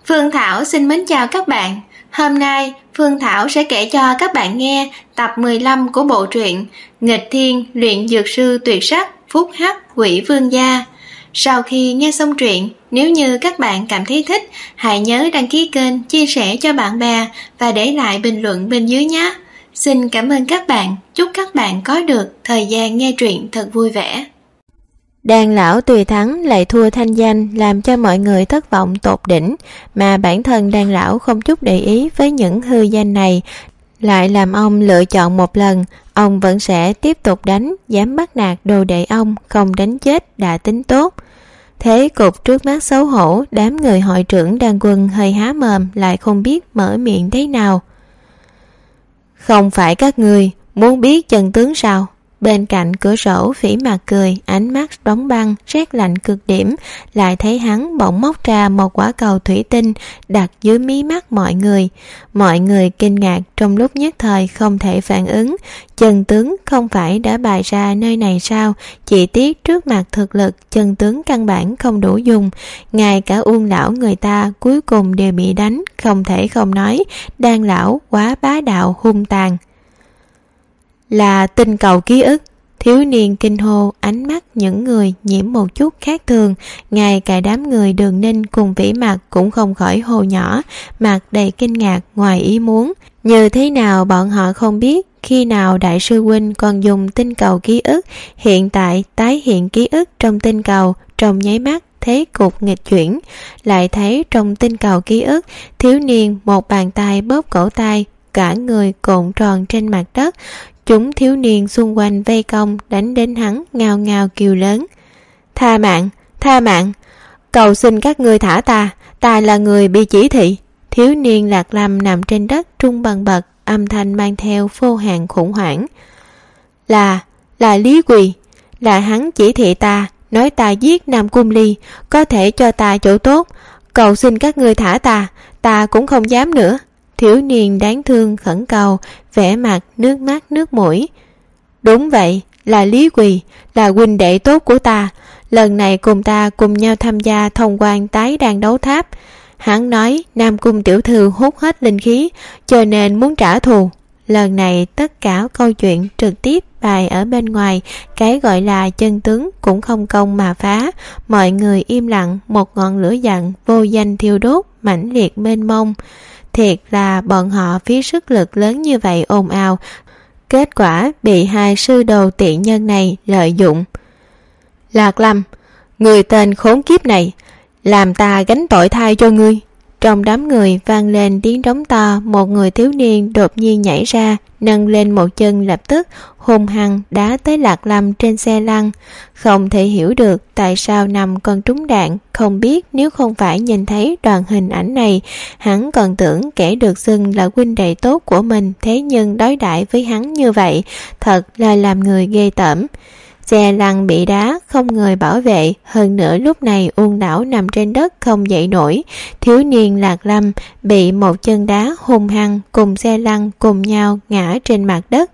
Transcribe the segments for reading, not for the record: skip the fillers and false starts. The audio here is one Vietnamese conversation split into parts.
Phương Thảo xin mến chào các bạn. Hôm nay Phương Thảo sẽ kể cho các bạn nghe tập 15 của bộ truyện Nghịch Thiên Luyện Dược Sư Tuyệt Sắc Phúc Hắc Quỷ Vương Gia. Sau khi nghe xong truyện, nếu như các bạn cảm thấy thích, hãy nhớ đăng ký kênh, chia sẻ cho bạn bè và để lại bình luận bên dưới nhé. Xin cảm ơn các bạn, chúc các bạn có được thời gian nghe truyện thật vui vẻ. Đàn lão Tùy Thắng lại thua thanh danh, làm cho mọi người thất vọng tột đỉnh, mà bản thân đàn lão không chút để ý với những hư danh này, lại làm ông lựa chọn một lần. Ông vẫn sẽ tiếp tục đánh, dám bắt nạt đồ đệ ông, không đánh chết đã tính tốt. Thế cục trước mắt xấu hổ, đám người hội trưởng đàn quân hơi há mồm, lại không biết mở miệng thế nào. Không phải các người muốn biết chân tướng sao? Bên cạnh cửa sổ Phỉ Mặt cười, ánh mắt đóng băng, rét lạnh cực điểm, lại thấy hắn bỗng móc ra một quả cầu thủy tinh đặt dưới mí mắt mọi người. Mọi người kinh ngạc, trong lúc nhất thời không thể phản ứng. Chân tướng không phải đã bày ra nơi này sao? Chỉ tiếc trước mặt thực lực, chân tướng căn bản không đủ dùng. Ngay cả Uông lão người ta cuối cùng đều bị đánh, không thể không nói, Đan lão quá bá đạo hung tàn. Là tinh cầu ký ức. Thiếu niên kinh hô, ánh mắt những người nhiễm một chút khác thường. Ngay cả đám người Đường Ninh cùng Vĩ Mặt cũng không khỏi hô nhỏ, mặt đầy kinh ngạc ngoài ý muốn. Như thế nào bọn họ không biết, khi nào đại sư huynh còn dùng tinh cầu ký ức, hiện tại tái hiện ký ức trong tinh cầu, trong nháy mắt thế cục nghịch chuyển. Lại thấy trong tinh cầu ký ức, thiếu niên một bàn tay bóp cổ tay, cả người cuộn tròn trên mặt đất. Chúng thiếu niên xung quanh vây công, đánh đến hắn ngao ngao kêu lớn. Tha mạng, tha mạng, cầu xin các ngươi thả ta, ta là người bị chỉ thị. Thiếu niên Lạc Lâm nằm trên đất trung bằng bật, âm thanh mang theo vô hạn khủng hoảng. Là Lý Quỳ, là hắn chỉ thị ta, nói ta giết Nam Cung Ly, có thể cho ta chỗ tốt, cầu xin các ngươi thả ta, ta cũng không dám nữa. Thiếu niên đáng thương khẩn cầu, vẻ mặt nước mắt nước mũi. Đúng vậy, là Lý Quỳ, là huynh đệ tốt của ta, lần này cùng ta cùng nhau tham gia thông quan tái đàn đấu tháp. Hắn nói Nam Cung tiểu thư hút hết linh khí, cho nên muốn trả thù. Lần này tất cả câu chuyện trực tiếp bày ở bên ngoài, cái gọi là chân tướng cũng không công mà phá. Mọi người im lặng, một ngọn lửa giận vô danh thiêu đốt, mãnh liệt mênh mông. Thiệt là bọn họ phí sức lực lớn như vậy ồn ào, kết quả bị hai sư đồ tiện nhân này lợi dụng. Lạc Lâm, người tên khốn kiếp này, làm ta gánh tội thay cho ngươi. Trong đám người vang lên tiếng trống to, một người thiếu niên đột nhiên nhảy ra, nâng lên một chân lập tức hung hăng đá tới Lạc Lâm trên xe lăn. Không thể hiểu được tại sao nằm còn trúng đạn, không biết nếu không phải nhìn thấy đoạn hình ảnh này, hắn còn tưởng kẻ được xưng là huynh đệ tốt của mình, thế nhưng đối đãi với hắn như vậy, thật là làm người ghê tởm. Xe lăn bị đá, không người bảo vệ, hơn nữa lúc này Uông lão nằm trên đất không dậy nổi. Thiếu niên Lạc Lâm bị một chân đá hung hăng cùng xe lăn cùng nhau ngã trên mặt đất.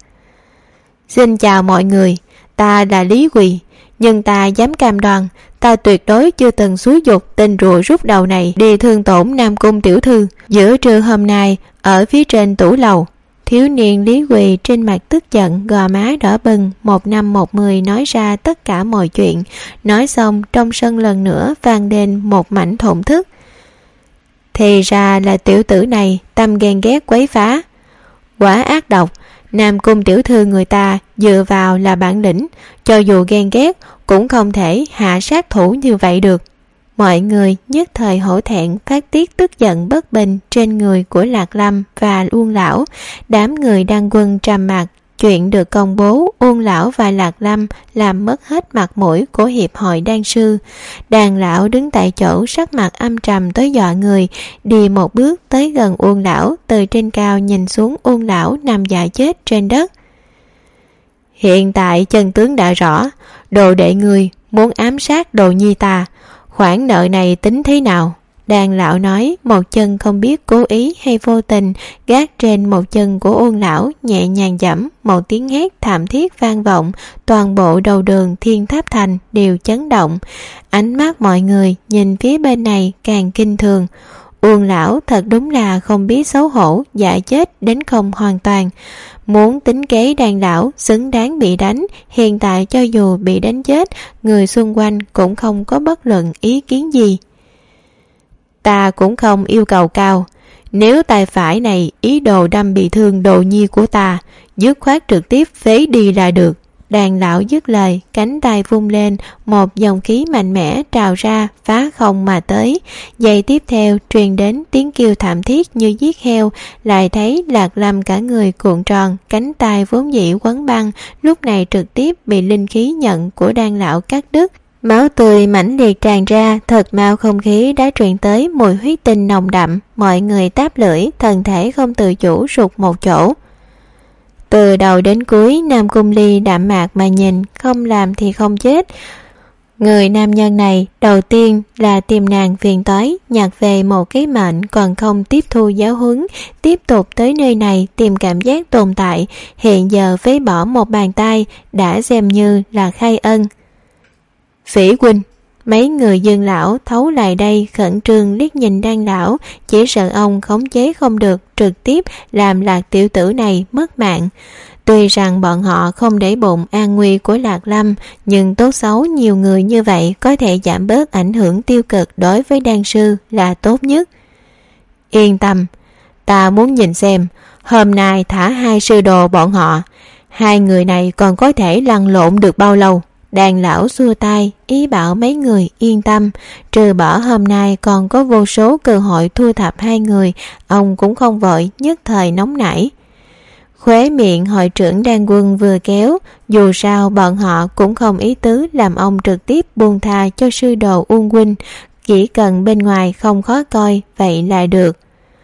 Xin chào mọi người, ta là Lý Quỳ, nhưng ta dám cam đoan, ta tuyệt đối chưa từng xúi dục tên rùa rút đầu này đi thương tổn Nam Cung tiểu thư. Giữa trưa hôm nay, ở phía trên tủ lầu, thiếu niên Lý Quỳ trên mặt tức giận, gò má đỏ bừng, 150 nói ra tất cả mọi chuyện. Nói xong, trong sân lần nữa vang lên một mảnh thổn thức. Thì ra là tiểu tử này tâm ghen ghét quấy phá, quá ác độc. Nam Cung tiểu thư người ta dựa vào là bản lĩnh, cho dù ghen ghét cũng không thể hạ sát thủ như vậy được. Mọi người nhất thời hổ thẹn, phát tiết tức giận bất bình trên người của Lạc Lâm và Uông lão. Đám người đan quân trầm mặc. Chuyện được công bố, Uông lão và Lạc Lâm làm mất hết mặt mũi của hiệp hội đan sư. Đàn lão đứng tại chỗ, sắc mặt âm trầm tới dọa người, đi một bước tới gần Uông lão, từ trên cao nhìn xuống Uông lão nằm dạ chết trên đất. Hiện tại chân tướng đã rõ, đồ đệ người muốn ám sát đồ nhi ta, khoản nợ này tính thế nào? Đàn lão nói, một chân không biết cố ý hay vô tình gác trên một chân của Uông lão, nhẹ nhàng giẫm, một tiếng hét thảm thiết vang vọng, toàn bộ đầu đường Thiên Tháp Thành đều chấn động. Ánh mắt mọi người nhìn phía bên này càng kinh thường. Uông lão thật đúng là không biết xấu hổ, dại chết đến không hoàn toàn. Muốn tính kế Đan lão xứng đáng bị đánh, hiện tại cho dù bị đánh chết, người xung quanh cũng không có bất luận ý kiến gì. Ta cũng không yêu cầu cao, nếu tay phải này ý đồ đâm bị thương đồ nhi của ta, dứt khoát trực tiếp phế đi là được. Đàn lão dứt lời, cánh tay vung lên, một dòng khí mạnh mẽ trào ra, phá không mà tới. Giây tiếp theo truyền đến tiếng kêu thảm thiết như giết heo, lại thấy Lạc Lâm cả người cuộn tròn, cánh tay vốn dĩ quấn băng, lúc này trực tiếp bị linh khí nhận của đàn lão cắt đứt. Máu tươi mãnh liệt tràn ra, thật mau không khí đã truyền tới mùi huyết tinh nồng đậm, mọi người táp lưỡi, thân thể không tự chủ sụt một chỗ. Từ đầu đến cuối, Nam Cung Ly đạm mạc mà nhìn, không làm thì không chết. Người nam nhân này đầu tiên là tìm nàng phiền toái, nhặt về một cái mệnh còn không tiếp thu giáo huấn, tiếp tục tới nơi này tìm cảm giác tồn tại, hiện giờ phế bỏ một bàn tay đã xem như là khai ân. Phỉ huynh, mấy người Dương lão thấu lại đây khẩn trương liếc nhìn Đan lão, chỉ sợ ông khống chế không được, trực tiếp làm Lạc tiểu tử này mất mạng. Tuy rằng bọn họ không để bụng an nguy của Lạc Lâm, nhưng tốt xấu nhiều người như vậy có thể giảm bớt ảnh hưởng tiêu cực đối với đan sư là tốt nhất. Yên tâm, ta muốn nhìn xem hôm nay thả hai sư đồ bọn họ, hai người này còn có thể lăn lộn được bao lâu. Đàn lão xua tay, ý bảo mấy người yên tâm, trừ bỏ hôm nay còn có vô số cơ hội thu thập hai người, ông cũng không vội nhất thời nóng nảy. Khóe miệng hội trưởng Đan Quân vừa kéo, dù sao bọn họ cũng không ý tứ làm ông trực tiếp buông tha cho sư đồ Uông huynh, chỉ cần bên ngoài không khó coi vậy là được.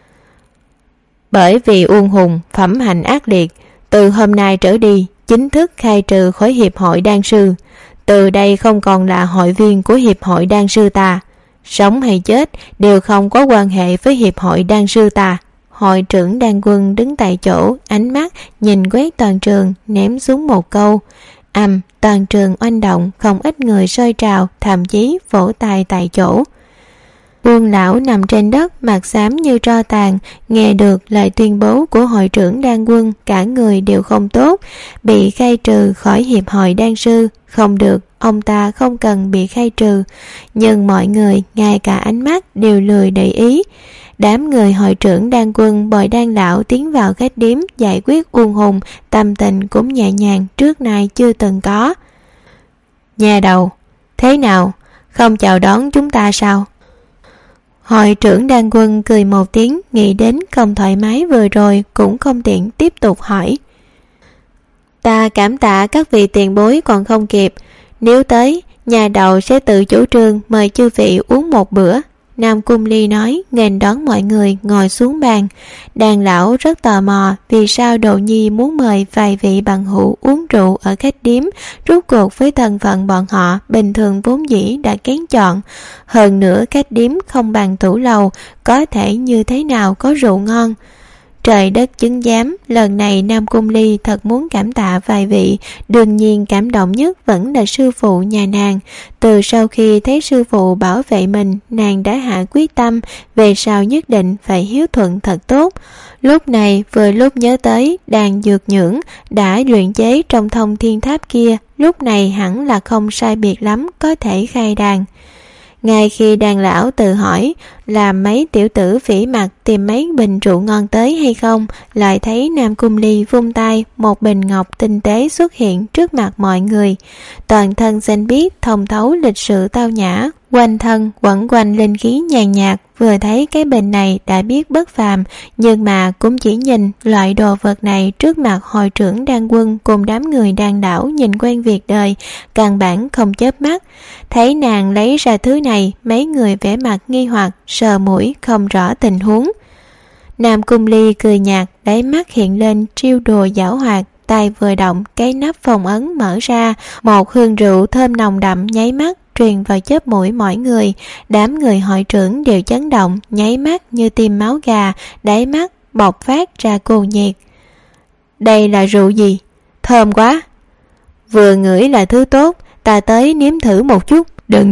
Bởi vì Uông Hùng phẩm hành ác liệt, từ hôm nay trở đi chính thức khai trừ khỏi hiệp hội đan sư, từ đây không còn là hội viên của hiệp hội đan sư ta, sống hay chết đều không có quan hệ với hiệp hội đan sư ta. Hội trưởng Đan Quân đứng tại chỗ, ánh mắt nhìn quét toàn trường, ném xuống một câu. Toàn trường oanh động, không ít người sôi trào, thậm chí vỗ tay tại chỗ. Uông lão nằm trên đất, mặt xám như tro tàn, nghe được lời tuyên bố của hội trưởng Đan Quân, cả người đều không tốt, bị khai trừ khỏi hiệp hội đan sư. Không được, ông ta không cần bị khai trừ, nhưng mọi người ngay cả ánh mắt đều lười để ý. Đám người hội trưởng Đan Quân bồi Đan lão tiến vào khách điếm giải quyết Uông Hùng, tâm tình cũng nhẹ nhàng trước nay chưa từng có. Nhà đầu, thế nào, không chào đón chúng ta sao? Hội trưởng Đan Quân cười một tiếng, nghĩ đến không thoải mái vừa rồi cũng không tiện tiếp tục hỏi. Ta cảm tạ các vị tiền bối còn không kịp, nếu tới, nhà đầu sẽ tự chủ trương mời chư vị uống một bữa. Nam Cung Ly nói, nghênh đón mọi người ngồi xuống bàn. Đàn lão rất tò mò vì sao Đồ Nhi muốn mời vài vị bằng hữu uống rượu ở khách điếm, rút cuộc với thân phận bọn họ bình thường vốn dĩ đã kén chọn. Hơn nữa khách điếm không bằng tủ lầu, có thể như thế nào có rượu ngon. Trời đất chứng giám, lần này Nam Cung Ly thật muốn cảm tạ vài vị, đương nhiên cảm động nhất vẫn là sư phụ nhà nàng. Từ sau khi thấy sư phụ bảo vệ mình, nàng đã hạ quyết tâm, về sau nhất định phải hiếu thuận thật tốt. Lúc này vừa lúc nhớ tới đàn dược nhưỡng đã luyện chế trong Thông Thiên Tháp kia, lúc này hẳn là không sai biệt lắm có thể khai đàn. Ngay khi Đàn lão tự hỏi là mấy tiểu tử phỉ mặt tìm mấy bình rượu ngon tới hay không, lại thấy Nam Cung Ly vung tay, một bình ngọc tinh tế xuất hiện trước mặt mọi người. Toàn thân xanh biếc thông thấu lịch sự tao nhã, quanh thân quẩn quanh linh khí nhàn nhạt. Vừa thấy cái bình này đã biết bất phàm, nhưng mà cũng chỉ nhìn loại đồ vật này trước mặt hội trưởng Đan Quân cùng đám người Đan đảo nhìn quen việc đời, căn bản không chớp mắt. Thấy nàng lấy ra thứ này, mấy người vẻ mặt nghi hoặc, sờ mũi không rõ tình huống. Nam Cung Ly cười nhạt, đáy mắt hiện lên trêu đùa giảo hoạt, tay vừa động, cái nắp phòng ấn mở ra, một hương rượu thơm nồng đậm nháy mắt truyền vào chớp mũi mọi người. Đám người hội trưởng đều chấn động, nháy mắt như tim máu gà, đáy mắt bộc phát ra cuồng nhiệt. Đây là rượu gì? Thơm quá! Vừa ngửi là thứ tốt, ta tới nếm thử một chút. Đừng nhúc,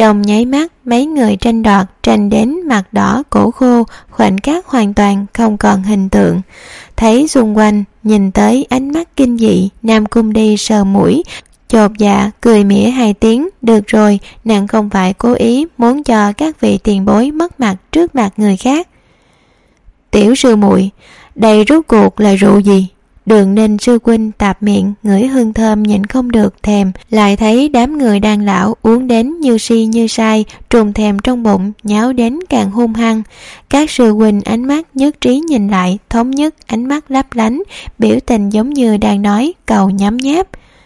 Trong nháy mắt, mấy người tranh đoạt tranh đến mặt đỏ cổ khô, khoảnh khắc hoàn toàn không còn hình tượng. Thấy xung quanh, nhìn tới ánh mắt kinh dị, Nam Cung Ly sờ mũi, chột dạ cười mỉa 2 tiếng. Được rồi, nàng không phải cố ý muốn cho các vị tiền bối mất mặt trước mặt người khác. Tiểu sư muội, đây rốt cuộc là rượu gì? Đường Ninh sư huynh tạp miệng ngửi hương thơm nhìn không được thèm, lại thấy đám người đang lão uống đến như si như say, trùng thèm trong bụng, nháo đến càng hung hăng. Các sư huynh ánh mắt nhất trí nhìn lại, thống nhất ánh mắt lấp lánh, biểu tình giống như đang nói cầu nhấm nháp.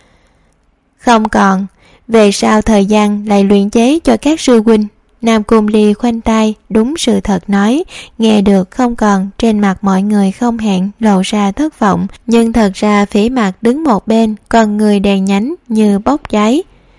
Không còn, về sau thời gian lại luyện chế cho các sư huynh. Nam Cung Ly khoanh tay đúng sự thật nói, nghe được không còn, trên mặt mọi người không hẹn lộ ra thất vọng, nhưng thật ra Phỉ Mặt đứng một bên, còn người đèn nhánh như bốc cháy.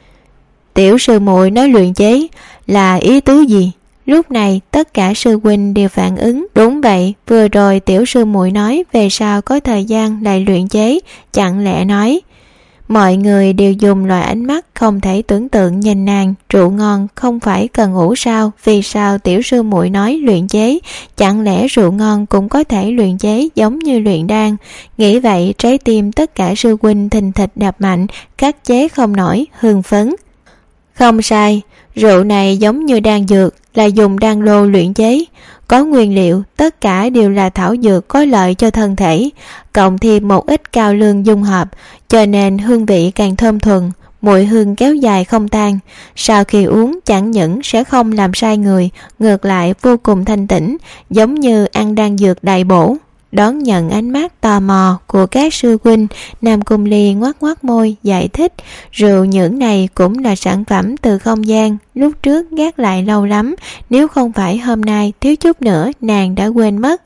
Tiểu sư muội nói luyện chế là ý tứ gì? Lúc này tất cả sư huynh đều phản ứng, đúng vậy, vừa rồi tiểu sư muội nói về sau có thời gian lại luyện chế, chẳng lẽ nói. Mọi người đều dùng loại ánh mắt không thể tưởng tượng nhìn nàng. Rượu ngon không phải cần ủ sao? Vì sao tiểu sư muội nói luyện chế? Chẳng lẽ rượu ngon cũng có thể luyện chế giống như luyện đan? Nghĩ vậy trái tim tất cả sư huynh thình thịch đập mạnh, khắc chế không nổi, hưng phấn. Không sai, rượu này giống như đan dược, là dùng đan lô luyện chế. Có nguyên liệu, tất cả đều là thảo dược có lợi cho thân thể, cộng thêm một ít cao lương dung hợp, cho nên hương vị càng thơm thuần, mùi hương kéo dài không tan. Sau khi uống chẳng những sẽ không làm sai người, ngược lại vô cùng thanh tĩnh, giống như ăn đan dược đại bổ. Đón nhận ánh mắt tò mò của các sư huynh, Nam Cung Ly ngoắc ngoắc môi giải thích, rượu nhưỡng này cũng là sản phẩm từ không gian, lúc trước gác lại lâu lắm, nếu không phải hôm nay thiếu chút nữa nàng đã quên mất.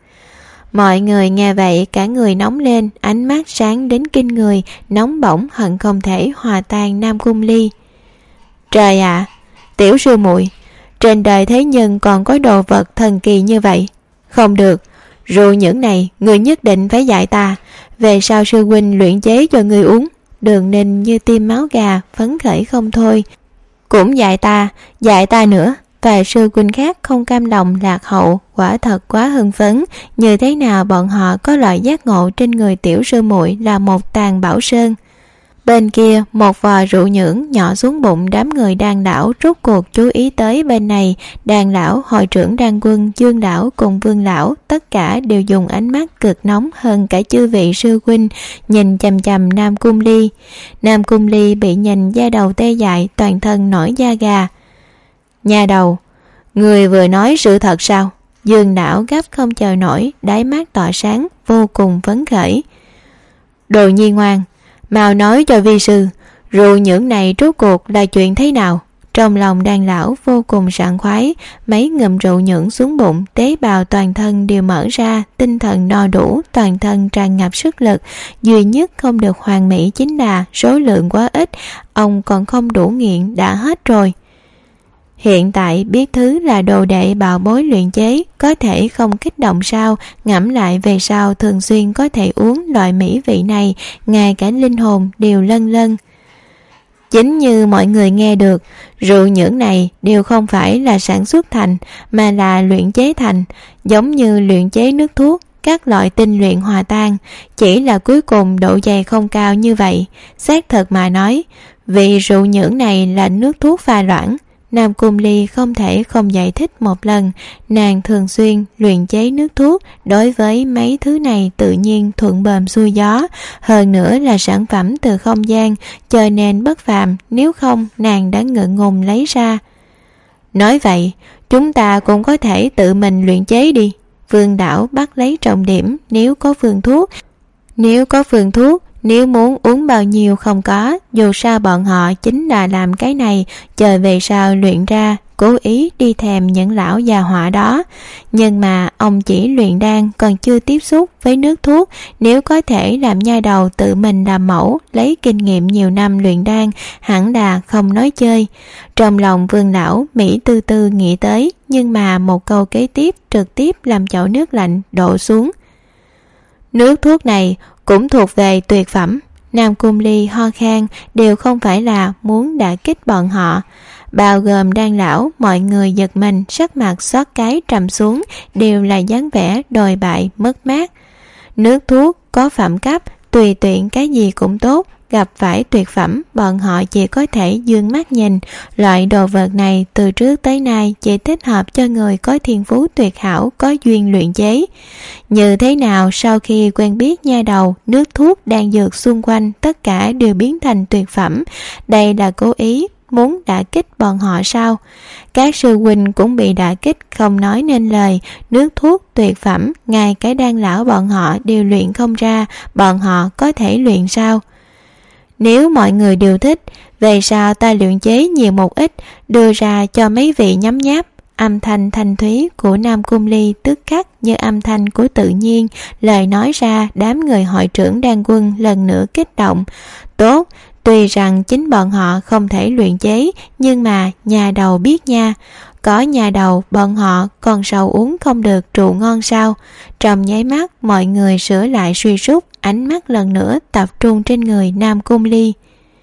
Mọi người nghe vậy cả người nóng lên, ánh mắt sáng đến kinh người, nóng bỏng hận không thể hòa tan Nam Cung Ly. Trời ạ, tiểu sư muội, trên đời thế nhân còn có đồ vật thần kỳ như vậy. Không được, rượu nhưỡng này người nhất định phải dạy ta, về sau sư huynh luyện chế cho người uống. Đường Ninh như tim máu gà, phấn khởi không thôi. Cũng dạy ta nữa. Và sư huynh khác không cam lòng lạc hậu, quả thật quá hưng phấn. Như thế nào bọn họ có loại giác ngộ trên người tiểu sư muội là một tàn bảo sơn. Bên kia một vò rượu nhưỡng nhỏ xuống bụng đám người đan lão rốt cuộc chú ý tới bên này. Đan lão, hội trưởng đan quân, Dương lão cùng Vương lão tất cả đều dùng ánh mắt cực nóng hơn cả chư vị sư huynh nhìn chằm chằm Nam Cung Ly. Nam Cung Ly bị nhìn da đầu tê dại, toàn thân nổi da gà. Nhà đầu, người vừa nói sự thật sao? Dương lão gấp không chờ nổi, đáy mắt tỏa sáng, vô cùng phấn khởi. Đồ nhi ngoan, mau nói cho vi sư, rượu nhưỡng này rốt cuộc là chuyện thế nào? Trong lòng đan lão vô cùng sảng khoái, mấy ngụm rượu nhưỡng xuống bụng, tế bào toàn thân đều mở ra, tinh thần no đủ, toàn thân tràn ngập sức lực. Duy nhất không được hoàn mỹ chính là số lượng quá ít, ông còn không đủ nghiện đã hết rồi. Hiện tại biết thứ là đồ đệ bảo bối luyện chế, có thể không kích động sao? Ngẫm lại về sau thường xuyên có thể uống loại mỹ vị này, ngay cả linh hồn đều lân lân. Chính như mọi người nghe được, rượu nhưỡng này đều không phải là sản xuất thành, mà là luyện chế thành, giống như luyện chế nước thuốc, các loại tinh luyện hòa tan, chỉ là cuối cùng độ dày không cao như vậy. Xác thật mà nói, vì rượu nhưỡng này là nước thuốc pha loãng. Nam Cung Ly không thể không giải thích một lần, nàng thường xuyên luyện chế nước thuốc, đối với mấy thứ này tự nhiên thuận bờm xuôi gió, hơn nữa là sản phẩm từ không gian, cho nên bất phàm, nếu không nàng đã ngượng ngùng lấy ra. Nói vậy, chúng ta cũng có thể tự mình luyện chế đi. Vương đảo bắt lấy trọng điểm, nếu có phương thuốc, nếu muốn uống bao nhiêu không có, dù sao bọn họ chính là làm cái này, chờ về sau luyện ra, cố ý đi thèm những lão già họa đó. Nhưng mà ông chỉ luyện đan, còn chưa tiếp xúc với nước thuốc, nếu có thể làm nha đầu tự mình làm mẫu, lấy kinh nghiệm nhiều năm luyện đan, hẳn là không nói chơi. Trong lòng Vương lão Mỹ tư tư nghĩ tới, nhưng mà một câu kế tiếp trực tiếp làm chậu nước lạnh đổ xuống. Nước thuốc này cũng thuộc về tuyệt phẩm. Nam Cung Ly ho khan đều không phải là muốn đả kích bọn họ. bao gồm Đan lão. Mọi người giật mình, sắc mặt xót cái trầm xuống, đều là dáng vẻ đồi bại mất mát. Nước thuốc có phẩm cấp, tùy tiện cái gì cũng tốt, gặp phải tuyệt phẩm bọn họ chỉ có thể dương mắt nhìn. Loại đồ vật này từ trước tới nay chỉ thích hợp cho người có thiên phú tuyệt hảo, có duyên luyện chế. Như thế nào sau khi quen biết nha đầu, nước thuốc đan dược xung quanh tất cả đều biến thành tuyệt phẩm? Đây là cố ý muốn đả kích bọn họ sao? Các sư huynh cũng bị đả kích không nói nên lời. Nước thuốc tuyệt phẩm ngay cái Đan lão bọn họ đều luyện không ra, bọn họ có thể luyện sao? Nếu mọi người đều thích, về sao ta luyện chế nhiều một ít, đưa ra cho mấy vị nhấm nháp. Âm thanh thanh thúy của Nam Cung Ly tức khắc như âm thanh của tự nhiên, lời nói ra đám người hội trưởng Đan quân lần nữa kích động. Tốt, tuy rằng chính bọn họ không thể luyện chế, nhưng mà nhà đầu biết nha, có nhà đầu bọn họ còn sầu uống không được rượu ngon sao? Trong nháy mắt mọi người sửa lại suy sút, ánh mắt lần nữa tập trung trên người Nam Cung Ly.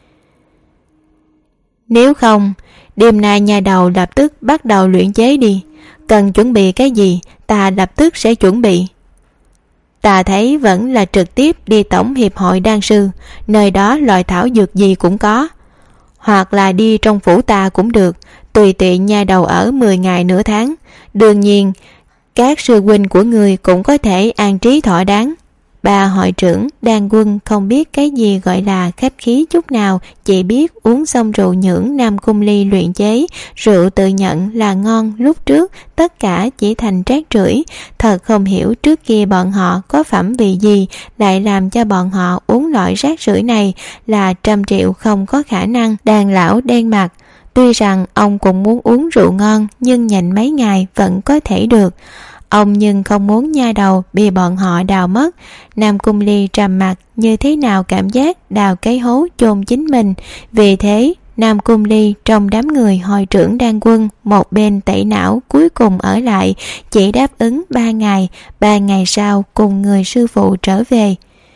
Nếu không, đêm nay nhà đầu lập tức bắt đầu luyện chế đi. Cần chuẩn bị cái gì, ta lập tức sẽ chuẩn bị. Ta thấy vẫn là trực tiếp đi tổng hiệp hội đan sư, nơi đó loại thảo dược gì cũng có. Hoặc là đi trong phủ ta cũng được, tùy tiện nhà đầu ở 10 ngày nửa tháng. Đương nhiên, các sư huynh của người cũng có thể an trí thỏa đáng. Bà hội trưởng Đan quân không biết cái gì gọi là khách khí chút nào, chỉ biết uống xong rượu nhưỡng Nam Cung Ly luyện chế. Rượu tự nhận là ngon lúc trước, tất cả chỉ thành trát rưởi. Thật không hiểu trước kia bọn họ có phẩm vị gì lại làm cho bọn họ uống loại rác rưởi này, là 100 triệu không có khả năng. Đàn lão đen mặt, tuy rằng ông cũng muốn uống rượu ngon, nhưng nhịn mấy ngày vẫn có thể được. Ông nhưng không muốn nha đầu bị bọn họ đào mất. Nam Cung Ly trầm mặt, như thế nào cảm giác đào cái hố chôn chính mình. Vì thế Nam Cung Ly trong đám người hội trưởng Đan quân một bên tẩy não, cuối cùng ở lại, chỉ đáp ứng 3 ngày. 3 ngày sau cùng người sư phụ trở về.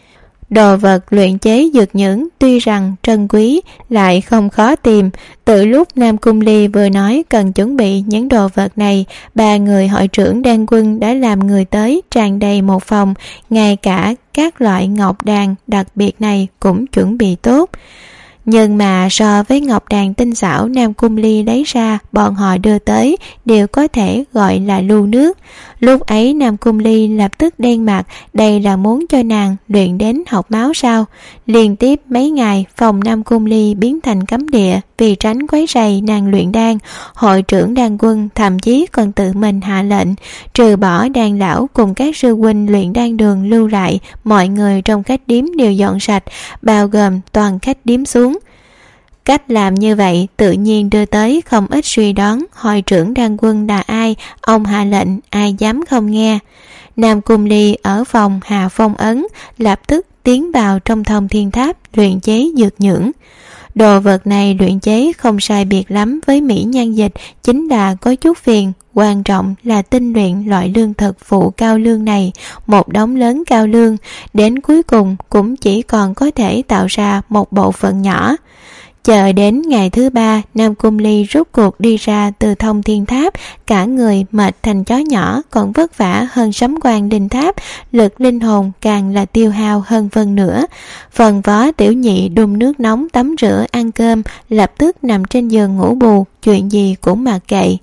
Đồ vật luyện chế dược nhưỡng tuy rằng trân quý lại không khó tìm. Từ lúc Nam Cung Ly vừa nói cần chuẩn bị những đồ vật này, 3 người hội trưởng Đan quân đã làm người tới tràn đầy một phòng. Ngay cả các loại ngọc đàn đặc biệt này cũng chuẩn bị tốt. Nhưng mà so với ngọc đàn tinh xảo Nam Cung Ly lấy ra, bọn họ đưa tới đều có thể gọi là lưu nước. Lúc ấy Nam Cung Ly lập tức đen mặt, đây là muốn cho nàng luyện đến học máu sao? Liên tiếp mấy ngày phòng Nam Cung Ly biến thành cấm địa, vì tránh quấy rầy nàng luyện đan. Hội trưởng Đan quân thậm chí còn tự mình hạ lệnh, trừ bỏ Đan lão cùng các sư huynh luyện đan đường lưu lại, mọi người trong khách điếm đều dọn sạch, bao gồm toàn khách điếm xuống. Cách làm như vậy tự nhiên đưa tới không ít suy đoán hội trưởng Đan quân là ai, ông hạ lệnh ai dám không nghe. Nam Cung Ly ở phòng hạ phong ấn, lập tức tiến vào trong Thông Thiên Tháp luyện chế dược nhưỡng. Đồ vật này luyện chế không sai biệt lắm với mỹ nhan dịch, chính là có chút phiền. Quan trọng là tinh luyện loại lương thực phụ cao lương này, một đống lớn cao lương, đến cuối cùng cũng chỉ còn có thể tạo ra một bộ phận nhỏ. Chờ đến ngày thứ 3, Nam Cung Ly rốt cuộc đi ra từ Thông Thiên Tháp, cả người mệt thành chó nhỏ, còn vất vả hơn sấm quan đinh tháp, lực linh hồn càng là tiêu hao hơn phân nửa. Phần Võ Tiểu Nhị đun nước nóng tắm rửa ăn cơm, lập tức nằm trên giường ngủ bù, chuyện gì cũng mặc kệ.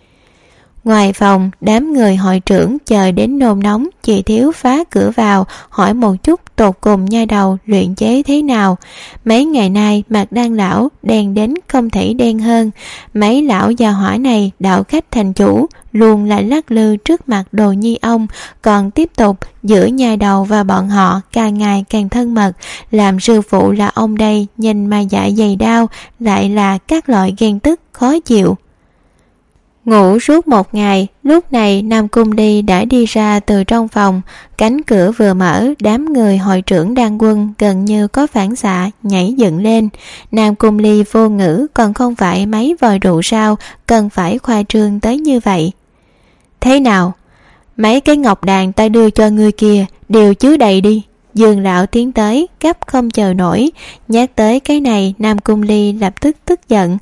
Ngoài phòng, đám người hội trưởng chờ đến nôn nóng, chỉ thiếu phá cửa vào, hỏi một chút tột cùng nha đầu luyện chế thế nào. Mấy ngày nay mặt Đan lão đen đến không thể đen hơn. Mấy lão già hỏa này đạo khách thành chủ, luôn là lắc lư trước mặt Đồ Nhi ông, còn tiếp tục giữa nha đầu và bọn họ càng ngày càng thân mật. Làm sư phụ là ông đây, nhìn mà dạ dày đau, lại là các loại ghen tức khó chịu. Ngủ suốt một ngày, lúc này Nam Cung Ly đã đi ra từ trong phòng. Cánh cửa vừa mở, đám người hội trưởng Đan quân gần như có phản xạ nhảy dựng lên. Nam Cung Ly vô ngữ, còn không phải mấy vòi rượu sao, cần phải khoa trương tới như vậy. Thế nào? Mấy cái ngọc đàn ta đưa cho ngươi kia đều chứa đầy đi. Dương lão tiến tới, gấp không chờ nổi. Nhắc tới cái này, Nam Cung Ly lập tức tức giận.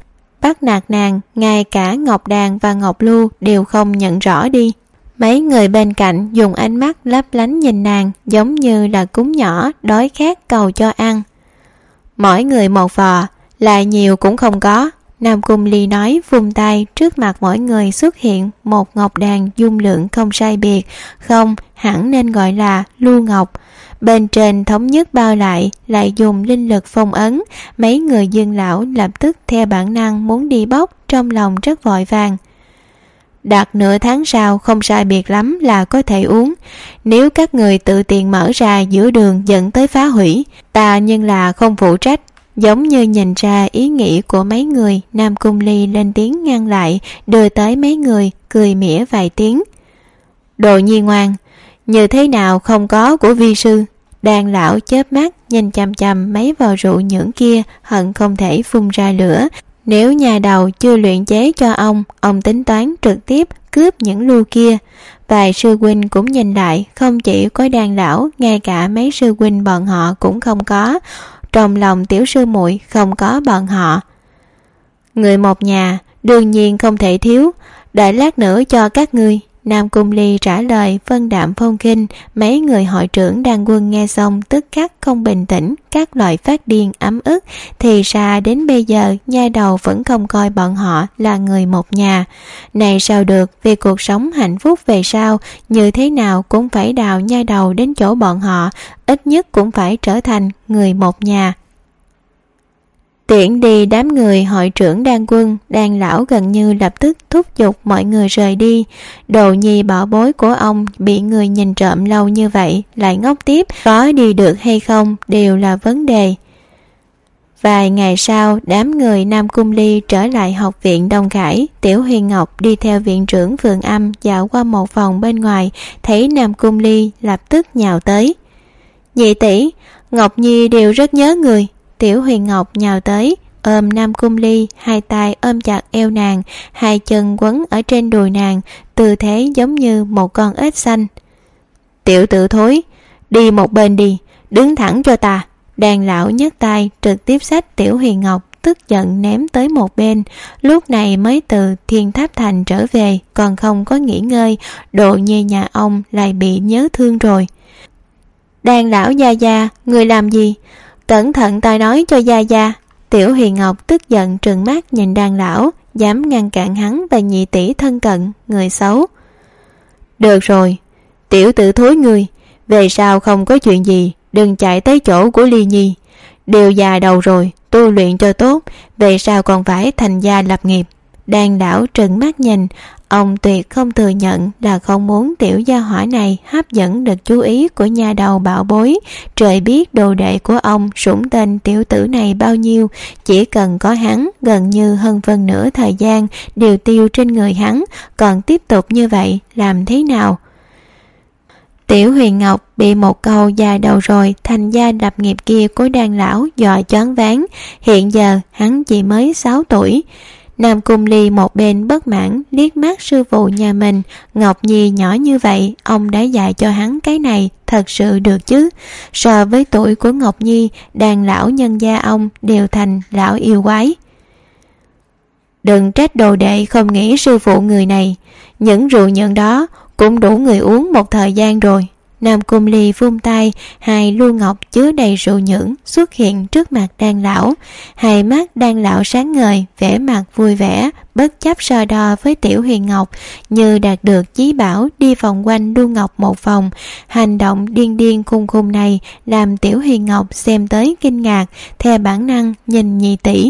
bắt nạt nàng, ngay cả Ngọc Đàn và Ngọc Lưu đều không nhận rõ đi. Mấy người bên cạnh dùng ánh mắt lấp lánh nhìn nàng, giống như là cún nhỏ đói khát cầu cho ăn. Mỗi người một vò, lại nhiều cũng không có. Nam Cung Ly nói, vung tay, trước mặt mỗi người xuất hiện một ngọc đàn dung lượng không sai biệt, không hẳn nên gọi là lưu ngọc. Bên trên thống nhất bao lại dùng linh lực phong ấn. Mấy người Dương lão lập tức theo bản năng muốn đi bóc, trong lòng rất vội vàng. Đặt nửa tháng sau không sai biệt lắm là có thể uống. Nếu các người tự tiện mở ra giữa đường dẫn tới phá hủy, ta nhưng là không phụ trách. Giống như nhìn ra ý nghĩ của mấy người, Nam Cung Ly lên tiếng ngăn lại, đưa tới mấy người, cười mỉa vài tiếng. Đồ nhi ngoan, như thế nào không có của vi sư? Đàn lão chớp mắt nhìn chằm chằm mấy vò rượu nhưỡng kia, hận không thể phun ra lửa. Nếu nhà đầu chưa luyện chế cho ông tính toán trực tiếp cướp những lưu kia. Vài sư huynh cũng nhìn lại, không chỉ có đàn lão, ngay cả mấy sư huynh bọn họ cũng không có. Trong lòng tiểu sư muội không có bọn họ. Người một nhà đương nhiên không thể thiếu, đợi lát nữa cho các ngươi. Nam Cung Ly trả lời vân đạm phong khinh. Mấy người hội trưởng đan quân nghe xong tức khắc không bình tĩnh, các loại phát điên ấm ức. Thì ra đến bây giờ nha đầu vẫn không coi bọn họ là người một nhà. Này sao được, vì cuộc sống hạnh phúc về sau, như thế nào cũng phải đào nha đầu đến chỗ bọn họ, ít nhất cũng phải trở thành người một nhà. Tiễn đi đám người hội trưởng đan quân, đan lão gần như lập tức thúc giục mọi người rời đi. Đồ nhi bảo bối của ông bị người nhìn trộm lâu như vậy, lại ngốc tiếp, có đi được hay không đều là vấn đề. Vài ngày sau, đám người Nam Cung Ly trở lại học viện Đông Khải. Tiểu Huyền Ngọc đi theo viện trưởng Vườn Âm dạo qua một vòng bên ngoài, thấy Nam Cung Ly lập tức nhào tới. Nhị tỷ, Ngọc Nhi đều rất nhớ người. Tiểu Huyền Ngọc nhào tới, ôm Nam Cung Ly, hai tay ôm chặt eo nàng, hai chân quấn ở trên đùi nàng, tư thế giống như một con ếch xanh. Tiểu tử thối, đi một bên đi, đứng thẳng cho ta. Đàn lão nhấc tay trực tiếp xách Tiểu Huyền Ngọc, tức giận ném tới một bên. Lúc này mới từ Thiên Tháp Thành trở về, còn không có nghỉ ngơi, Đồ nhi nhà ông lại bị nhớ thương rồi. Đàn lão gia gia, người làm gì? Cẩn thận ta nói cho gia gia. Tiểu Huyền Ngọc tức giận trừng mắt nhìn đàn lão, dám ngăn cản hắn và nhị tỷ thân cận, người xấu. Được rồi, tiểu tử thối ngươi, về sau không có chuyện gì, đừng chạy tới chỗ của Ly Nhi. Đều già đầu rồi, tu luyện cho tốt, về sau còn phải thành gia lập nghiệp. Đàn lão trừng mắt nhìn, ông tuyệt không thừa nhận là không muốn tiểu gia hỏa này hấp dẫn được chú ý của nhà đầu bảo bối. Trời biết đồ đệ của ông sủng tên tiểu tử này bao nhiêu, chỉ cần có hắn, gần như hơn phân nửa thời gian đều tiêu trên người hắn, còn tiếp tục như vậy làm thế nào? Tiểu Huyền Ngọc bị một câu già đầu rồi thành gia lập nghiệp kia của đàn lão dọa choáng váng. Hiện giờ hắn chỉ mới 6 tuổi. Nam Cung Ly một bên bất mãn liếc mắt sư phụ nhà mình. Ngọc Nhi nhỏ như vậy, ông đã dạy cho hắn cái này, thật sự được chứ? So với tuổi của Ngọc Nhi, đàn lão nhân gia ông đều thành lão yêu quái. Đừng trách đồ đệ không nghĩ sư phụ người này, những rượu nhẫn đó cũng đủ người uống một thời gian rồi. Nam Cung Ly vung tay, hai lu ngọc chứa đầy rượu nhưỡng xuất hiện trước mặt đan lão. Hai mắt đan lão sáng ngời, vẻ mặt vui vẻ, bất chấp so đo với Tiểu Huyền Ngọc, như đạt được chí bảo đi vòng quanh lu ngọc một vòng. Hành động điên điên khùng khùng này làm Tiểu Huyền Ngọc xem tới kinh ngạc, theo bản năng nhìn nhị tỷ.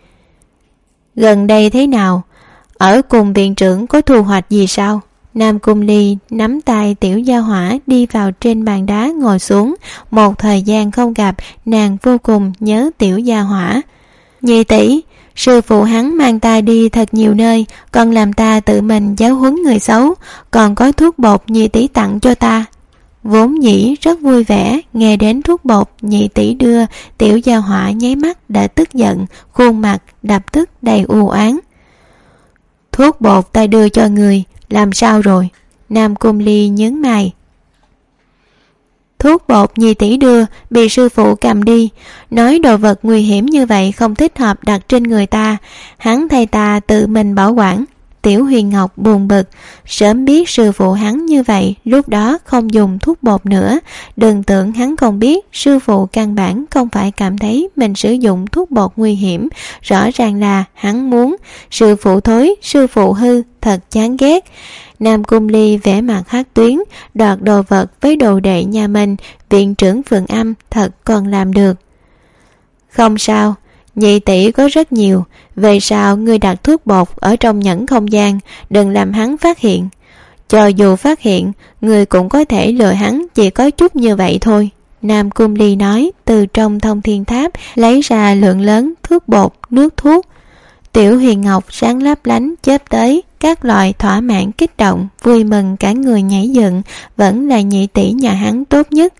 Gần đây thế nào? Ở cùng viện trưởng có thu hoạch gì sao? Nam Cung Ly nắm tay tiểu gia hỏa đi vào trên bàn đá ngồi xuống. Một thời gian không gặp, nàng vô cùng nhớ tiểu gia hỏa. Nhị tỷ, sư phụ hắn mang ta đi thật nhiều nơi, còn làm ta tự mình giáo huấn người xấu, còn có thuốc bột nhị tỷ tặng cho ta. Vốn dĩ rất vui vẻ, nghe đến thuốc bột nhị tỷ đưa, tiểu gia hỏa nháy mắt đã tức giận, khuôn mặt lập tức đầy u oán. Thuốc bột ta đưa cho người, làm sao rồi? Nam Cung Ly nhướng mày. thuốc bột Nhi tỷ đưa bị sư phụ cầm đi, nói đồ vật nguy hiểm như vậy không thích hợp đặt trên người ta, hắn thay ta tự mình bảo quản. Tiểu Huyền Ngọc buồn bực, sớm biết sư phụ hắn như vậy, lúc đó không dùng thuốc bột nữa. Đừng tưởng hắn không biết, sư phụ căn bản không phải cảm thấy mình sử dụng thuốc bột nguy hiểm, rõ ràng là hắn muốn. Sư phụ thối, sư phụ hư, thật chán ghét. Nam Cung Ly vẻ mặt hắc tuyến, đoạt đồ vật với đồ đệ nhà mình, viện trưởng Phượng Âm thật còn làm được. Không sao, Nhị tỷ có rất nhiều, về sau ngươi đặt thuốc bột ở trong nhẫn không gian, đừng làm hắn phát hiện. Cho dù phát hiện, ngươi cũng có thể lừa hắn chỉ có chút như vậy thôi. Nam Cung Ly nói, từ trong thông thiên tháp lấy ra lượng lớn thuốc bột, nước thuốc. Tiểu Huyền Ngọc sáng lấp lánh chớp tới, các loại thỏa mãn kích động, vui mừng cả người nhảy dựng, vẫn là nhị tỷ nhà hắn tốt nhất.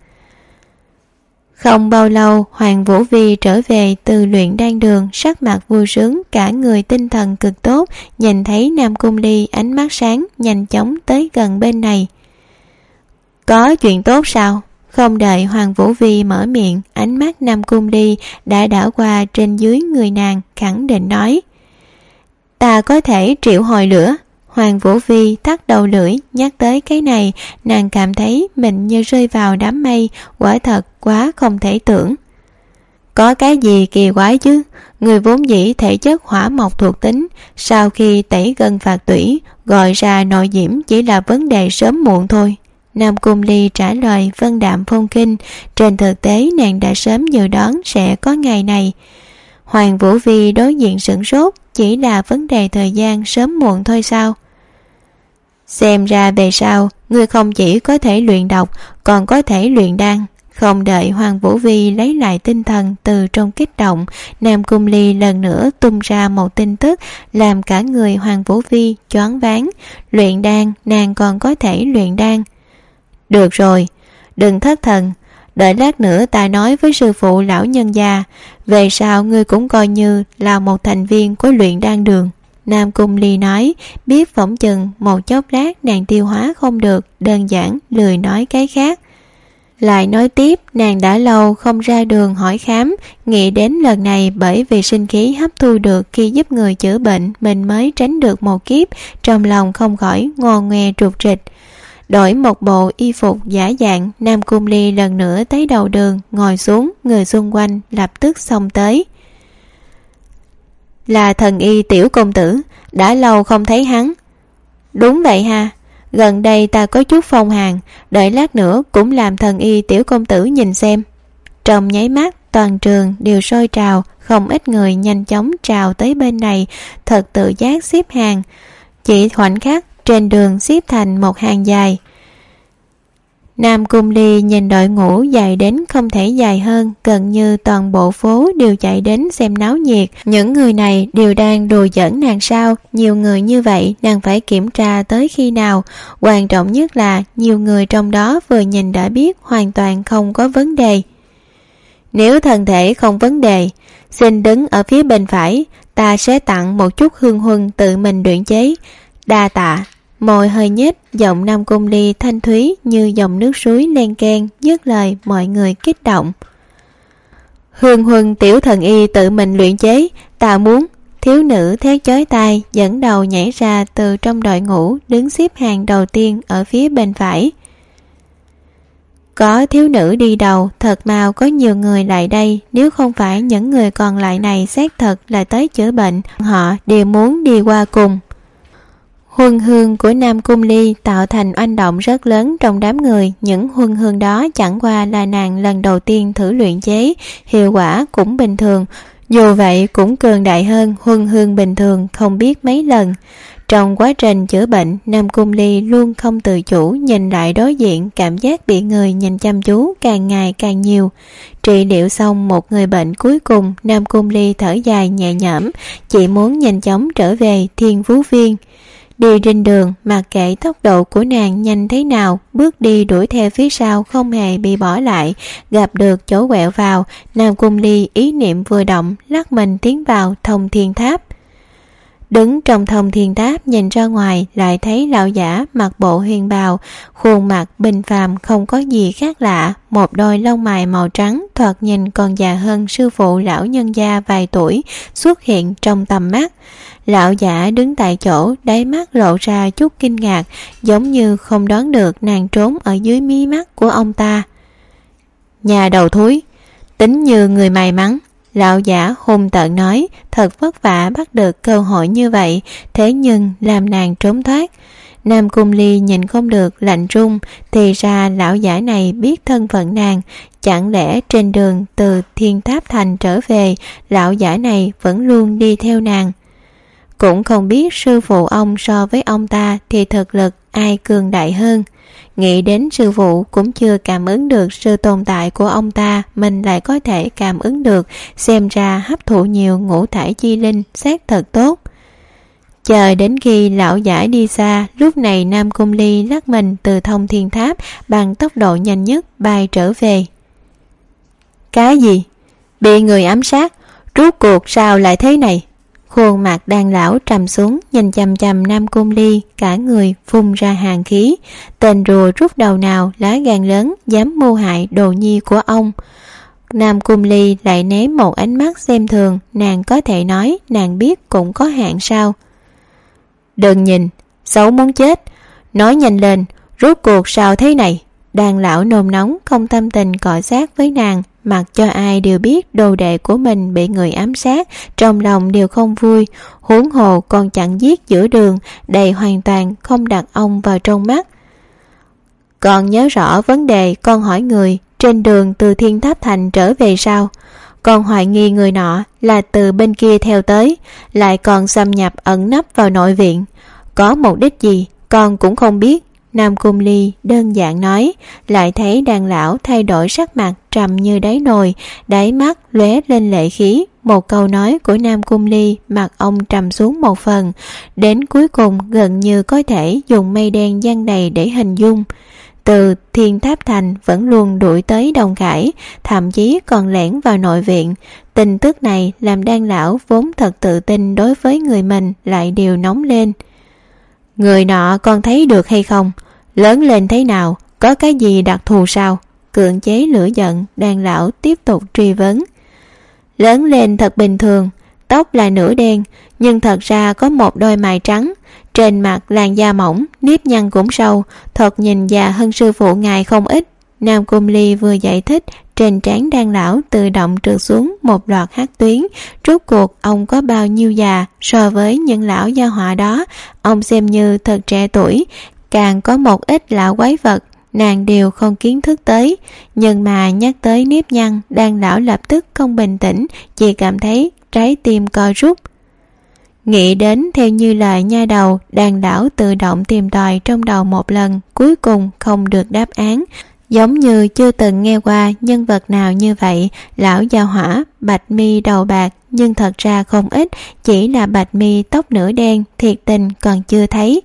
Không bao lâu, Hoàng Vũ Vi trở về từ luyện đan đường, sắc mặt vui sướng, cả người tinh thần cực tốt, nhìn thấy Nam Cung Ly ánh mắt sáng, nhanh chóng tới gần bên này. Có chuyện tốt sao? Không đợi Hoàng Vũ Vi mở miệng, ánh mắt Nam Cung Ly đã đảo qua trên dưới người nàng, khẳng định nói. Ta có thể triệu hồi lửa. Hoàng Vũ Vi thắt đầu lưỡi, nhắc tới cái này, nàng cảm thấy mình như rơi vào đám mây, quả thật quá không thể tưởng. Có cái gì kỳ quái chứ? Người vốn dĩ thể chất hỏa mộc thuộc tính, sau khi tẩy gân phạt tủy, gọi ra nội diễm chỉ là vấn đề sớm muộn thôi. Nam Cung Ly trả lời vân đạm phong kinh, trên thực tế nàng đã sớm dự đoán sẽ có ngày này. Hoàng Vũ Vi đối diện sửng sốt, chỉ là vấn đề thời gian sớm muộn thôi sao? Xem ra về sau, ngươi không chỉ có thể luyện độc, còn có thể luyện đan. Không đợi Hoàng Vũ Vi lấy lại tinh thần từ trong kích động, Nam Cung Ly lần nữa tung ra một tin tức làm cả người Hoàng Vũ Vi choáng váng. Luyện đan, nàng còn có thể luyện đan. Được rồi, đừng thất thần. Đợi lát nữa ta nói với sư phụ lão nhân gia, về sau ngươi cũng coi như là một thành viên của luyện đan đường. Nam Cung Ly nói, biết phỏng chừng một chốc lát nàng tiêu hóa không được, đơn giản lười nói cái khác. Lại nói tiếp, nàng đã lâu không ra đường hỏi khám, nghĩ đến lần này bởi vì sinh khí hấp thu được khi giúp người chữa bệnh, mình mới tránh được một kiếp, trong lòng không khỏi ngò ngoe trục trịch. Đổi một bộ y phục giả dạng, Nam Cung Ly lần nữa tới đầu đường, ngồi xuống, người xung quanh lập tức xông tới. Là thần y tiểu công tử, đã lâu không thấy hắn. Đúng vậy ha, gần đây ta có chút phong hàn, đợi lát nữa cũng làm thần y tiểu công tử nhìn xem. Trong nháy mắt, toàn trường đều sôi trào, không ít người nhanh chóng trào tới bên này, thật tự giác xếp hàng. Chỉ khoảnh khắc, trên đường xếp thành một hàng dài. Nam Cung Ly nhìn đội ngũ dài đến không thể dài hơn, gần như toàn bộ phố đều chạy đến xem náo nhiệt. Những người này đều đang đùa giỡn nàng sao? Nhiều người như vậy nàng phải kiểm tra tới khi nào? Quan trọng nhất là nhiều người trong đó vừa nhìn đã biết hoàn toàn không có vấn đề. Nếu thân thể không vấn đề, xin đứng ở phía bên phải, ta sẽ tặng một chút hương huân tự mình luyện chế. Đa tạ. Môi hơi nhếch, giọng Nam Cung Ly thanh thúy như dòng nước suối len keng, dứt lời mọi người kích động. Hương huân tiểu thần y tự mình luyện chế, ta muốn. Thiếu nữ thét chói tai dẫn đầu nhảy ra từ trong đội ngũ, đứng xếp hàng đầu tiên ở phía bên phải. Có thiếu nữ đi đầu, thật mau có nhiều người lại đây, nếu không phải những người còn lại này xác thật là tới chữa bệnh, họ đều muốn đi qua cùng. Huân hương của Nam Cung Ly tạo thành oanh động rất lớn trong đám người. Những huân hương đó chẳng qua là nàng lần đầu tiên thử luyện chế, hiệu quả cũng bình thường, dù vậy cũng cường đại hơn huân hương bình thường không biết mấy lần. Trong quá trình chữa bệnh, Nam Cung Ly luôn không tự chủ nhìn lại đối diện, cảm giác bị người nhìn chăm chú càng ngày càng nhiều. Trị liệu xong một người bệnh cuối cùng, Nam Cung Ly thở dài nhẹ nhõm, chỉ muốn nhanh chóng trở về Thiên Phú Viên. Đi trên đường, mặc kệ tốc độ của nàng nhanh thế nào, bước đi đuổi theo phía sau không hề bị bỏ lại. Gặp được chỗ quẹo vào, Nam Cung Ly ý niệm vừa động, lắc mình tiến vào thông thiên tháp. Đứng trong thông thiên tháp nhìn ra ngoài lại thấy lão giả mặc bộ huyền bào, khuôn mặt bình phàm không có gì khác lạ, một đôi lông mày màu trắng thoạt nhìn còn già hơn sư phụ lão nhân gia vài tuổi xuất hiện trong tầm mắt. Lão giả đứng tại chỗ, đáy mắt lộ ra chút kinh ngạc, giống như không đoán được nàng trốn ở dưới mí mắt của ông ta. Nhà đầu thúi, tính như người may mắn. Lão giả hung tợn nói, thật vất vả bắt được cơ hội như vậy, thế nhưng làm nàng trốn thoát. Nam Cung Ly nhìn không được lạnh run, thì ra lão giả này biết thân phận nàng. Chẳng lẽ trên đường từ Thiên Tháp Thành trở về, lão giả này vẫn luôn đi theo nàng? Cũng không biết sư phụ ông so với ông ta thì thực lực ai cường đại hơn. Nghĩ đến sư phụ cũng chưa cảm ứng được sự tồn tại của ông ta, mình lại có thể cảm ứng được, xem ra hấp thụ nhiều ngũ thải chi linh xác thật tốt. Chờ đến khi lão giả đi xa, lúc này Nam Cung Ly lắc mình từ thông thiên tháp bằng tốc độ nhanh nhất bay trở về. Cái gì? Bị người ám sát? Rốt cuộc sao lại thế này? Khuôn mặt Đan lão trầm xuống, nhìn chằm chằm Nam Cung Ly, cả người phun ra hàn khí. Tên rùa rút đầu nào lá gan lớn dám mưu hại đồ nhi của ông. Nam Cung Ly lại ném một ánh mắt xem thường, nàng có thể nói nàng biết cũng có hạn sao? Đừng nhìn, xấu muốn chết. Nói nhanh lên, rốt cuộc sao thế này? Đan lão nôn nóng không tâm tình cọ sát với nàng, mặc cho ai đều biết đồ đệ của mình bị người ám sát, trong lòng đều không vui, huống hồ còn chặn giết giữa đường, đây hoàn toàn không đặt ông vào trong mắt. Còn nhớ rõ vấn đề con hỏi người trên đường từ Thiên Tháp Thành trở về sao? Con hoài nghi người nọ là từ bên kia theo tới, lại còn xâm nhập ẩn nấp vào nội viện. Có mục đích gì con cũng không biết. Nam Cung Ly đơn giản nói, lại thấy Đan lão thay đổi sắc mặt trầm như đáy nồi, đáy mắt lóe lên lệ khí. Một câu nói của Nam Cung Ly mặt ông trầm xuống một phần, đến cuối cùng gần như có thể dùng mây đen giăng đầy để hình dung. Từ Thiên Tháp Thành vẫn luôn đuổi tới Đông Khải, thậm chí còn lẻn vào nội viện. Tin tức này làm Đan lão vốn thật tự tin đối với người mình lại đều nóng lên. Người nọ con thấy được hay không? Lớn lên thế nào? Có cái gì đặc thù sao? Cưỡng chế lửa giận, Đan lão tiếp tục truy vấn. Lớn lên thật bình thường, tóc là nửa đen, nhưng thật ra có một đôi mày trắng, trên mặt làn da mỏng, nếp nhăn cũng sâu, thật nhìn già hơn sư phụ ngài không ít. Nam Cung Ly vừa giải thích, trên trán Đan lão tự động trượt xuống một loạt hắc tuyến. Rốt cuộc ông có bao nhiêu già so với những lão gia họa đó? Ông xem như thật trẻ tuổi, càng có một ít lão quái vật nàng đều không kiến thức tới. Nhưng mà nhắc tới nếp nhăn, Đan lão lập tức không bình tĩnh, chỉ cảm thấy trái tim co rút. Nghĩ đến theo như lời nha đầu, Đan lão tự động tìm tòi trong đầu một lần, cuối cùng không được đáp án. Giống như chưa từng nghe qua nhân vật nào như vậy. Lão gia hỏa bạch mi đầu bạc, nhưng thật ra không ít, chỉ là bạch mi tóc nửa đen, thiệt tình còn chưa thấy.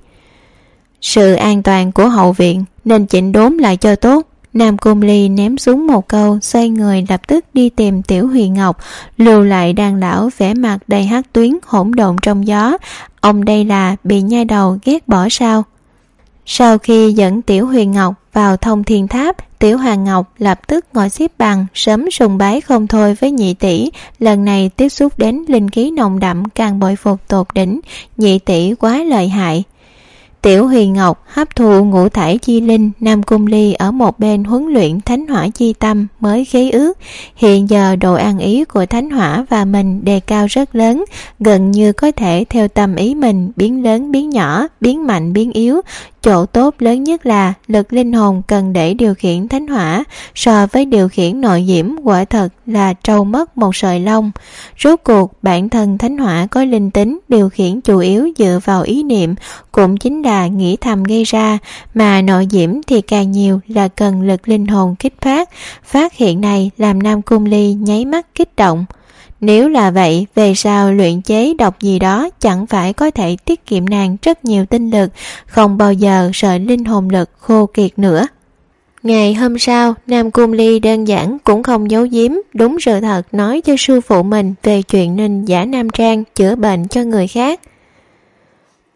Sự an toàn của hậu viện nên chỉnh đốn lại cho tốt. Nam Cung Ly ném xuống một câu, xoay người lập tức đi tìm Tiểu Huyền Ngọc, lưu lại Đan lão vẻ mặt đầy hắc tuyến hỗn độn trong gió. Ông đây là bị nha đầu ghét bỏ sao? Sau khi dẫn Tiểu Huyền Ngọc vào thông thiên tháp, Tiểu Hoàng Ngọc lập tức ngồi xếp bằng, sớm sùng bái không thôi với nhị tỷ. Lần này tiếp xúc đến linh khí nồng đậm, càng bội phục tột đỉnh. Nhị tỷ quá lợi hại. Tiểu Huyền Ngọc hấp thụ ngũ thải chi linh, Nam Cung Ly ở một bên huấn luyện thánh hỏa chi tâm mới khế ước. Hiện giờ độ ăn ý của thánh hỏa và mình đề cao rất lớn, gần như có thể theo tâm ý mình biến lớn biến nhỏ, biến mạnh biến yếu. Chỗ tốt lớn nhất là lực linh hồn cần để điều khiển thánh hỏa, so với điều khiển nội diễm quả thật là trâu mất một sợi lông. Rốt cuộc bản thân thánh hỏa có linh tính, điều khiển chủ yếu dựa vào ý niệm, cũng chính là nghĩ thầm gây ra, mà nội diễm thì càng nhiều là cần lực linh hồn kích phát. Phát hiện này làm Nam Cung Ly nháy mắt kích động. Nếu là vậy, về sau luyện chế độc gì đó chẳng phải có thể tiết kiệm nàng rất nhiều tinh lực, không bao giờ sợ linh hồn lực khô kiệt nữa. Ngày hôm sau, Nam Cung Ly đơn giản cũng không giấu giếm, đúng sự thật nói cho sư phụ mình về chuyện nên giả nam trang chữa bệnh cho người khác.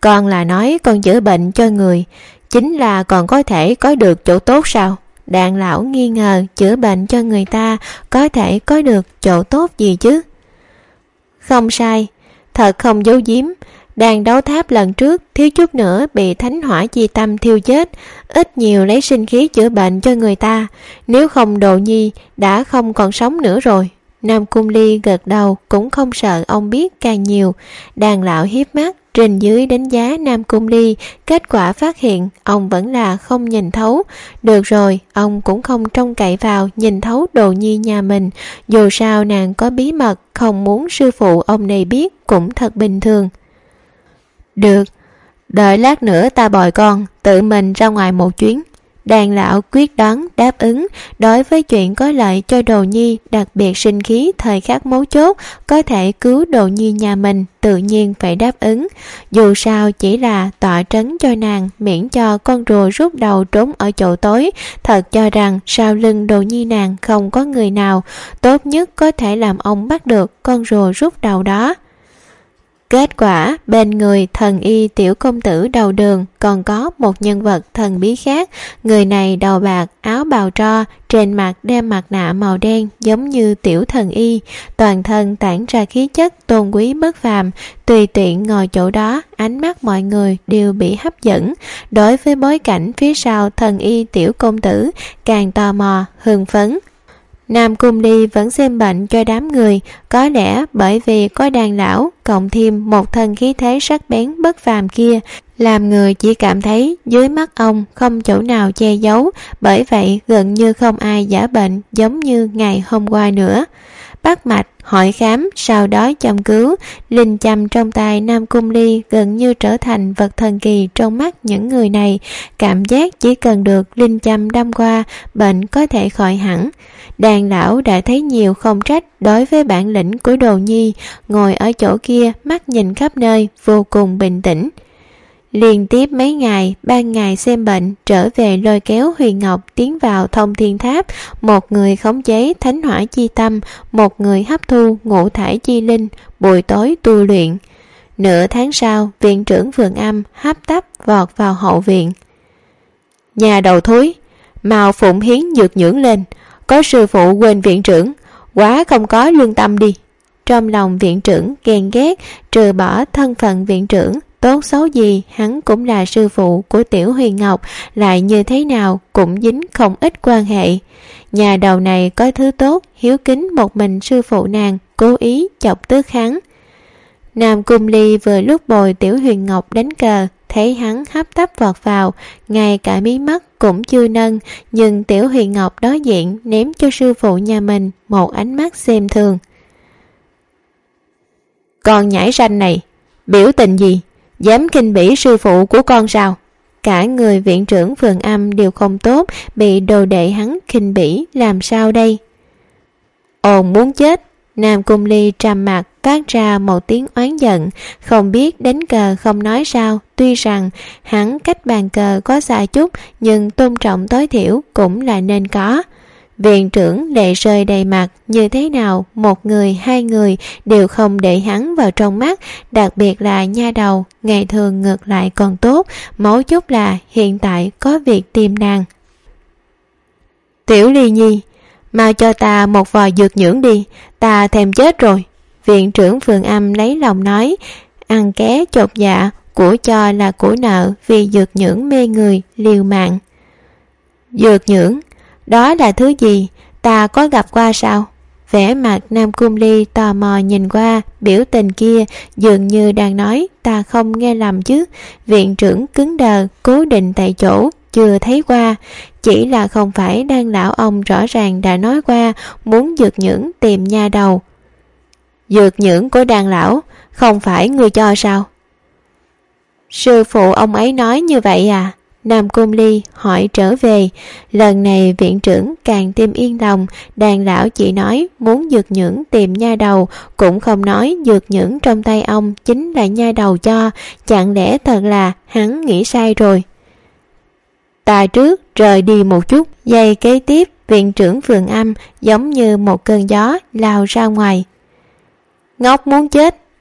Con là nói con chữa bệnh cho người, chính là còn có thể có được chỗ tốt sao? Đàn lão nghi ngờ chữa bệnh cho người ta có thể có được chỗ tốt gì chứ? Không sai, thật không giấu giếm, đàn đấu tháp lần trước thiếu chút nữa bị thánh hỏa chi tâm thiêu chết, ít nhiều lấy sinh khí chữa bệnh cho người ta, nếu không Đồ Nhi đã không còn sống nữa rồi. Nam Cung Ly gật đầu, cũng không sợ ông biết càng nhiều. Đàn lão hiếp mắt trên dưới đánh giá Nam Cung Ly, kết quả phát hiện ông vẫn là không nhìn thấu. Được rồi, ông cũng không trông cậy vào nhìn thấu Đồ Nhi nhà mình, dù sao nàng có bí mật không muốn sư phụ ông này biết cũng thật bình thường. Được, đợi lát nữa ta bồi con tự mình ra ngoài một chuyến. Đàn lão quyết đoán đáp ứng. Đối với chuyện có lợi cho Đồ Nhi, đặc biệt sinh khí thời khắc mấu chốt có thể cứu Đồ Nhi nhà mình, tự nhiên phải đáp ứng. Dù sao chỉ là tọa trấn cho nàng, miễn cho con rùa rút đầu trốn ở chỗ tối. Thật cho rằng sau lưng Đồ Nhi nàng không có người nào, tốt nhất có thể làm ông bắt được con rùa rút đầu đó. Kết quả bên người thần y tiểu công tử đầu đường còn có một nhân vật thần bí khác. Người này đầu bạc, áo bào tro, trên mặt đeo mặt nạ màu đen giống như tiểu thần y, toàn thân tản ra khí chất tôn quý bất phàm. Tùy tiện ngồi chỗ đó, ánh mắt mọi người đều bị hấp dẫn. Đối với bối cảnh phía sau thần y tiểu công tử càng tò mò, hưng phấn. Nam Cung Ly vẫn xem bệnh cho đám người, có lẽ bởi vì có đàn lão cộng thêm một thân khí thế sắc bén bất phàm kia, làm người chỉ cảm thấy dưới mắt ông không chỗ nào che giấu, bởi vậy gần như không ai giả bệnh giống như ngày hôm qua nữa. Bắt mạch, hỏi khám, sau đó châm cứu, linh châm trong tay Nam Cung Ly gần như trở thành vật thần kỳ trong mắt những người này, cảm giác chỉ cần được linh châm đâm qua, bệnh có thể khỏi hẳn. Đàn lão đã thấy nhiều không trách đối với bản lĩnh của Đồ Nhi, ngồi ở chỗ kia mắt nhìn khắp nơi, vô cùng bình tĩnh. Liên tiếp mấy ngày, ban ngày xem bệnh, trở về lôi kéo Huyền Ngọc tiến vào Thông Thiên Tháp, một người khống chế thánh hỏa chi tâm, một người hấp thu ngũ thải chi linh, buổi tối tu luyện. Nửa tháng sau, viện trưởng Vườn Âm hấp tấp vọt vào hậu viện. Nhà đầu thúi, mau phụng hiến dược nhưỡng lên, có sư phụ quên viện trưởng, quá không có lương tâm đi. Trong lòng viện trưởng ghen ghét, trừ bỏ thân phận viện trưởng, tốt xấu gì hắn cũng là sư phụ của Tiểu Huyền Ngọc, lại như thế nào cũng dính không ít quan hệ. Nhà đầu này có thứ tốt, hiếu kính một mình sư phụ nàng, cố ý chọc tức hắn. Nam Cung Ly vừa lúc bồi Tiểu Huyền Ngọc đánh cờ, thấy hắn hấp tấp vọt vào, ngay cả mí mắt cũng chưa nâng, nhưng Tiểu Huyền Ngọc đối diện ném cho sư phụ nhà mình một ánh mắt xem thường. Con nhãi ranh này, biểu tình gì? Dám khinh bỉ sư phụ của con sao? Cả người viện trưởng Vườn Âm đều không tốt, bị đồ đệ hắn khinh bỉ làm sao đây? Ồn muốn chết. Nam Cung Ly trầm mặt phát ra một tiếng oán giận, không biết đánh cờ không nói sao. Tuy rằng hắn cách bàn cờ có xa chút, nhưng tôn trọng tối thiểu cũng là nên có. Viện trưởng lệ rơi đầy mặt, như thế nào một người hai người đều không để hắn vào trong mắt, đặc biệt là nha đầu, ngày thường ngược lại còn tốt, mấu chốt là hiện tại có việc tìm nàng. Tiểu Ly Nhi, mau cho ta một vò dược nhưỡng đi, ta thèm chết rồi. Viện trưởng Vườn Âm lấy lòng nói, ăn ké chột dạ, của cho là của nợ, vì dược nhưỡng mê người, liều mạng. Dược nhưỡng, đó là thứ gì? Ta có gặp qua sao? Vẻ mặt Nam Cung Ly tò mò nhìn qua, biểu tình kia dường như đang nói ta không nghe lầm chứ. Viện trưởng cứng đờ, cố định tại chỗ, chưa thấy qua. Chỉ là không phải đang lão ông rõ ràng đã nói qua muốn dược nhưỡng tìm nha đầu. Dược nhưỡng của đàn lão, không phải người cho sao? Sư phụ ông ấy nói như vậy à? Nam Cung Ly hỏi trở về. Lần này viện trưởng càng thêm yên lòng, đàn lão chỉ nói muốn dược nhưỡng tìm nha đầu, cũng không nói dược nhưỡng trong tay ông chính là nha đầu cho. Chẳng lẽ thật là hắn nghĩ sai rồi? Ta trước rời đi một chút, giây kế tiếp viện trưởng Vườn Âm giống như một cơn gió lao ra ngoài. Ngốc muốn chết,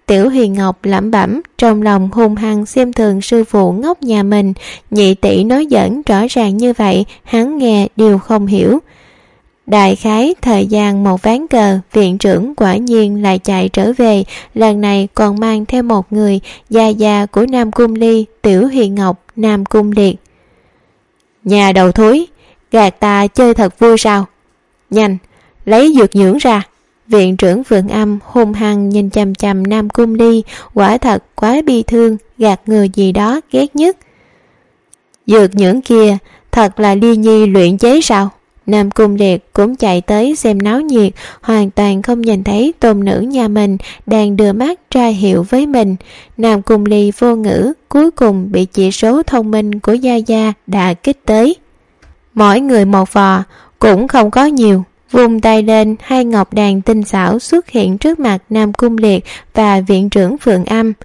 Tiểu Huyền Ngọc lẩm bẩm, trong lòng hung hăng xem thường sư phụ ngốc nhà mình. Nhị tỷ nói giỡn rõ ràng như vậy, hắn nghe đều không hiểu. Đại khái thời gian một ván cờ, viện trưởng quả nhiên lại chạy trở về, lần này còn mang theo một người, gia gia của Nam Cung Ly, Tiểu Huyền Ngọc, Nam Cung Liệt. Nhà đầu thối, gạt ta chơi thật vui sao? Nhanh, lấy dược nhưỡng ra. Viện trưởng Vượng Âm hung hăng nhìn chằm chằm Nam Cung Ly, quả thật quá bi thương, gạt người gì đó ghét nhất. Dược nhưỡng kia thật là Ly Nhi luyện chế sao? Nam Cung Liệt cũng chạy tới xem náo nhiệt, hoàn toàn không nhìn thấy tôn nữ nhà mình đang đưa mắt tra hiệu với mình. Nam Cung Ly vô ngữ, cuối cùng bị chỉ số thông minh của Gia Gia đả kích tới. Mỗi người một vò, cũng không có nhiều. Vung tay lên, hai ngọc đàn tinh xảo xuất hiện trước mặt Nam Cung Liệt và viện trưởng Phượng Âm.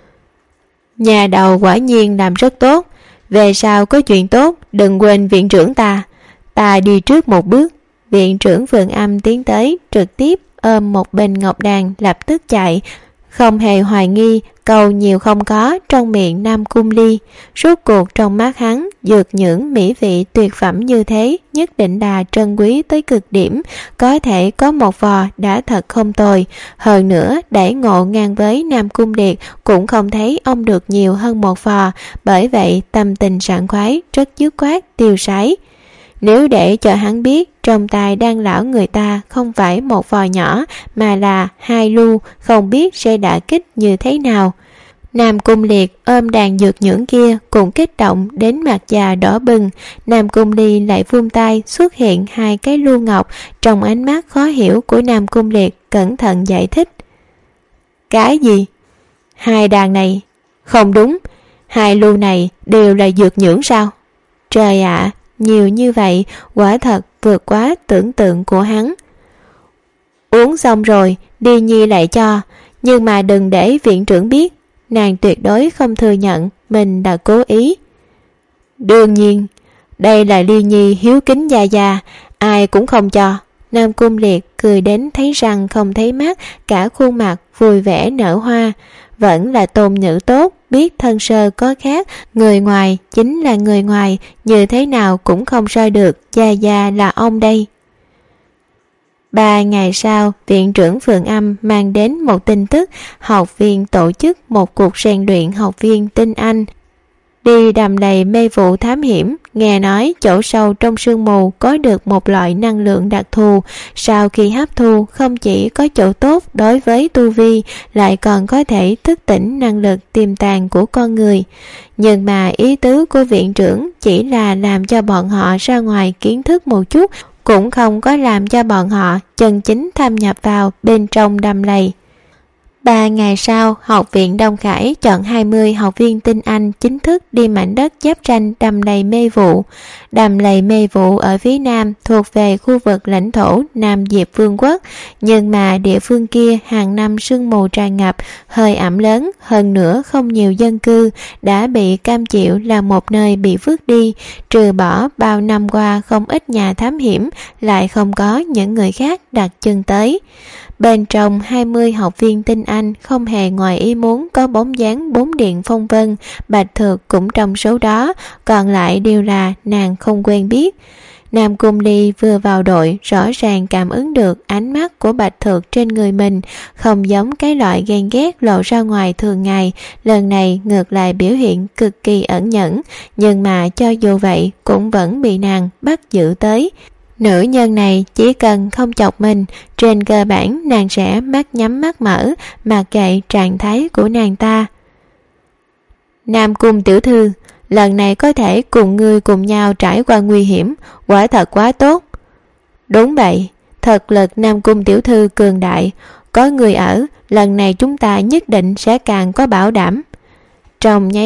Nhà đầu quả nhiên làm rất tốt, về sau có chuyện tốt đừng quên viện trưởng ta. Ta đi trước một bước. Viện trưởng Phượng Âm tiến tới, trực tiếp ôm một bình ngọc đàn lập tức chạy, không hề hoài nghi câu nhiều không có trong miệng Nam Cung Ly. Rốt cuộc trong mắt hắn, dược nhưỡng mỹ vị tuyệt phẩm như thế nhất định là trân quý tới cực điểm, có thể có một vò đã thật không tồi. Hơn nữa đãi ngộ ngang với Nam Cung Liệt cũng không thấy ông được nhiều hơn một vò, bởi vậy tâm tình sảng khoái, rất dứt khoát tiêu sái. Nếu để cho hắn biết trong tay Đan lão người ta không phải một vò nhỏ mà là 2 lu, không biết sẽ đả kích như thế nào. Nam Cung Liệt ôm đàn dược nhưỡng kia cũng kích động đến mặt già đỏ bừng. Nam Cung Ly lại vung tay xuất hiện 2 cái lu ngọc, trong ánh mắt khó hiểu của Nam Cung Liệt cẩn thận giải thích. Cái gì? 2 đàn này? Không đúng, 2 lu này đều là dược nhưỡng sao? Trời ạ! Nhiều như vậy, quả thật vượt quá tưởng tượng của hắn. Uống xong rồi, Ly Nhi lại cho, nhưng mà đừng để viện trưởng biết, nàng tuyệt đối không thừa nhận mình đã cố ý. Đương nhiên, đây là Ly Nhi hiếu kính Gia Gia, ai cũng không cho. Nam Cung Liệt cười đến thấy răng không thấy mắt, cả khuôn mặt vui vẻ nở hoa. Vẫn là tôn nữ tốt, biết thân sơ có khác, người ngoài chính là người ngoài, như thế nào cũng không soi được Gia Gia là ông đây. 3 ngày sau, viện trưởng Phượng Âm mang đến một tin tức, học viên tổ chức một cuộc rèn luyện học viên tinh Anh. Đi đầm lầy mê vụ thám hiểm, nghe nói chỗ sâu trong sương mù có được một loại năng lượng đặc thù, sau khi hấp thu không chỉ có chỗ tốt đối với tu vi, lại còn có thể thức tỉnh năng lực tiềm tàng của con người. Nhưng mà ý tứ của viện trưởng chỉ là làm cho bọn họ ra ngoài kiến thức một chút, cũng không có làm cho bọn họ chân chính thâm nhập vào bên trong đầm lầy. 3 ngày sau, học viện Đông Khải chọn 20 học viên tinh Anh chính thức đi mảnh đất giáp ranh đầm lầy mê vụ. Đầm lầy mê vụ ở phía nam thuộc về khu vực lãnh thổ Nam Diệp Vương quốc, nhưng mà địa phương kia hàng năm sương mù tràn ngập, hơi ẩm lớn, hơn nữa không nhiều dân cư, đã bị cam chịu là một nơi bị vứt đi, trừ bỏ bao năm qua không ít nhà thám hiểm, lại không có những người khác đặt chân tới. Bên trong 20 học viên tinh Anh không hề ngoài ý muốn có bóng dáng 4 điện phong vân, Bạch Thược cũng trong số đó, còn lại đều là nàng không quen biết. Nam Cung Ly vừa vào đội rõ ràng cảm ứng được ánh mắt của Bạch Thược trên người mình, không giống cái loại ghen ghét lộ ra ngoài thường ngày, lần này ngược lại biểu hiện cực kỳ ẩn nhẫn, nhưng mà cho dù vậy cũng vẫn bị nàng bắt giữ tới. Nữ nhân này chỉ cần không chọc mình, trên cơ bản nàng sẽ mắt nhắm mắt mở, mặc kệ trạng thái của nàng ta. Nam Cung tiểu thư, lần này có thể cùng ngươi cùng nhau trải qua nguy hiểm, quả thật quá tốt. Đúng vậy, thực lực Nam Cung tiểu thư cường đại, có người ở, lần này chúng ta nhất định sẽ càng có bảo đảm. Trong nháy mắt,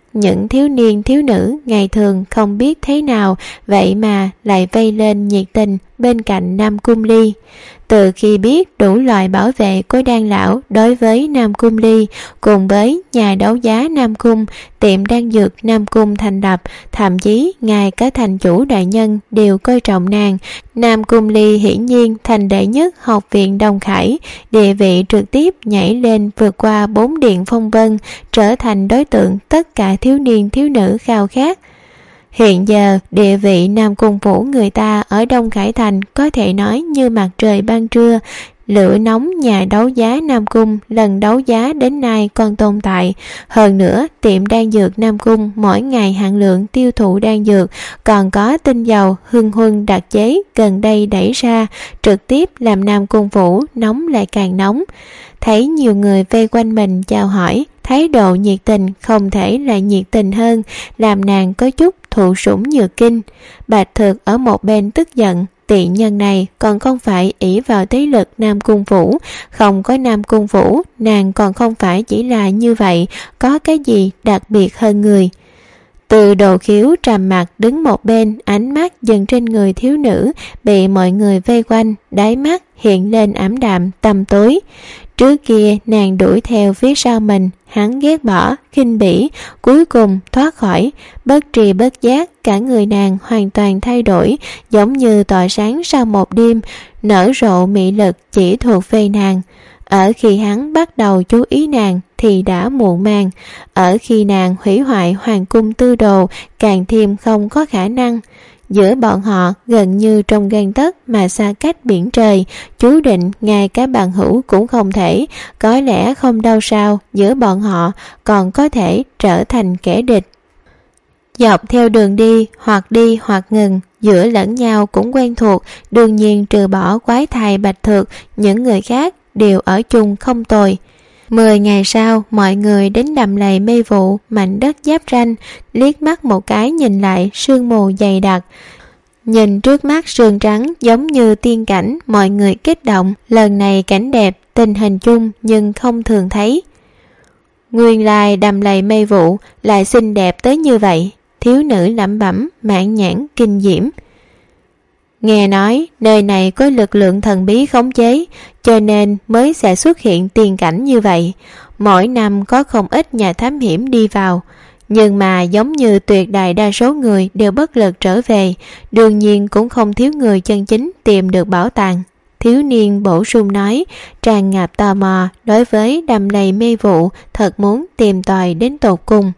những thiếu niên thiếu nữ ngày thường không biết thế nào, vậy mà lại vây lên nhiệt tình bên cạnh Nam Cung Ly. Từ khi biết đủ loại bảo vệ của Đan lão đối với Nam Cung Ly, cùng với nhà đấu giá Nam Cung, tiệm đan dược Nam Cung thành lập, thậm chí ngài cả thành chủ đại nhân đều coi trọng nàng, Nam Cung Ly hiển nhiên thành đệ nhất học viện Đông Khải, địa vị trực tiếp nhảy lên vượt qua 4 điện phong vân, trở thành đối tượng tất cả thiếu niên thiếu nữ khao khát. Hiện giờ, địa vị Nam Cung phủ người ta ở Đông Khải Thành có thể nói như mặt trời ban trưa. Lửa nóng nhà đấu giá Nam Cung lần đấu giá đến nay còn tồn tại. Hơn nữa, tiệm đan dược Nam Cung mỗi ngày hạn lượng tiêu thụ đan dược, còn có tinh dầu hương huân đặc chế gần đây đẩy ra, trực tiếp làm Nam Cung phủ nóng lại càng nóng. Thấy nhiều người vây quanh mình chào hỏi, thái độ nhiệt tình không thể lại nhiệt tình hơn, làm nàng có chút thụ sủng nhược kinh. Bạch Thực ở một bên tức giận, tiện nhân này còn không phải ỷ vào thế lực Nam Cung phủ, không có Nam Cung phủ nàng còn không phải chỉ là như vậy, có cái gì đặc biệt hơn người. Từ Đồ Khiếu trầm mặt đứng một bên, ánh mắt dừng trên người thiếu nữ bị mọi người vây quanh, đáy mắt hiện lên ảm đạm tăm tối. Trước kia nàng đuổi theo phía sau mình, hắn ghét bỏ, khinh bỉ, cuối cùng thoát khỏi. Bất tri bất giác, cả người nàng hoàn toàn thay đổi, giống như tỏa sáng sau một đêm, nở rộ mị lực chỉ thuộc về nàng. Ở khi hắn bắt đầu chú ý nàng thì đã muộn màng, ở khi nàng hủy hoại hoàng cung tư đồ càng thêm không có khả năng. Giữa bọn họ gần như trong gang tấc mà xa cách biển trời, chú định ngay cả bạn hữu cũng không thể, có lẽ không đâu sao giữa bọn họ còn có thể trở thành kẻ địch. Dọc theo đường đi hoặc ngừng, giữa lẫn nhau cũng quen thuộc, đương nhiên trừ bỏ quái thai Bạch Thực, những người khác đều ở chung không tồi. 10 ngày sau, mọi người đến đầm lầy mê vụ, mảnh đất giáp ranh, liếc mắt một cái nhìn lại sương mù dày đặc. Nhìn trước mắt sương trắng giống như tiên cảnh, mọi người kích động, lần này cảnh đẹp, tình hình chung nhưng không thường thấy. Nguyên lai đầm lầy mê vụ lại xinh đẹp tới như vậy, thiếu nữ lẩm bẩm, mãn nhãn kinh diễm. Nghe nói nơi này có lực lượng thần bí khống chế, cho nên mới sẽ xuất hiện tiên cảnh như vậy. Mỗi năm có không ít nhà thám hiểm đi vào, nhưng mà giống như tuyệt đại đa số người đều bất lực trở về, đương nhiên cũng không thiếu người chân chính tìm được bảo tàng. Thiếu niên bổ sung nói, tràn ngập tò mò đối với đầm lầy mê vụ, thật muốn tìm tòi đến tột cùng.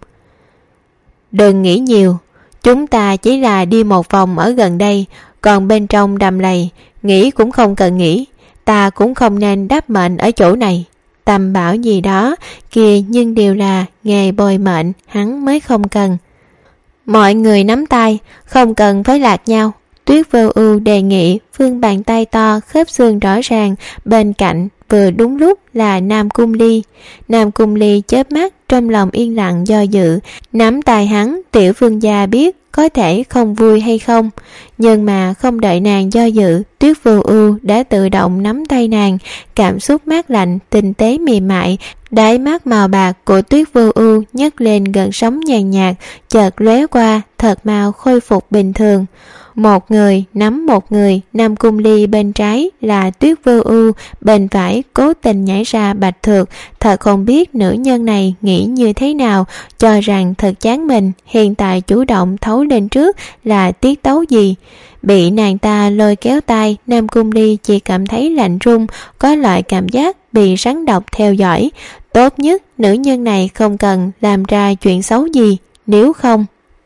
Đừng nghĩ nhiều, chúng ta chỉ là đi một vòng ở gần đây, còn bên trong đầm lầy, nghĩ cũng không cần nghĩ, ta cũng không nên đáp mệnh ở chỗ này. Tầm bảo gì đó kìa, nhưng đều là nghề bồi mệnh, hắn mới không cần. Mọi người nắm tay, không cần phải lạc nhau. Tuyết Vô Ưu đề nghị, phương bàn tay to khớp xương rõ ràng, bên cạnh vừa đúng lúc là Nam Cung Ly. Nam Cung Ly chớp mắt, trong lòng yên lặng do dự, nắm tay hắn. Tiểu vương gia biết có thể không vui hay không, nhưng mà không đợi nàng do dự, Tuyết Vô Ưu đã tự động nắm tay nàng. Cảm xúc mát lạnh, tinh tế mềm mại, đáy mắt màu bạc của Tuyết Vô Ưu nhấc lên gợn sóng nhàn nhạt, chợt lóe qua, thật mau khôi phục bình thường. Một người nắm một người, Nam Cung Ly bên trái là Tuyết Vô Ưu, bên phải cố tình nhảy ra Bạch Thực. Thật không biết nữ nhân này nghĩ như thế nào, cho rằng thật chán mình, hiện tại chủ động thấu lên trước là tiết tấu gì. Bị nàng ta lôi kéo tay, Nam Cung Ly chỉ cảm thấy lạnh run, có loại cảm giác bị rắn độc theo dõi. Tốt nhất nữ nhân này không cần làm ra chuyện xấu gì, nếu không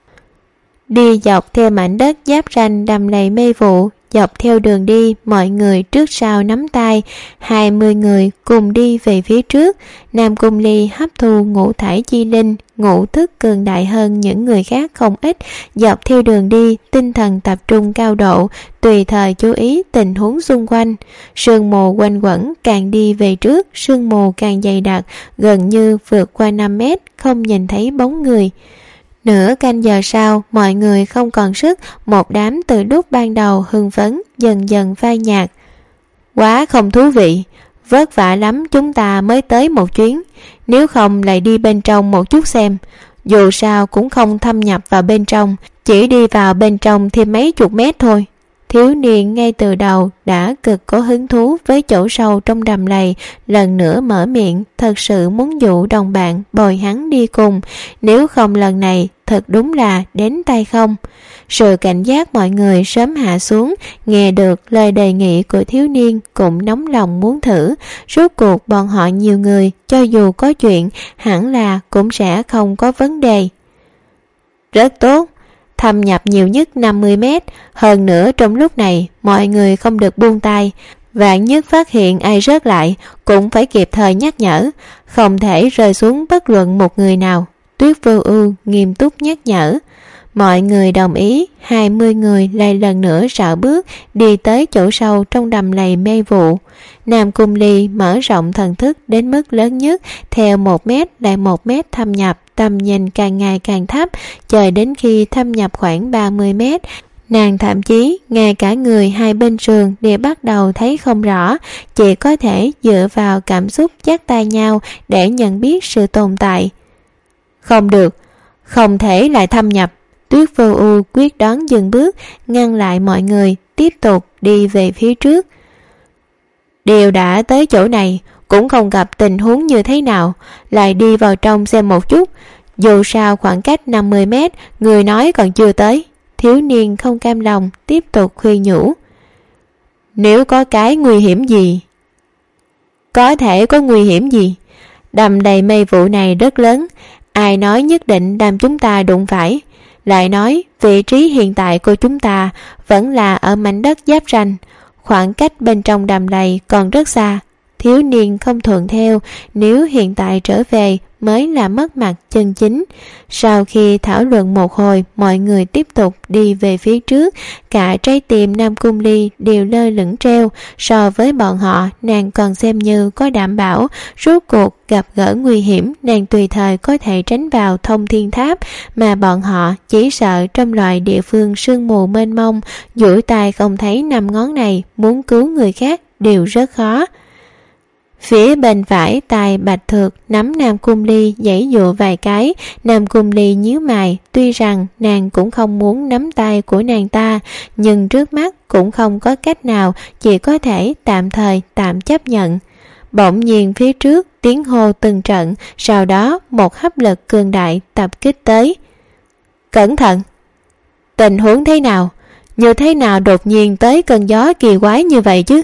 đi dọc theo mảnh đất giáp ranh đầm lầy mê vụ. Dọc theo đường đi, mọi người trước sau nắm tay, 20 người cùng đi về phía trước. Nam Cung Ly hấp thu ngũ thải chi linh, ngũ thức cường đại hơn những người khác không ít. Dọc theo đường đi, tinh thần tập trung cao độ, tùy thời chú ý tình huống xung quanh. Sương mù quanh quẩn, càng đi về trước, sương mù càng dày đặc, gần như vượt qua 5 mét, không nhìn thấy bóng người. Nửa canh giờ sau, mọi người không còn sức, một đám từ lúc ban đầu hưng phấn dần dần phai nhạt. Quá không thú vị, vất vả lắm chúng ta mới tới một chuyến, nếu không lại đi bên trong một chút xem. dù sao cũng không thâm nhập vào bên trong, chỉ đi vào bên trong thêm mấy chục mét thôi. Thiếu niên ngay từ đầu đã cực có hứng thú với chỗ sâu trong đầm lầy, lần nữa mở miệng, thật sự muốn dụ đồng bạn bồi hắn đi cùng, nếu không lần này thật đúng là đến tay không. Sự cảnh giác mọi người sớm hạ xuống, nghe được lời đề nghị của thiếu niên cũng nóng lòng muốn thử. Rốt cuộc bọn họ nhiều người, cho dù có chuyện hẳn là cũng sẽ không có vấn đề. Rất tốt, thâm nhập nhiều nhất 50 mét, hơn nữa trong lúc này mọi người không được buông tay, vạn nhất phát hiện ai rớt lại cũng phải kịp thời nhắc nhở, không thể rơi xuống bất luận một người nào. Tuyết Vô Ưu nghiêm túc nhắc nhở. Mọi người đồng ý, 20 người lại lần nữa rảo bước đi tới chỗ sâu trong đầm lầy mê vụ. Nam Cung Ly mở rộng thần thức đến mức lớn nhất, theo 1 mét lại 1 mét thâm nhập, tầm nhìn càng ngày càng thấp, chờ đến khi thâm nhập khoảng 30 mét. Nàng thậm chí ngay cả người hai bên sườn đều bắt đầu thấy không rõ, chỉ có thể dựa vào cảm xúc dắt tay nhau để nhận biết sự tồn tại. Không được, không thể lại thâm nhập. Tuyết Vô Ưu quyết đoán dừng bước, ngăn lại mọi người, tiếp tục đi về phía trước. Đều đã tới chỗ này, cũng không gặp tình huống như thế nào, lại đi vào trong xem một chút, dù sao khoảng cách 50 mét, người nói còn chưa tới. Thiếu niên không cam lòng, tiếp tục khuyên nhủ. Nếu có cái nguy hiểm gì? Có thể có nguy hiểm gì? Đầm đầy mây vụ này rất lớn, ai nói nhất định làm chúng ta đụng phải. Lại nói vị trí hiện tại của chúng ta vẫn là ở mảnh đất giáp ranh, khoảng cách bên trong đầm lầy còn rất xa. Thiếu niên không thuận theo, nếu hiện tại trở về mới là mất mặt chân chính. Sau khi thảo luận một hồi, mọi người tiếp tục đi về phía trước. Cả trái tim Nam Cung Ly đều lơ lửng treo, so với bọn họ nàng còn xem như có đảm bảo. Rốt cuộc gặp gỡ nguy hiểm, nàng tùy thời có thể tránh vào Thông Thiên Tháp, mà bọn họ chỉ sợ trong loại địa phương sương mù mênh mông, duỗi tay không thấy 5 ngón này, muốn cứu người khác đều rất khó. Phía bên phải tay Bạch Thược nắm Nam Cung Ly giãy dụa vài cái. Nam Cung Ly nhíu mày, tuy rằng nàng cũng không muốn nắm tay của nàng ta, nhưng trước mắt cũng không có cách nào, chỉ có thể tạm chấp nhận. Bỗng nhiên phía trước tiếng hô từng trận, sau đó một hấp lực cường đại tập kích tới. Cẩn thận! Tình huống thế nào? Như thế nào đột nhiên tới cơn gió kỳ quái như vậy chứ?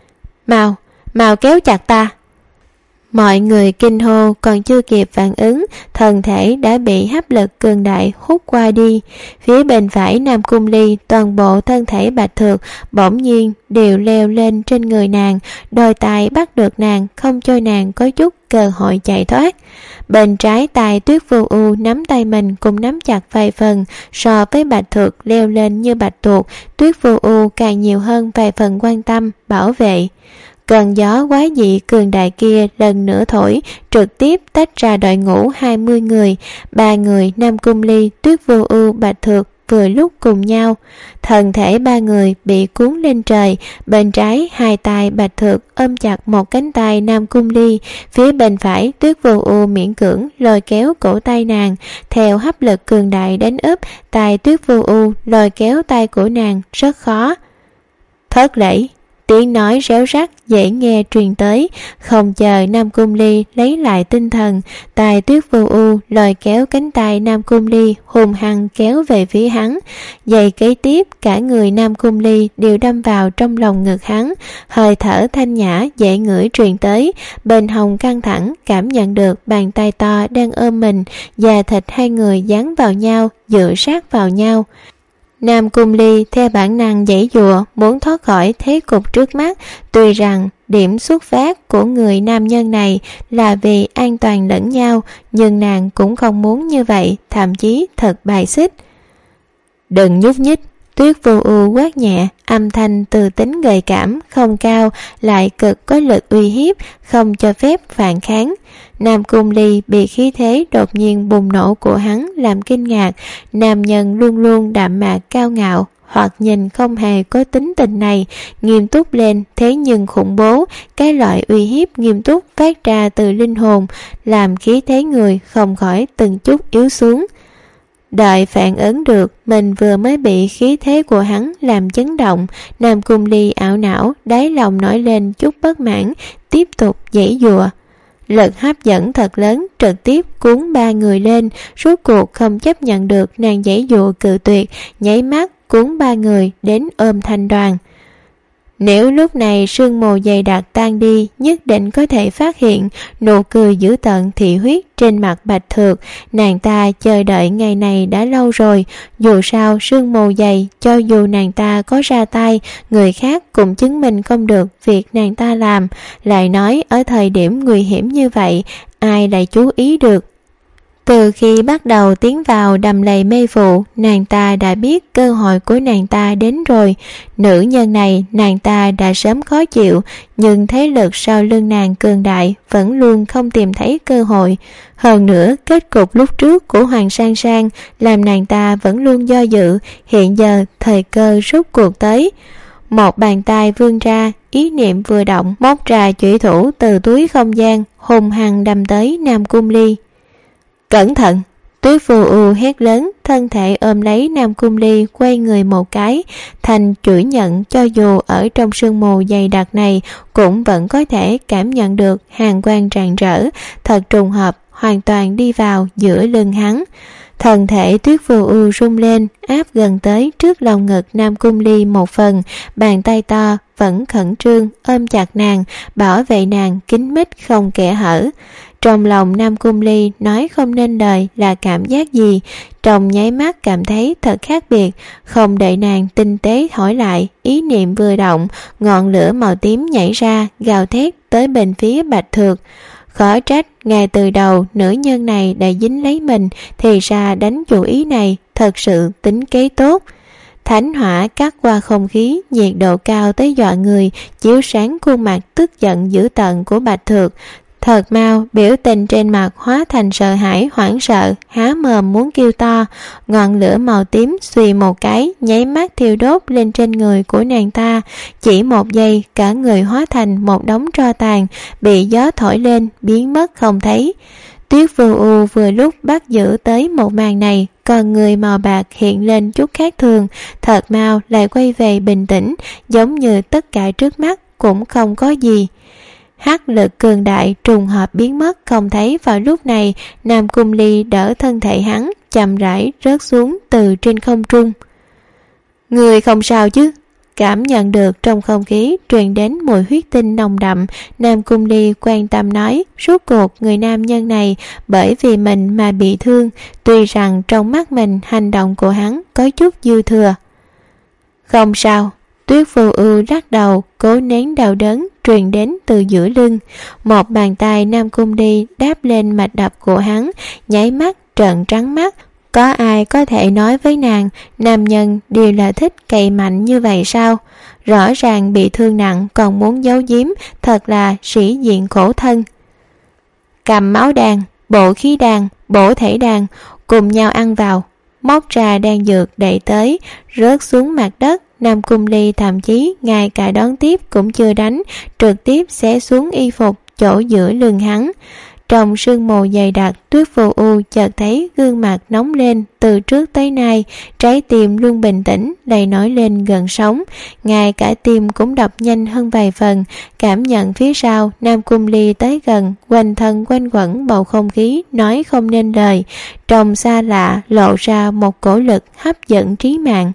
Mau kéo chặt ta! Mọi người kinh hô, còn chưa kịp phản ứng, thân thể đã bị hấp lực cường đại hút qua đi. Phía bên phải Nam Cung Ly, toàn bộ thân thể Bạch Thược bỗng nhiên đều leo lên trên người nàng, đôi tay bắt được nàng, không cho nàng có chút cơ hội chạy thoát. Bên trái tay Tuyết Vô Ưu nắm tay mình cũng nắm chặt vài phần, so với Bạch Thược leo lên như bạch tuộc, Tuyết Vô Ưu càng nhiều hơn vài phần quan tâm, bảo vệ. Cơn gió quái dị cường đại kia lần nữa thổi, trực tiếp tách ra đội ngũ 20 người, 3 người Nam Cung Ly, Tuyết Vô Ưu, Bạch Thược vừa lúc cùng nhau. Thân thể 3 người bị cuốn lên trời, bên trái 2 tay Bạch Thược ôm chặt một cánh tay Nam Cung Ly, phía bên phải Tuyết Vô Ưu miễn cưỡng lôi kéo cổ tay nàng, theo hấp lực cường đại đánh úp, tay Tuyết Vô Ưu lôi kéo tay của nàng rất khó. Thất lễ! Tiếng nói réo rắt dễ nghe truyền tới, không chờ Nam Cung Ly lấy lại tinh thần, tay Tuyết Vô Ưu lôi kéo cánh tay Nam Cung Ly hung hăng kéo về phía hắn. Giây kế tiếp, cả người Nam Cung Ly đều đâm vào trong lòng ngực hắn, hơi thở thanh nhã dễ ngửi truyền tới, bên hông căng thẳng, cảm nhận được bàn tay to đang ôm mình, da thịt hai người dán vào nhau, dựa sát vào nhau. Nam Cung Ly theo bản năng giãy giụa muốn thoát khỏi thế cục trước mắt, tuy rằng điểm xuất phát của người nam nhân này là vì an toàn lẫn nhau, nhưng nàng cũng không muốn như vậy, thậm chí thật bài xích. Đừng nhúc nhích! Tuyết Vô Ưu quát nhẹ, âm thanh từ tính gợi cảm, không cao, lại cực có lực uy hiếp, không cho phép phản kháng. Nam Cung Ly bị khí thế đột nhiên bùng nổ của hắn làm kinh ngạc. Nam nhân luôn luôn đạm mạc cao ngạo, hoặc nhìn không hề có tính tình này, nghiêm túc lên, thế nhưng khủng bố, cái loại uy hiếp nghiêm túc phát ra từ linh hồn, làm khí thế người không khỏi từng chút yếu xuống. Đợi phản ứng được, mình vừa mới bị khí thế của hắn làm chấn động, Nam Cung Ly ảo não, đáy lòng nổi lên chút bất mãn, tiếp tục giãy giụa. Lực hấp dẫn thật lớn trực tiếp cuốn ba người lên, rốt cuộc không chấp nhận được, nàng giãy giụa cự tuyệt, nháy mắt cuốn ba người đến ôm thanh đoàn. Nếu lúc này sương mù dày đặc tan đi, nhất định có thể phát hiện nụ cười dữ tợn thị huyết trên mặt Bạch Thược. Nàng ta chờ đợi ngày này đã lâu rồi, dù sao sương mù dày, cho dù nàng ta có ra tay, người khác cũng chứng minh không được việc nàng ta làm. Lại nói ở thời điểm nguy hiểm như vậy, ai lại chú ý được. Từ khi bắt đầu tiến vào đầm lầy mê vụ, nàng ta đã biết cơ hội của nàng ta đến rồi. Nữ nhân này nàng ta đã sớm khó chịu, nhưng thế lực sau lưng nàng cường đại, vẫn luôn không tìm thấy cơ hội. Hơn nữa, kết cục lúc trước của Hoàng Sang Sang làm nàng ta vẫn luôn do dự, hiện giờ thời cơ rút cuộc tới. Một bàn tay vươn ra, ý niệm vừa động, móc ra chủy thủ từ túi không gian, hùng hăng đâm tới Nam Cung Ly. Cẩn thận! Tuyết Vô Ưu hét lớn, thân thể ôm lấy Nam Cung Ly, quay người một cái, thành chủy nhận, cho dù ở trong sương mù dày đặc này cũng vẫn có thể cảm nhận được hàn quang rạng rỡ, thật trùng hợp, hoàn toàn đi vào giữa lưng hắn. Thân thể Tuyết Vô Ưu rung lên, áp gần tới trước lòng ngực Nam Cung Ly một phần, bàn tay to vẫn khẩn trương ôm chặt nàng, bảo vệ nàng kín mít không kẽ hở. Trong lòng Nam Cung Ly nói không nên lời là cảm giác gì, trong nháy mắt cảm thấy thật khác biệt, không đợi nàng tinh tế hỏi lại, ý niệm vừa động, ngọn lửa màu tím nhảy ra, gào thét tới bên phía Bạch Thược. Khó trách ngay từ đầu nữ nhân này đã dính lấy mình, thì ra đánh chủ ý này thật sự tính kế tốt. Thánh hỏa cắt qua không khí, nhiệt độ cao tới dọa người, chiếu sáng khuôn mặt tức giận dữ tợn của Bạch Thược. Thật mau, biểu tình trên mặt hóa thành sợ hãi hoảng sợ, há mồm muốn kêu to. Ngọn lửa màu tím xùy một cái, nháy mắt thiêu đốt lên trên người của nàng ta. Chỉ một giây, cả người hóa thành một đống tro tàn, bị gió thổi lên, biến mất không thấy. Tuyết Vô Ưu vừa lúc bắt giữ tới một màn này, còn người màu bạc hiện lên chút khác thường, thật mau lại quay về bình tĩnh, giống như tất cả trước mắt cũng không có gì. Hắc lực cường đại trùng hợp biến mất không thấy. Vào lúc này, Nam Cung Ly đỡ thân thể hắn, chậm rãi rớt xuống từ trên không trung. Người không sao chứ? Cảm nhận được trong không khí truyền đến mùi huyết tinh nồng đậm, Nam Cung Ly quan tâm nói, rốt cuộc người nam nhân này bởi vì mình mà bị thương, tuy rằng trong mắt mình hành động của hắn có chút dư thừa. Không sao. Tuyết Vô Ưu lắc đầu, cố nén đau đớn truyền đến từ giữa lưng. Một bàn tay Nam Cung Ly đáp lên mạch đập của hắn, nháy mắt trợn trắng mắt. Có ai có thể nói với nàng, nam nhân đều là thích cày mạnh như vậy sao? Rõ ràng bị thương nặng còn muốn giấu giếm, thật là sĩ diện khổ thân. Cầm máu đan, bộ khí đan, bổ thể đan, cùng nhau ăn vào. Móc ra đan dược đẩy tới, rớt xuống mặt đất. Nam Cung Ly thậm chí ngay cả đón tiếp cũng chưa đánh, trực tiếp xé xuống y phục chỗ giữa lưng hắn. Trong sương mù dày đặc, Tuyết Vô Ưu chợt thấy gương mặt nóng lên, từ trước tới nay, trái tim luôn bình tĩnh, lại nổi lên gần sống, ngay cả tim cũng đập nhanh hơn vài phần. Cảm nhận phía sau, Nam Cung Ly tới gần, quanh thân quanh quẩn bầu không khí nói không nên lời, trong xa lạ lộ ra một cổ lực hấp dẫn trí mạng.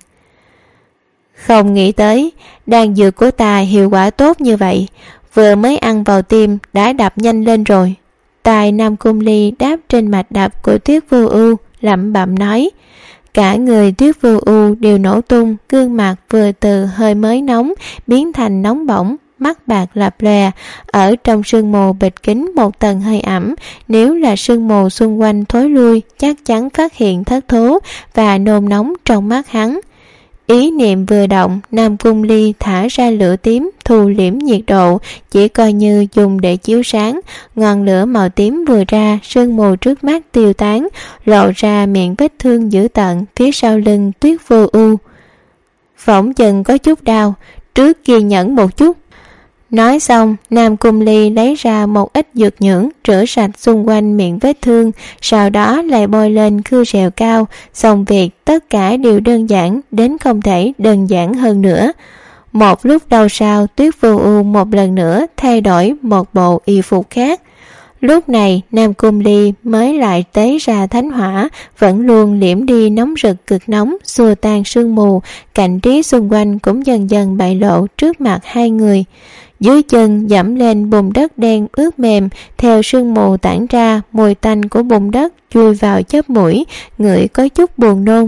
Không nghĩ tới, đan dược của ta hiệu quả tốt như vậy, vừa mới ăn vào tim đã đập nhanh lên rồi. Tai Nam Cung Ly đáp trên mạch đập của Tuyết Vô Ưu, lẩm bẩm nói. Cả người Tuyết Vô Ưu đều nổ tung, gương mặt vừa từ hơi mới nóng biến thành nóng bỏng, mắt bạc lập lòe. Ở trong sương mù bịt kín một tầng hơi ẩm, nếu là sương mù xung quanh thối lui, chắc chắn phát hiện thất thố và nôn nóng trong mắt hắn. Ý niệm vừa động, Nam Cung Ly thả ra lửa tím, thu liễm nhiệt độ, chỉ coi như dùng để chiếu sáng. Ngọn lửa màu tím vừa ra, sương mù trước mắt tiêu tán, lộ ra miệng vết thương dữ tợn phía sau lưng Tuyết Vô Ưu. phỏng chừng có chút đau, trước kiên nhẫn một chút. Nói xong, Nam Cung Ly lấy ra một ít dược nhưỡng rửa sạch xung quanh miệng vết thương, sau đó lại bôi lên khư sẹo cao. Xong việc tất cả đều đơn giản đến không thể đơn giản hơn nữa. Một lúc đầu sau, Tuyết Vô Ưu một lần nữa thay đổi một bộ y phục khác. Lúc này Nam Cung Ly mới lại tế ra thánh hỏa, vẫn luôn liễm đi nóng rực cực nóng, xua tan sương mù. Cảnh trí xung quanh cũng dần dần bại lộ trước mặt hai người. Dưới chân dẫm lên bùn đất đen ướt mềm, theo sương mù tản ra, mùi tanh của bùn đất chui vào chóp mũi, ngửi có chút buồn nôn.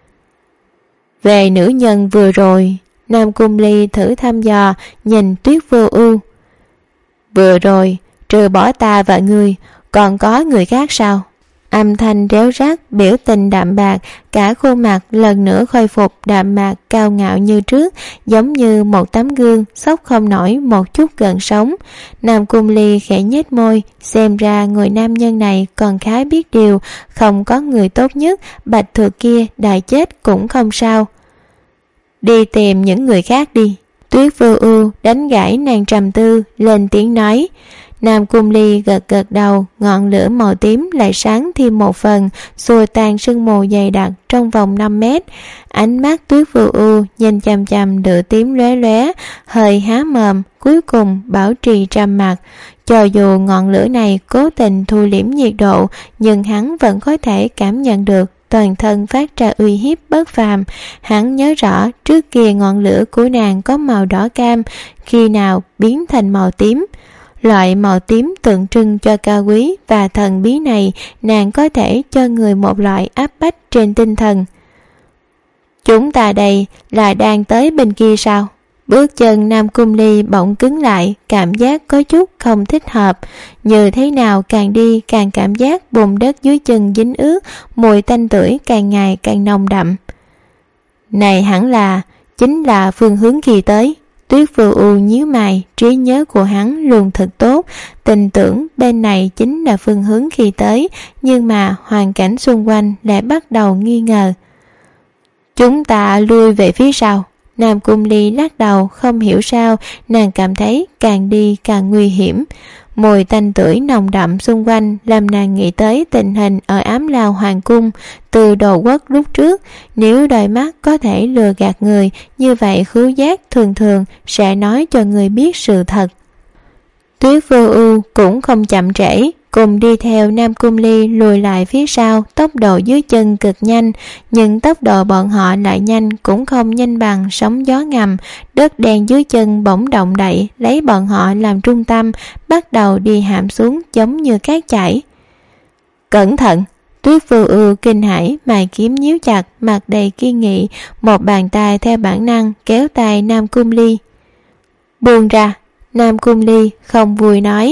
Về nữ nhân vừa rồi, Nam Cung Ly thử thăm dò nhìn Tuyết Vô Ưu. Vừa rồi trừ bỏ ta và ngươi, còn có người khác sao? Âm thanh réo rắt, biểu tình đạm bạc, cả khuôn mặt lần nữa khôi phục đạm mạc cao ngạo như trước, giống như một tấm gương xốc không nổi một chút gợn sóng. Nam Cung Ly khẽ nhếch môi, xem ra người nam nhân này còn khá biết điều, không có người tốt nhất, Bạch Thược kia đại chết cũng không sao. Đi tìm những người khác đi. Tuyết Vô Ưu đánh gãy nàng trầm tư, lên tiếng nói. Nam Cung Ly gật gật đầu, ngọn lửa màu tím lại sáng thêm một phần, xua tan sương mù dày đặc trong vòng 5 mét. Ánh mắt Tuyết Vô Ưu nhìn chằm chằm lửa tím lóe lóe, hơi há mồm, cuối cùng bảo trì trầm mặc. Cho dù ngọn lửa này cố tình thu liễm nhiệt độ, nhưng hắn vẫn có thể cảm nhận được toàn thân phát ra uy hiếp bất phàm. Hắn nhớ rõ trước kia ngọn lửa của nàng có màu đỏ cam, khi nào biến thành màu tím. Loại màu tím tượng trưng cho cao quý và thần bí này, nàng có thể cho người một loại áp bách trên tinh thần. Chúng ta đây là đang tới bên kia sao? Bước chân Nam Cung Ly bỗng cứng lại, cảm giác có chút không thích hợp. Như thế nào càng đi càng cảm giác bùn đất dưới chân dính ướt, mùi tanh tưởi càng ngày càng nồng đậm. Này hẳn là, chính là phương hướng khi tới. Tuyết Vô Ưu nhíu mày, trí nhớ của hắn luôn thật tốt, tin tưởng bên này chính là phương hướng khi tới, nhưng mà hoàn cảnh xung quanh lại bắt đầu nghi ngờ. Chúng ta lui về phía sau. Nam Cung Ly lắc đầu, không hiểu sao, nàng cảm thấy càng đi càng nguy hiểm. Mùi tanh tưởi nồng đậm xung quanh làm nàng nghĩ tới tình hình ở Ám Lao Hoàng cung từ Đồ Quốc lúc trước. Nếu đôi mắt có thể lừa gạt người, như vậy khứu giác thường thường sẽ nói cho người biết sự thật. Tuyết Vô Ưu cũng không chậm trễ, cùng đi theo Nam Cung Ly lùi lại phía sau. Tốc độ dưới chân cực nhanh, nhưng tốc độ bọn họ lại nhanh cũng không nhanh bằng sóng gió ngầm. Đất đen dưới chân bỗng động đậy, lấy bọn họ làm trung tâm, bắt đầu đi hãm xuống giống như cát chảy. Cẩn thận! Tuyết Vô Ưu kinh hãi, mày kiếm nhíu chặt, mặt đầy kiên nghị, một bàn tay theo bản năng kéo tay Nam Cung Ly. Buông ra! Nam Cung Ly không vui nói.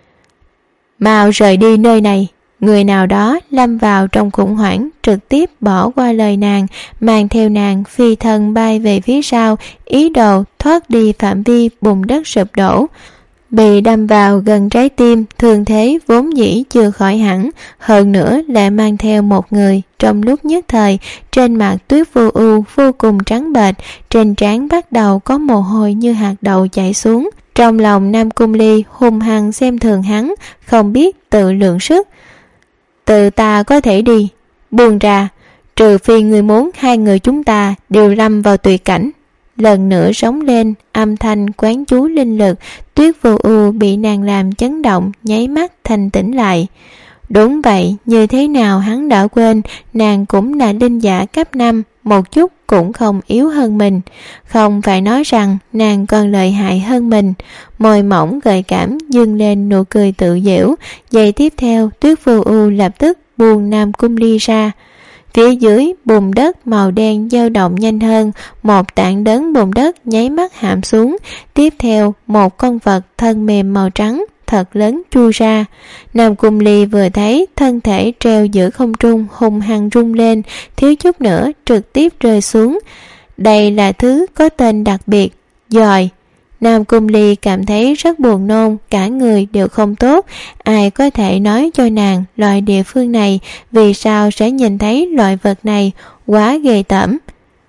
Mau rời đi nơi này. Người nào đó lâm vào trong khủng hoảng, trực tiếp bỏ qua lời nàng, mang theo nàng phi thân bay về phía sau, ý đồ thoát đi phạm vi bùn đất sụp đổ. Bị đâm vào gần trái tim, thương thế vốn dĩ chưa khỏi hẳn, hơn nữa lại mang theo một người. Trong lúc nhất thời, trên mặt Tuyết Vô Ưu vô cùng trắng bệch, trên trán bắt đầu có mồ hôi như hạt đậu chảy xuống. Trong lòng Nam Cung Ly hung hăng xem thường hắn, không biết tự lượng sức. Tự ta có thể đi, buông ra, trừ phi người muốn hai người chúng ta đều lâm vào tuyệt cảnh. Lần nữa sống lên, âm thanh quán chú linh lực. Tuyết Vô Ưu bị nàng làm chấn động, nháy mắt thanh tỉnh lại. Đúng vậy, như thế nào hắn đã quên, nàng cũng là linh giả cấp 5, một chút cũng không yếu hơn mình. Không phải nói rằng nàng còn lợi hại hơn mình. Môi mỏng gợi cảm dâng lên nụ cười tự giễu. Giây tiếp theo, Tuyết Vô Ưu lập tức buông Nam Cung Ly ra. Phía dưới bùn đất màu đen dao động nhanh hơn, một tảng lớn bùn đất nháy mắt hãm xuống. Tiếp theo, một con vật thân mềm màu trắng thật lớn chui ra. Nam Cung Ly vừa thấy thân thể treo giữa không trung hung hăng rung lên, thiếu chút nữa trực tiếp rơi xuống. Đây là thứ có tên đặc biệt, dòi. Nam Cung Ly cảm thấy rất buồn nôn, cả người đều không tốt. Ai có thể nói cho nàng loại địa phương này vì sao sẽ nhìn thấy loại vật này, quá ghê tởm.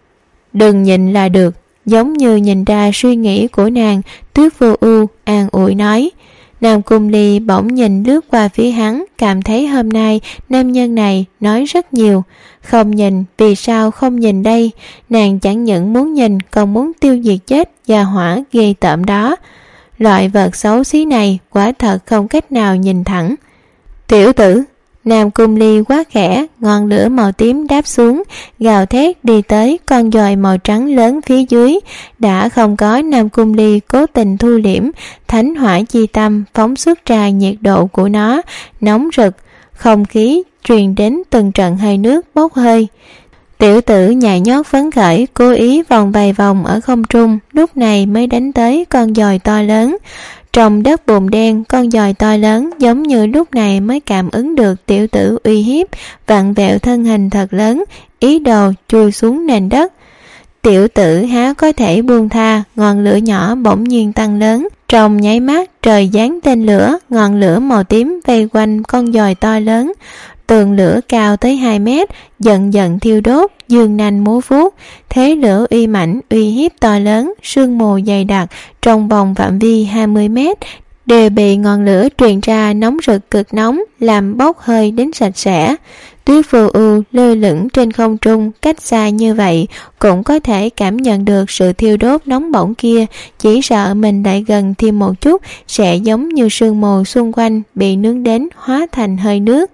đừng nhìn là được. Giống như nhìn ra suy nghĩ của nàng, Tuyết Vô Ưu an ủi nói. Nam Cung Ly bỗng nhìn lướt qua phía hắn, cảm thấy hôm nay nam nhân này nói rất nhiều. Không nhìn, vì sao không nhìn đây? Nàng chẳng những muốn nhìn, còn muốn tiêu diệt chết gia hỏa ghê tởm đó. Loại vật xấu xí này quả thật không cách nào nhìn thẳng. Tiểu tử! Nam Cung Ly quát khẽ, ngọn lửa màu tím đáp xuống, gào thét đi tới con giòi màu trắng lớn phía dưới. Đã không có Nam Cung Ly cố tình thu liễm, thánh hỏa chi tâm phóng xuất ra nhiệt độ của nó, nóng rực, không khí truyền đến từng trận hơi nước bốc hơi. Tiểu tử nhảy nhót phấn khởi, cố ý vòng vài vòng ở không trung, lúc này mới đánh tới con giòi to lớn. Trong đất bùn đen, con giòi to lớn giống như lúc này mới cảm ứng được tiểu tử uy hiếp, vặn vẹo thân hình thật lớn, ý đồ chui xuống nền đất. Tiểu tử há có thể buông tha, ngọn lửa nhỏ bỗng nhiên tăng lớn. Trong nháy mắt trời giáng tên lửa, ngọn lửa màu tím vây quanh con giòi to lớn. Tường lửa cao tới 2 mét, dần dần thiêu đốt, dương nanh múa vuốt, thế lửa uy mãnh uy hiếp to lớn, sương mù dày đặc trong vòng phạm vi 20 mét đều bị ngọn lửa truyền ra nóng rực cực nóng, làm bốc hơi đến sạch sẽ. Tuyết Vô Ưu lơ lửng trên không trung, cách xa như vậy cũng có thể cảm nhận được sự thiêu đốt nóng bỏng kia, chỉ sợ mình lại gần thêm một chút sẽ giống như sương mù xung quanh bị nướng đến hóa thành hơi nước.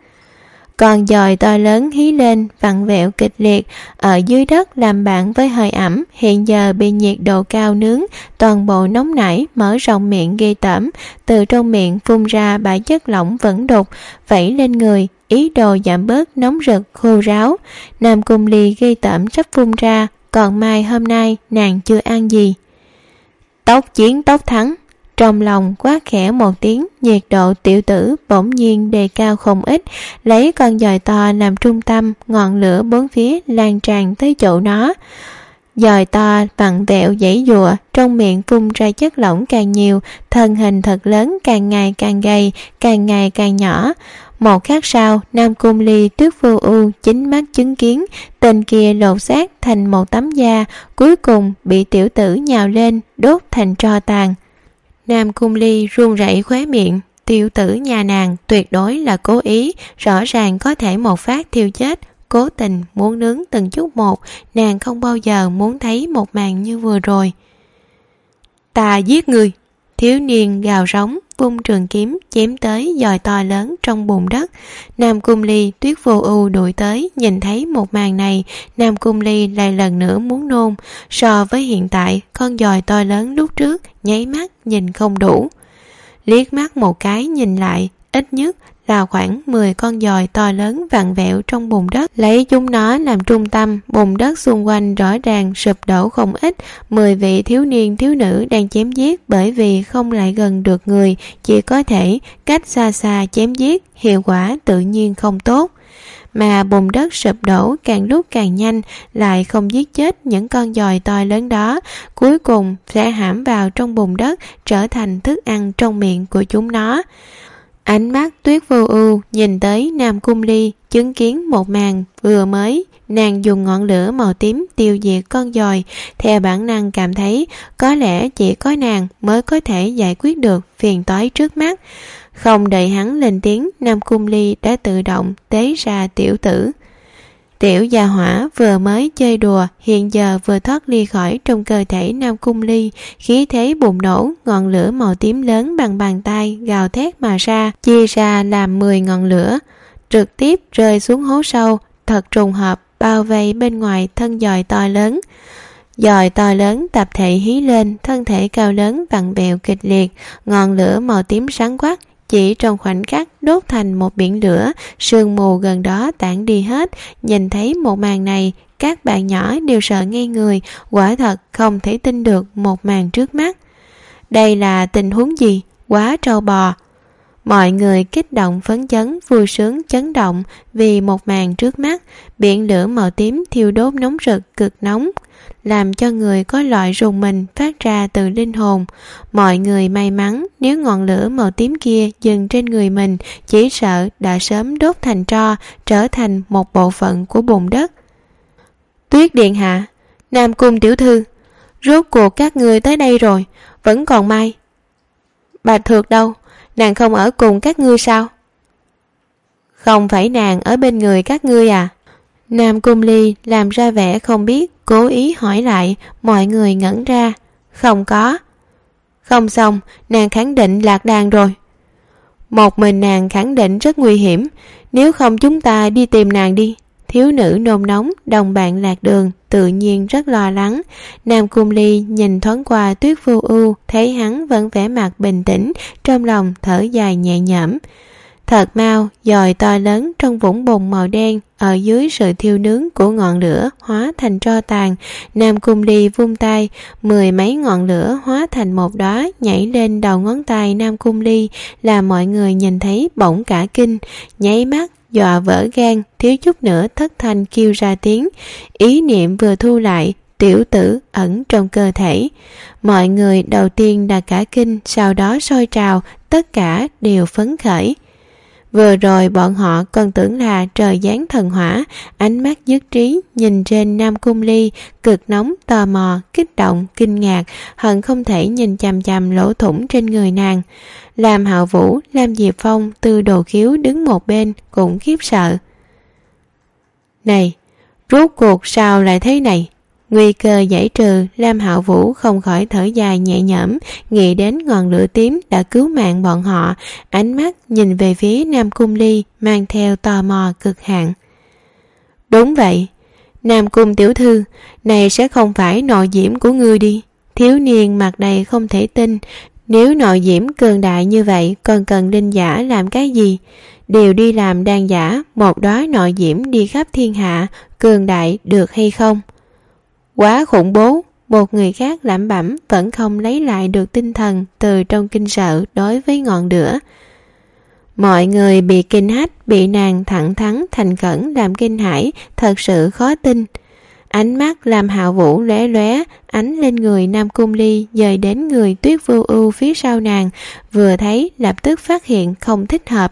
Con giòi to lớn hí lên, vặn vẹo kịch liệt, ở dưới đất làm bạn với hơi ẩm, hiện giờ bị nhiệt độ cao nướng, toàn bộ nóng nảy, mở rộng miệng ghê tởm, từ trong miệng phun ra bãi chất lỏng vẫn đục, vẩy lên người, ý đồ giảm bớt nóng rực khô ráo. Nam Cung Ly ghê tởm sắp phun ra, còn mai hôm nay nàng chưa ăn gì. Tốc chiến tốc thắng. Trong lòng quát khẽ một tiếng, nhiệt độ tiểu tử bỗng nhiên đề cao không ít, lấy con giòi to làm trung tâm, ngọn lửa bốn phía lan tràn tới chỗ nó. Giòi to vặn vẹo giãy giụa, trong miệng phun ra chất lỏng càng nhiều, thân hình thật lớn càng ngày càng gầy, càng ngày càng nhỏ. Một khắc sau, Nam Cung Ly Tuyết Vô Ưu chính mắt chứng kiến tên kia lột xác thành một tấm da, cuối cùng bị tiểu tử nhào lên đốt thành tro tàn. Nam Cung Ly run rẩy khóe miệng, tiểu tử nhà nàng tuyệt đối là cố ý, rõ ràng có thể một phát thiêu chết, cố tình muốn nướng từng chút một, nàng không bao giờ muốn thấy một màn như vừa rồi. Ta giết người! Thiếu niên gào rống, vung trường kiếm chém tới giòi to lớn trong bùn đất. Nam Cung Ly Tuyết Vô Ưu đuổi tới, nhìn thấy một màn này, Nam Cung Ly lại lần nữa muốn nôn. So với hiện tại, con giòi to lớn lúc trước nháy mắt nhìn không đủ. Liếc mắt một cái nhìn lại, ít nhất là khoảng 10 con giòi to lớn vặn vẹo trong bùn đất, lấy chúng nó làm trung tâm, bùn đất xung quanh rõ ràng sụp đổ không ít. 10 vị thiếu niên thiếu nữ đang chém giết, bởi vì không lại gần được người, chỉ có thể cách xa xa chém giết, hiệu quả tự nhiên không tốt. Mà bùn đất sụp đổ càng lúc càng nhanh, lại không giết chết những con giòi to lớn đó, cuối cùng sẽ hãm vào trong bùn đất, trở thành thức ăn trong miệng của chúng nó. Ánh mắt Tuyết Vô Ưu nhìn tới Nam Cung Ly, chứng kiến một màn vừa mới, nàng dùng ngọn lửa màu tím tiêu diệt con giòi, theo bản năng cảm thấy có lẽ chỉ có nàng mới có thể giải quyết được phiền toái trước mắt. Không đợi hắn lên tiếng, Nam Cung Ly đã tự động tế ra tiểu tử. Tiểu gia hỏa vừa mới chơi đùa, hiện giờ vừa thoát ly khỏi trong cơ thể Nam Cung Ly, khí thế bùng nổ, ngọn lửa màu tím lớn bằng bàn tay gào thét mà ra, chia ra làm 10 ngọn lửa, trực tiếp rơi xuống hố sâu, thật trùng hợp bao vây bên ngoài thân giòi to lớn. Giòi to lớn tập thể hí lên, thân thể cao lớn vặn vẹo kịch liệt, ngọn lửa màu tím sáng quắc chỉ trong khoảnh khắc đốt thành một biển lửa, sương mù gần đó tản đi hết. Nhìn thấy một màn này, các bạn nhỏ đều sợ ngây người, quả thật không thể tin được một màn trước mắt. Đây là tình huống gì? Quá trâu bò! Mọi người kích động phấn chấn, vui sướng chấn động vì một màn trước mắt, biển lửa màu tím thiêu đốt nóng rực cực nóng, làm cho người có loại rùng mình phát ra từ linh hồn. Mọi người may mắn, nếu ngọn lửa màu tím kia dừng trên người mình, chỉ sợ đã sớm đốt thành tro, trở thành một bộ phận của bùn đất. Tuyết điện hạ! Nam Cung tiểu thư, rốt cuộc các ngươi tới đây rồi, vẫn còn may. Bạch Thược đâu, nàng không ở cùng các ngươi sao? Không phải nàng ở bên người các ngươi à? Nam Cung Ly làm ra vẻ không biết, cố ý hỏi lại. Mọi người ngẩn ra. Không có. Không xong, nàng khẳng định lạc đàn rồi. Một mình nàng khẳng định rất nguy hiểm, nếu không chúng ta đi tìm nàng đi. Thiếu nữ nôn nóng, đồng bạn lạc đường, tự nhiên rất lo lắng. Nam Cung Ly nhìn thoáng qua Tuyết Vô Ưu, thấy hắn vẫn vẻ mặt bình tĩnh, trong lòng thở dài nhẹ nhõm. Thật mau, dòi to lớn trong vũng bùn màu đen ở dưới sự thiêu nướng của ngọn lửa hóa thành tro tàn. Nam Cung Ly vung tay, 10 mấy ngọn lửa hóa thành một đóa nhảy lên đầu ngón tay Nam Cung Ly, làm mọi người nhìn thấy bỗng cả kinh, nháy mắt dọa vỡ gan, thiếu chút nữa thất thanh kêu ra tiếng. Ý niệm vừa thu lại, tiểu tử ẩn trong cơ thể. Mọi người đầu tiên là cả kinh, sau đó sôi trào, tất cả đều phấn khởi. Vừa rồi bọn họ còn tưởng là trời giáng thần hỏa, ánh mắt dứt trí nhìn trên Nam Cung Ly, cực nóng, tò mò, kích động, kinh ngạc, hận không thể nhìn chằm chằm lỗ thủng trên người nàng. Lam Hạo Vũ, Lam Diệp Phong, Tư Đồ Khiếu đứng một bên cũng khiếp sợ. Này, rốt cuộc sao lại thế này? Nguy cơ giải trừ, Lam Hạo Vũ không khỏi thở dài nhẹ nhõm, nghĩ đến ngọn lửa tím đã cứu mạng bọn họ, ánh mắt nhìn về phía Nam Cung Ly mang theo tò mò cực hạn. Đúng vậy, Nam Cung tiểu thư, này sẽ không phải nội diễm của ngươi đi. Thiếu niên mặt đầy không thể tin, nếu nội diễm cường đại như vậy còn cần linh giả làm cái gì? Đều đi làm đan giả, một đóa nội diễm đi khắp thiên hạ, cường đại được hay không? Quá khủng bố. Một người khác lẩm bẩm, vẫn không lấy lại được tinh thần từ trong kinh sợ đối với ngọn lửa. Mọi người bị kinh hách, bị nàng thẳng thắn thành khẩn làm kinh hãi, thật sự khó tin. Ánh mắt Lam Hạo Vũ lóe lóe, ánh lên người Nam Cung Ly, dời đến người Tuyết Vô Ưu phía sau nàng, vừa thấy lập tức phát hiện không thích hợp.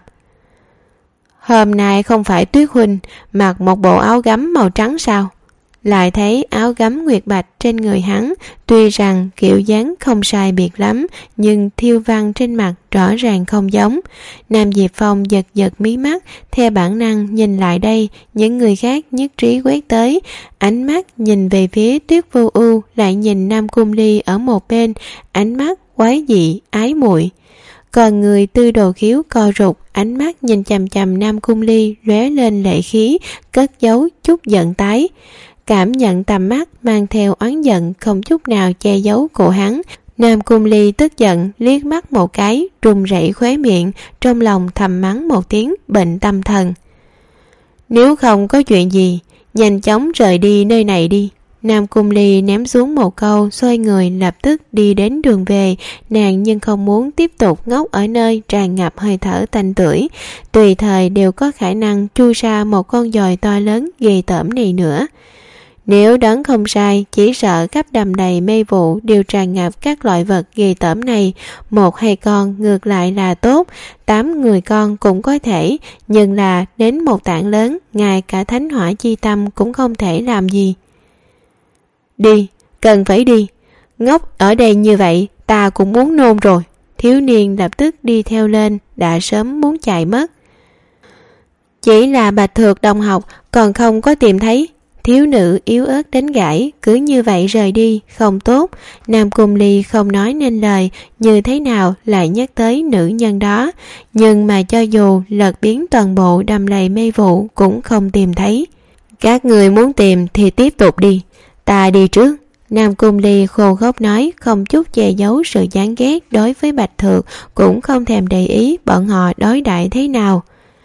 Hôm nay không phải Tuyết huynh mặc một bộ áo gấm màu trắng sao? Lại thấy áo gấm nguyệt bạch trên người hắn, tuy rằng kiểu dáng không sai biệt lắm, nhưng thiêu văn trên mặt rõ ràng không giống. Nam Diệp Phong giật giật mí mắt, theo bản năng nhìn lại đây, những người khác nhất trí quét tới, ánh mắt nhìn về phía Tuyết Vô Ưu, lại nhìn Nam Cung Ly ở một bên, ánh mắt quái dị, ái muội. Còn người Tư Đồ Khiếu co rụt, ánh mắt nhìn chằm chằm Nam Cung Ly lóe lên lệ khí, cất giấu chút giận tái. Cảm nhận tầm mắt mang theo oán giận không chút nào che giấu của hắn, Nam Cung Ly tức giận liếc mắt một cái, run rẩy khóe miệng, trong lòng thầm mắng một tiếng bệnh tâm thần. Nếu không có chuyện gì, nhanh chóng rời đi nơi này đi. Nam Cung Ly ném xuống một câu, xoay người lập tức đi đến đường về. Nàng nhưng không muốn tiếp tục ngốc ở nơi tràn ngập hơi thở tanh tưởi, tùy thời đều có khả năng chui ra một con giòi to lớn ghê tởm này nữa. Nếu đoán không sai, chỉ sợ khắp đầm đầy mê vụ đều tràn ngập các loại vật ghê tởm này. 1 hay con ngược lại là tốt, 8 người con cũng có thể, nhưng là đến một tảng lớn, ngay cả thánh hỏa chi tâm cũng không thể làm gì. Đi, cần phải đi. Ngốc ở đây như vậy, ta cũng muốn nôn rồi. Thiếu niên lập tức đi theo lên, đã sớm muốn chạy mất. Chỉ là Bạch Thược đồng học còn không có tìm thấy. Thiếu nữ yếu ớt đánh gãy, cứ như vậy rời đi, không tốt. Nam Cung Ly không nói nên lời, như thế nào lại nhắc tới nữ nhân đó. Nhưng mà cho dù lật biến toàn bộ đầm lầy mê vụ cũng không tìm thấy. Các người muốn tìm thì tiếp tục đi, ta đi trước. Nam Cung Ly khô khốc nói, không chút che giấu sự chán ghét đối với Bạch Thược, cũng không thèm để ý bọn họ đối đãi thế nào.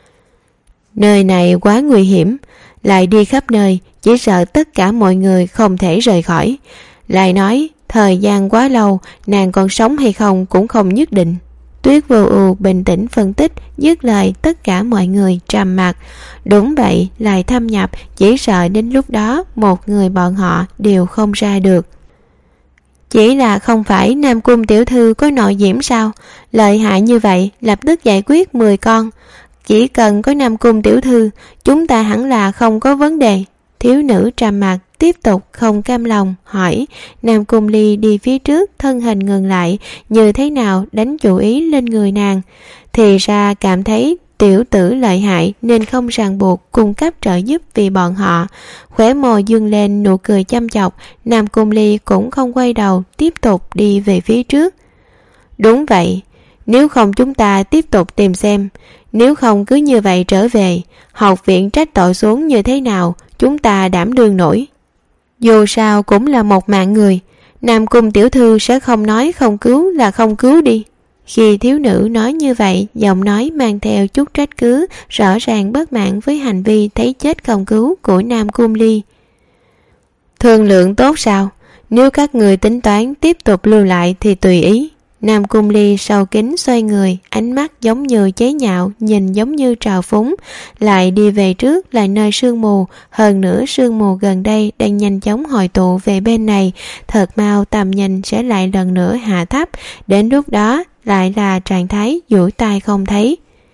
Nơi này quá nguy hiểm, lại đi khắp nơi, chỉ sợ tất cả mọi người không thể rời khỏi. Lại nói, thời gian quá lâu, nàng còn sống hay không cũng không nhất định. Tuyết Vô Ưu bình tĩnh phân tích, dứt lời tất cả mọi người trầm mặc. Đúng vậy, lại thâm nhập, chỉ sợ đến lúc đó một người bọn họ đều không ra được. Chỉ là không phải Nam Cung tiểu thư có nội diễm sao? Lợi hại như vậy, lập tức giải quyết 10 con. Chỉ cần có Nam Cung tiểu thư, chúng ta hẳn là không có vấn đề. Thiếu nữ trầm mặc, tiếp tục không cam lòng hỏi. Nam Cung Ly đi phía trước, thân hình ngừng lại, như thế nào đánh chủ ý lên người nàng. Thì ra cảm thấy tiểu tử lợi hại nên không ràng buộc, cung cấp trợ giúp vì bọn họ. Khóe môi dương lên nụ cười chăm chọc. Nam Cung Ly cũng không quay đầu, tiếp tục đi về phía trước. Đúng vậy, nếu không chúng ta tiếp tục tìm xem, nếu không cứ như vậy trở về, học viện trách tội xuống như thế nào chúng ta đảm đương nổi. Dù sao cũng là một mạng người, Nam Cung tiểu thư sẽ không nói không cứu là không cứu đi. Khi thiếu nữ nói như vậy, giọng nói mang theo chút trách cứ, rõ ràng bất mãn với hành vi thấy chết không cứu của Nam Cung Ly. Thương lượng tốt sao? Nếu các người tính toán tiếp tục lưu lại thì tùy ý. Nam Cung Ly sâu kính xoay người, ánh mắt giống như chế nhạo, nhìn giống như trào phúng, lại đi về trước là nơi sương mù. Hơn nữa sương mù gần đây đang nhanh chóng hội tụ về bên này, thật mau tầm nhìn sẽ lại lần nữa hạ thấp, đến lúc đó lại là trạng thái duỗi tai không thấy.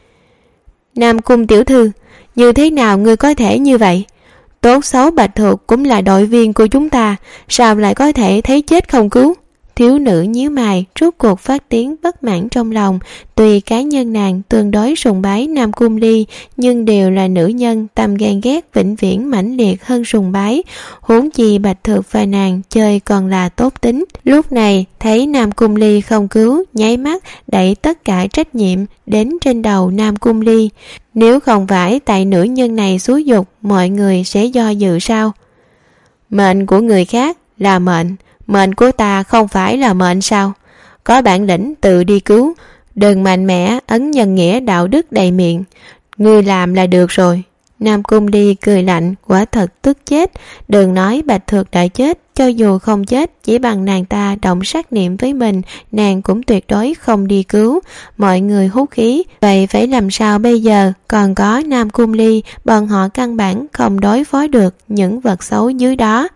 Nam Cung tiểu thư, như thế nào ngươi có thể như vậy? Tốt xấu Bạch Thuộc cũng là đội viên của chúng ta, sao lại có thể thấy chết không cứu? Thiếu nữ nhíu mày, rốt cuộc phát tiếng bất mãn trong lòng. Tuy cá nhân nàng tương đối sùng bái Nam Cung Ly, nhưng đều là nữ nhân, tâm ghen ghét vĩnh viễn mãnh liệt hơn sùng bái. Huống chi Bạch Thực và nàng chơi còn là tốt tính. Lúc này thấy Nam Cung Ly không cứu, nháy mắt đẩy tất cả trách nhiệm đến trên đầu Nam Cung Ly. Nếu không phải tại nữ nhân này xúi dục, mọi người sẽ do dự sao? Mệnh của người khác là mệnh, mệnh của ta không phải là mệnh sao? Có bản lĩnh tự đi cứu, đừng mạnh mẽ ấn nhân nghĩa đạo đức đầy miệng. Ngươi làm là được rồi. Nam Cung Ly cười lạnh, quả thật tức chết. Đừng nói Bạch Thực đã chết, cho dù không chết, chỉ bằng nàng ta động sát niệm với mình, nàng cũng tuyệt đối không đi cứu. Mọi người hút khí, vậy phải làm sao bây giờ? Còn có Nam Cung Ly, bọn họ căn bản không đối phó được những vật xấu dưới đó.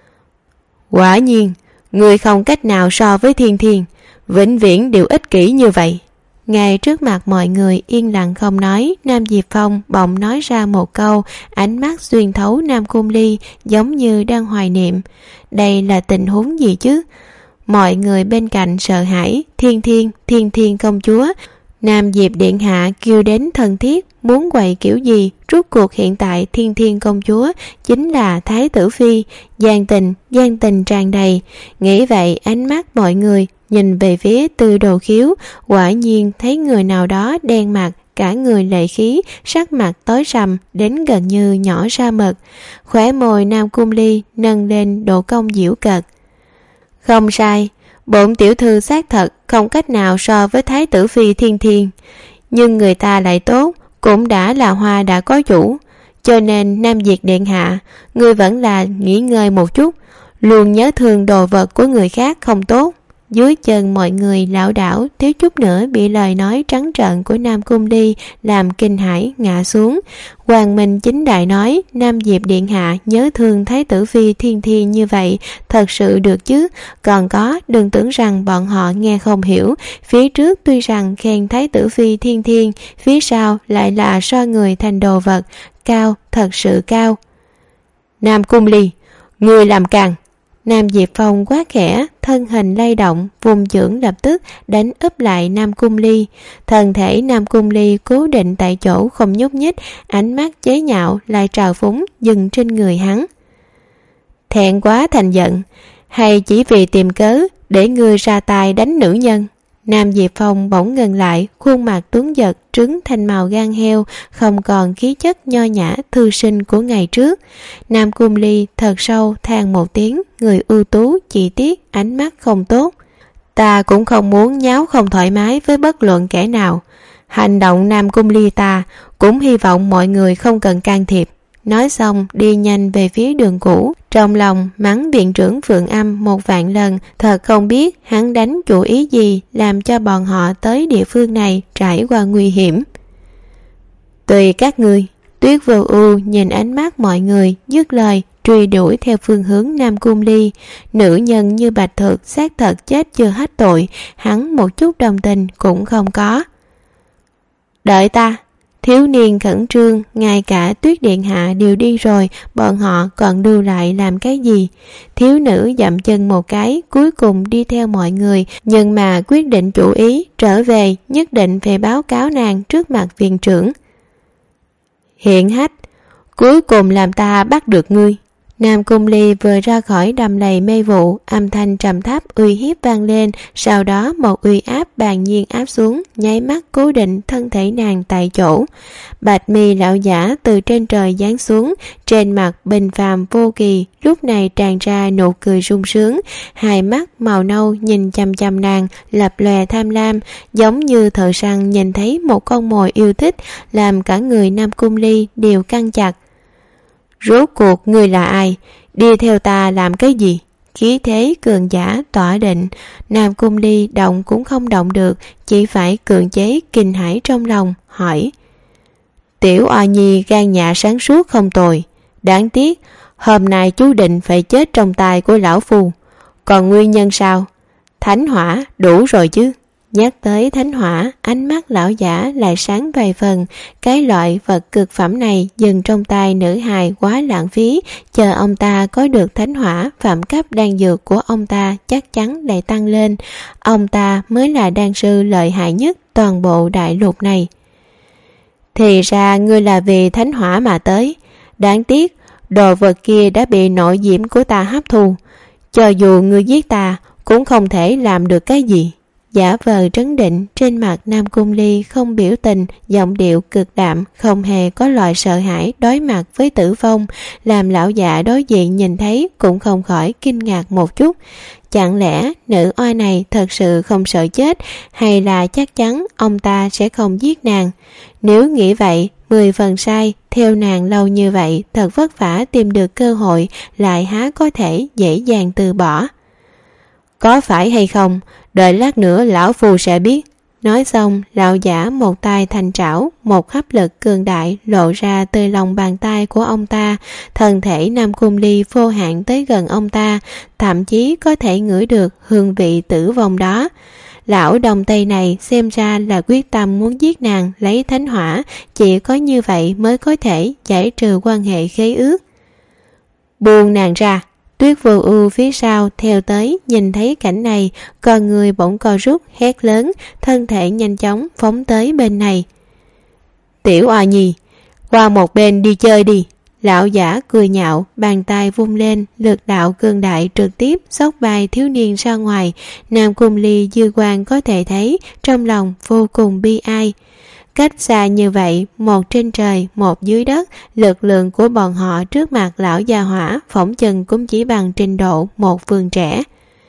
Quả nhiên, người không cách nào so với Thiên Thiên, vĩnh viễn đều ích kỷ như vậy. Ngay trước mặt mọi người yên lặng không nói, Nam Diệp Phong bỗng nói ra một câu, ánh mắt xuyên thấu Nam Cung Ly giống như đang hoài niệm. Đây là tình huống gì chứ? Mọi người bên cạnh sợ hãi. Thiên Thiên công chúa. Nam Diệp điện hạ kêu đến thân thiết, muốn quậy kiểu gì? Rốt cuộc hiện tại Thiên Thiên công chúa chính là Thái tử phi, gian tình tràn đầy. Nghĩ vậy ánh mắt mọi người nhìn về phía Tư Đồ Khiếu, quả nhiên thấy người nào đó đen mặt, cả người lệ khí, sắc mặt tối sầm đến gần như nhỏ ra mật. Khóe môi Nam Cung Ly nâng lên độ cong giễu cợt. Không sai, bổn tiểu thư xác thật không cách nào so với Thái tử phi Thiên Thiên, nhưng người ta lại tốt, cũng đã là hoa đã có chủ, cho nên Nam Diệp điện hạ, ngươi vẫn là nghỉ ngơi một chút, luôn nhớ thương đồ vật của người khác không tốt. Dưới chân mọi người lảo đảo, thiếu chút nữa bị lời nói trắng trợn của Nam Cung Ly làm kinh hãi ngã xuống. Hoàng Minh chính đại nói, Nam Diệp điện hạ nhớ thương Thái tử phi Thiên Thiên như vậy, thật sự được chứ? Còn có, đừng tưởng rằng bọn họ nghe không hiểu, phía trước tuy rằng khen Thái tử phi Thiên Thiên, phía sau lại là so người thành đồ vật, cao, thật sự cao. Nam Cung Ly, ngươi làm càng. Nam Diệp Phong quá khẽ, thân hình lay động, vùng chưởng lập tức đánh úp lại Nam Cung Ly. Thân thể Nam Cung Ly cố định tại chỗ không nhúc nhích, ánh mắt chế nhạo lại trào phúng dừng trên người hắn. Thẹn quá thành giận, hay chỉ vì tìm cớ để ngươi ra tay đánh nữ nhân? Nam Diệp Phong bỗng ngừng lại, khuôn mặt tuấn giật trứng thành màu gan heo, không còn khí chất nho nhã thư sinh của ngày trước. Nam Cung Ly thật sâu than một tiếng, người ưu tú chỉ tiếc ánh mắt không tốt. Ta cũng không muốn nháo không thoải mái với bất luận kẻ nào. Hành động Nam Cung Ly ta cũng hy vọng mọi người không cần can thiệp. Nói xong đi nhanh về phía đường cũ, trong lòng mắng viện trưởng Phượng Âm 1.000 lần, thật không biết hắn đánh chủ ý gì làm cho bọn họ tới địa phương này trải qua nguy hiểm. Tùy các ngươi. Tuyết Vô Ưu nhìn ánh mắt mọi người, dứt lời truy đuổi theo phương hướng Nam Cung Ly. Nữ nhân như Bạch Thực xác thật chết chưa hết tội, hắn một chút đồng tình cũng không có. Đợi ta. Thiếu niên khẩn trương, ngay cả Tuyết điện hạ đều đi rồi, bọn họ còn lưu lại làm cái gì? Thiếu nữ dậm chân một cái, cuối cùng đi theo mọi người, nhưng mà quyết định chủ ý, trở về nhất định phải báo cáo nàng trước mặt viện trưởng. Hiện hách, cuối cùng làm ta bắt được ngươi. Nam Cung Ly vừa ra khỏi đầm lầy mê vụ, âm thanh trầm thấp uy hiếp vang lên, sau đó một uy áp bàng nhiên áp xuống, nháy mắt cố định thân thể nàng tại chỗ. Bạch mi lão giả từ trên trời giáng xuống, trên mặt bình phàm vô kỳ, lúc này tràn ra nụ cười sung sướng, hai mắt màu nâu nhìn chăm chăm nàng, lập lòe tham lam, giống như thợ săn nhìn thấy một con mồi yêu thích, làm cả người Nam Cung Ly đều căng chặt. Rốt cuộc ngươi là ai? Đi theo ta làm cái gì? Khí thế cường giả tỏa định, Nam Cung Ly động cũng không động được, chỉ phải cưỡng chế kinh hãi trong lòng, hỏi. Tiểu oa nhi gan dạ sáng suốt không tồi, đáng tiếc hôm nay chú định phải chết trong tay của lão phu. Còn nguyên nhân sao? Thánh hỏa đủ rồi chứ? Nhắc tới thánh hỏa, ánh mắt lão giả lại sáng vài phần. Cái loại vật cực phẩm này dừng trong tay nữ hài quá lãng phí, chờ ông ta có được thánh hỏa, phẩm cấp đan dược của ông ta chắc chắn lại tăng lên. Ông ta mới là đan sư lợi hại nhất toàn bộ đại lục này. Thì ra ngươi là vì thánh hỏa mà tới. Đáng tiếc đồ vật kia đã bị nội diễm của ta hấp thu, cho dù ngươi giết ta cũng không thể làm được cái gì. Giả vờ trấn định, trên mặt Nam Cung Ly không biểu tình, giọng điệu cực đạm, không hề có loại sợ hãi đối mặt với tử vong, làm lão giả đối diện nhìn thấy cũng không khỏi kinh ngạc một chút. Chẳng lẽ nữ oa này thật sự không sợ chết, hay là chắc chắn ông ta sẽ không giết nàng? Nếu nghĩ vậy, 10 phần sai, theo nàng lâu như vậy, thật vất vả tìm được cơ hội, lại há có thể dễ dàng từ bỏ. Có phải hay không? Đợi lát nữa lão phu sẽ biết. Nói xong, lão giả một tay thành trảo, một hấp lực cường đại lộ ra từ lòng bàn tay của ông ta. Thân thể Nam Cung Ly vô hạn tới gần ông ta, thậm chí có thể ngửi được hương vị tử vong đó. Lão đồng tây này xem ra là quyết tâm muốn giết nàng lấy thánh hỏa, chỉ có như vậy mới có thể giải trừ quan hệ khế ước. Buông nàng ra. Tuyết Vô Ưu phía sau theo tới, nhìn thấy cảnh này, con người bỗng co rút, hét lớn, thân thể nhanh chóng phóng tới bên này. Tiểu oa nhi, qua một bên đi chơi đi. Lão giả cười nhạo, bàn tay vung lên, lực đạo cường đại trực tiếp xốc vai thiếu niên ra ngoài. Nam Cung Ly dư quang có thể thấy, trong lòng vô cùng bi ai. Cách xa như vậy, một trên trời, một dưới đất, lực lượng của bọn họ trước mặt lão gia hỏa phỏng chừng cũng chỉ bằng trình độ một vương trẻ.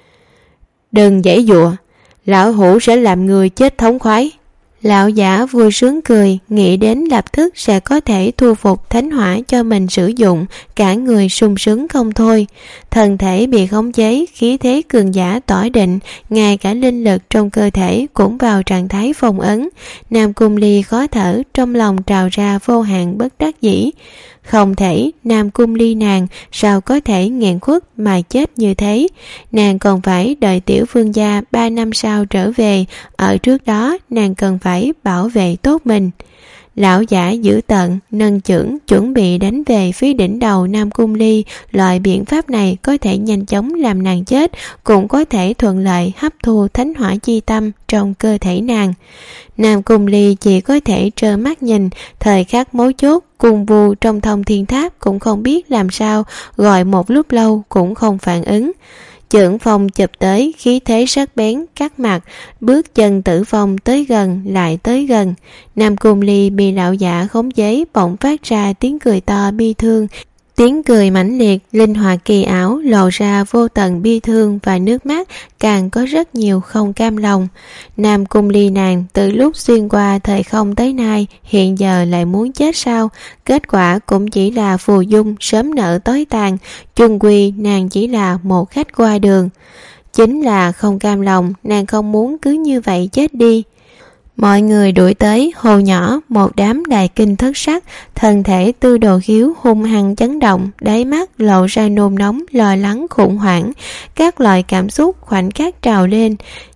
Đừng giãy giụa, lão hủ sẽ làm người chết thống khoái. Lão giả vui sướng cười, nghĩ đến lập tức sẽ có thể thu phục thánh hỏa cho mình sử dụng, cả người sung sướng không thôi. Thân thể bị khống chế, khí thế cường giả tỏa định, ngay cả linh lực trong cơ thể cũng vào trạng thái phong ấn. Nam Cung Ly khó thở, trong lòng trào ra vô hạn bất đắc dĩ. Không thể, Nam Cung Ly nàng sao có thể nghẹn khuất mà chết như thế. Nàng còn phải đợi tiểu vương gia 3 năm sau trở về, ở trước đó nàng cần phải bảo vệ tốt mình. Lão giả dữ tợn, nâng chưởng chuẩn bị đánh về phía đỉnh đầu Nam Cung Ly. Loại biện pháp này có thể nhanh chóng làm nàng chết, cũng có thể thuận lợi hấp thu thánh hỏa chi tâm trong cơ thể nàng. Nam Cung Ly chỉ có thể trơ mắt nhìn, thời khắc mấu chốt, Cung Vu trong Thông Thiên Tháp cũng không biết làm sao, gọi một lúc lâu cũng không phản ứng. Chưởng phong chụp tới, khí thế sắc bén, cắt mặt, bước chân tử vong tới gần, lại tới gần. Nam Cung Ly bị lão giả khống chế, bỗng phát ra tiếng cười to bi thương. Tiếng cười mãnh liệt, linh hoạt kỳ ảo, lộ ra vô tận bi thương và nước mắt, càng có rất nhiều không cam lòng. Nam Cung Ly nàng từ lúc xuyên qua thời không tới nay, hiện giờ lại muốn chết sao? Kết quả cũng chỉ là phù dung sớm nở tối tàn, chung quy nàng chỉ là một khách qua đường. Chính là không cam lòng, nàng không muốn cứ như vậy chết đi. Mọi người đuổi tới, hồ nhỏ, một đám đại kinh thất sắc, thân thể Tư Đồ Khiếu hung hăng chấn động, đáy mắt lộ ra nôn nóng, lo lắng, khủng hoảng, các loại cảm xúc khoảnh khắc trào lên.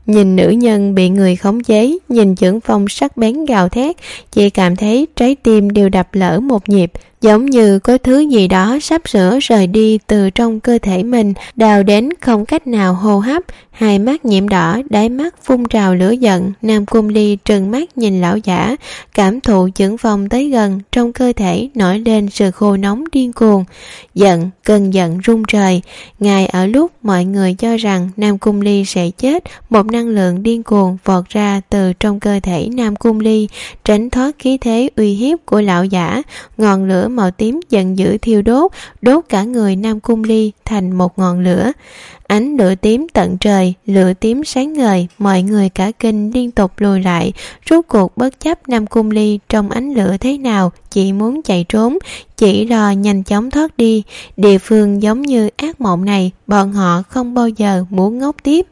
Nhìn nữ nhân bị người khống chế, nhìn Chưởng Phong sắc bén gào thét, chị cảm thấy trái tim đều đập lỡ một nhịp, giống như có thứ gì đó sắp sửa rời đi từ trong cơ thể mình, đau đến không cách nào hô hấp. Hai mắt nhiễm đỏ, đáy mắt phun trào lửa giận. Nam Cung Ly trừng mắt nhìn lão giả, cảm thụ Chưởng Phong tới gần, trong cơ thể nổi lên sự khô nóng điên cuồng. Giận, cơn giận rung trời. Ngay ở lúc mọi người cho rằng Nam Cung Ly sẽ chết, một năng lượng điên cuồng vọt ra từ trong cơ thể Nam Cung Ly, tránh thoát khí thế uy hiếp của lão giả. Ngọn lửa màu tím giận dữ thiêu đốt, đốt cả người Nam Cung Ly thành một ngọn lửa. Ánh lửa tím tận trời, lửa tím sáng ngời, mọi người cả kinh liên tục lùi lại. Rốt cuộc bất chấp Nam Cung Ly trong ánh lửa thế nào, chỉ muốn chạy trốn, chỉ lo nhanh chóng thoát đi. Địa phương giống như ác mộng này, bọn họ không bao giờ muốn ngốc tiếp.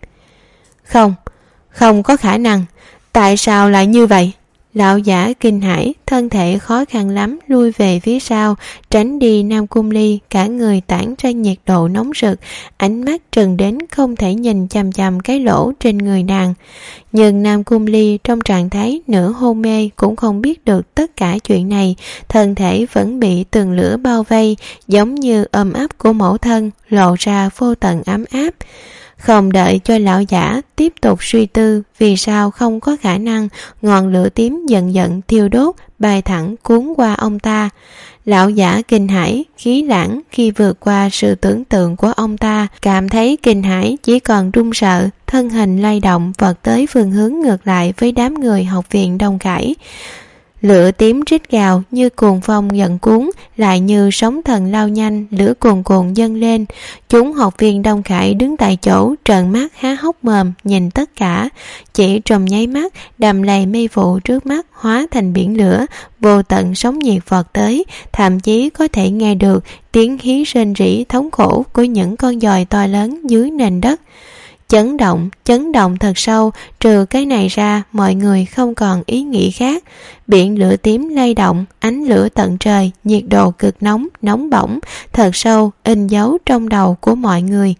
Không có khả năng. Tại sao lại như vậy? Lão giả kinh hãi, thân thể khó khăn lắm lui về phía sau, tránh đi Nam Cung Ly, cả người tản ra nhiệt độ nóng rực, ánh mắt trừng đến không thể nhìn chằm chằm cái lỗ trên người nàng. Nhưng Nam Cung Ly trong trạng thái nửa hôn mê cũng không biết được tất cả chuyện này, thân thể vẫn bị tường lửa bao vây, giống như ôm ấp của mẫu thân, lộ ra vô tận ấm áp. Không đợi cho lão giả tiếp tục suy tư vì sao không có khả năng, ngọn lửa tím dần dần thiêu đốt, bay thẳng cuốn qua ông ta. Lão giả kinh hãi, khí lãng khi vượt qua sự tưởng tượng của ông ta, cảm thấy kinh hãi chỉ còn run sợ, thân hình lay động vọt tới phương hướng ngược lại với đám người học viện Đông Khải. Lửa tím rít gào như cuồng phong giận cuốn, lại như sóng thần lao nhanh, lửa cuồn cuộn dâng lên. Chúng học viên Đông Khải đứng tại chỗ, trợn mắt há hốc mồm nhìn tất cả. Chỉ trong nháy mắt, đầm lầy mây vụ trước mắt hóa thành biển lửa, vô tận sóng nhiệt vọt tới, thậm chí có thể nghe được tiếng hí rên rỉ thống khổ của những con giòi to lớn dưới nền đất. Chấn động thật sâu, trừ cái này ra mọi người không còn ý nghĩ khác. Biển lửa tím lay động, ánh lửa tận trời, nhiệt độ cực nóng, nóng bỏng, thật sâu, in dấu trong đầu của mọi người.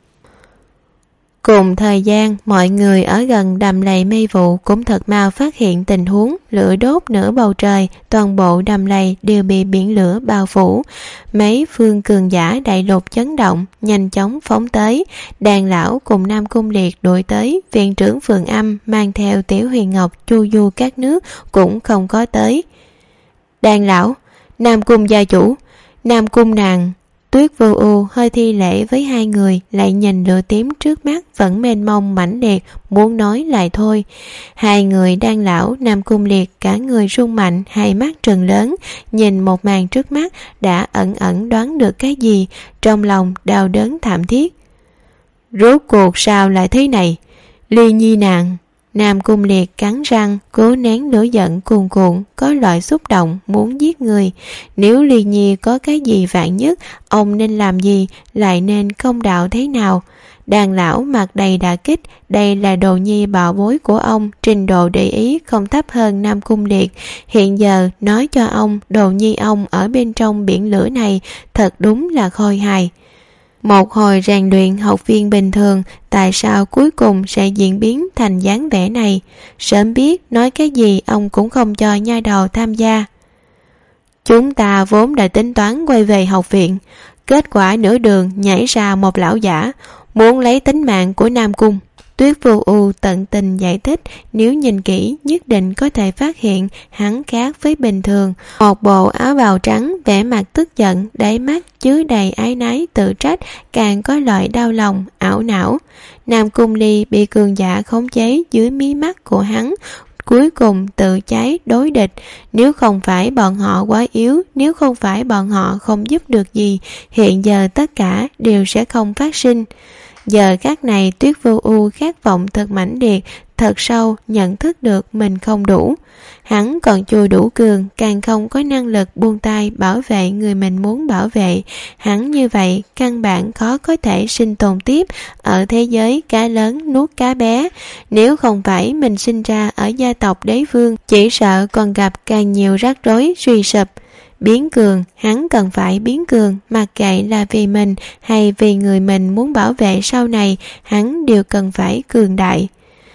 Cùng thời gian, mọi người ở gần đầm lầy mây vụ cũng thật mau phát hiện tình huống lửa đốt nửa bầu trời, toàn bộ đầm lầy đều bị biển lửa bao phủ. Mấy phương cường giả đại lục chấn động, nhanh chóng phóng tới. Đàn lão cùng Nam Cung Liệt đuổi tới, viện trưởng Phượng Âm mang theo Tiểu Huyền Ngọc chu du các nước cũng không có tới. Đàn lão, Nam Cung gia chủ, Nam Cung nàng. Tuyết Vô Ưu hơi thi lễ với hai người, lại nhìn lửa tím trước mắt vẫn mênh mông mãnh liệt, muốn nói lại thôi. Hai người Đan lão, Nam Cung Liệt cả người rung mạnh, hai mắt trừng lớn, nhìn một màn trước mắt đã ẩn ẩn đoán được cái gì, trong lòng đau đớn thảm thiết. Rốt cuộc sao lại thế này? Ly Nhi nàng. Nam Cung Liệt cắn răng, cố nén lửa giận cuồn cuộn, có loại xúc động muốn giết người. Nếu Ly Nhi có cái gì vạn nhất, ông nên làm gì, lại nên công đạo thế nào? Đàn lão mặt đầy đả kích, đây là đồ nhi bảo bối của ông, trình độ để ý không thấp hơn Nam Cung Liệt. Hiện giờ nói cho ông, đồ nhi ông ở bên trong biển lửa này, thật đúng là khôi hài. Một hồi rèn luyện học viên bình thường, tại sao cuối cùng sẽ diễn biến thành dáng vẻ này? Sớm biết nói cái gì ông cũng không cho nha đầu tham gia. Chúng ta vốn đã tính toán quay về học viện, kết quả nửa đường nhảy ra một lão giả, muốn lấy tính mạng của Nam Cung. Tuyết Vô Ưu tận tình giải thích, nếu nhìn kỹ nhất định có thể phát hiện hắn khác với bình thường. Một bộ áo bào trắng, vẻ mặt tức giận, đáy mắt chứa đầy áy náy tự trách, càng có loại đau lòng, ảo não. Nam Cung Ly bị cường giả khống chế dưới mí mắt của hắn, cuối cùng tự cháy đối địch. Nếu không phải bọn họ quá yếu, nếu không phải bọn họ không giúp được gì, hiện giờ tất cả đều sẽ không phát sinh. Giờ khắc này Tuyết Vô Ưu khát vọng thật mãnh liệt, thật sâu nhận thức được mình không đủ. Hắn còn chưa đủ cường, càng không có năng lực buông tay bảo vệ người mình muốn bảo vệ. Hắn như vậy căn bản khó có thể sinh tồn tiếp ở thế giới cá lớn nuốt cá bé. Nếu không phải mình sinh ra ở gia tộc đế vương, chỉ sợ còn gặp càng nhiều rắc rối suy sụp. Biến cường, hắn cần phải biến cường, mặc kệ là vì mình hay vì người mình muốn bảo vệ sau này, hắn đều cần phải cường đại.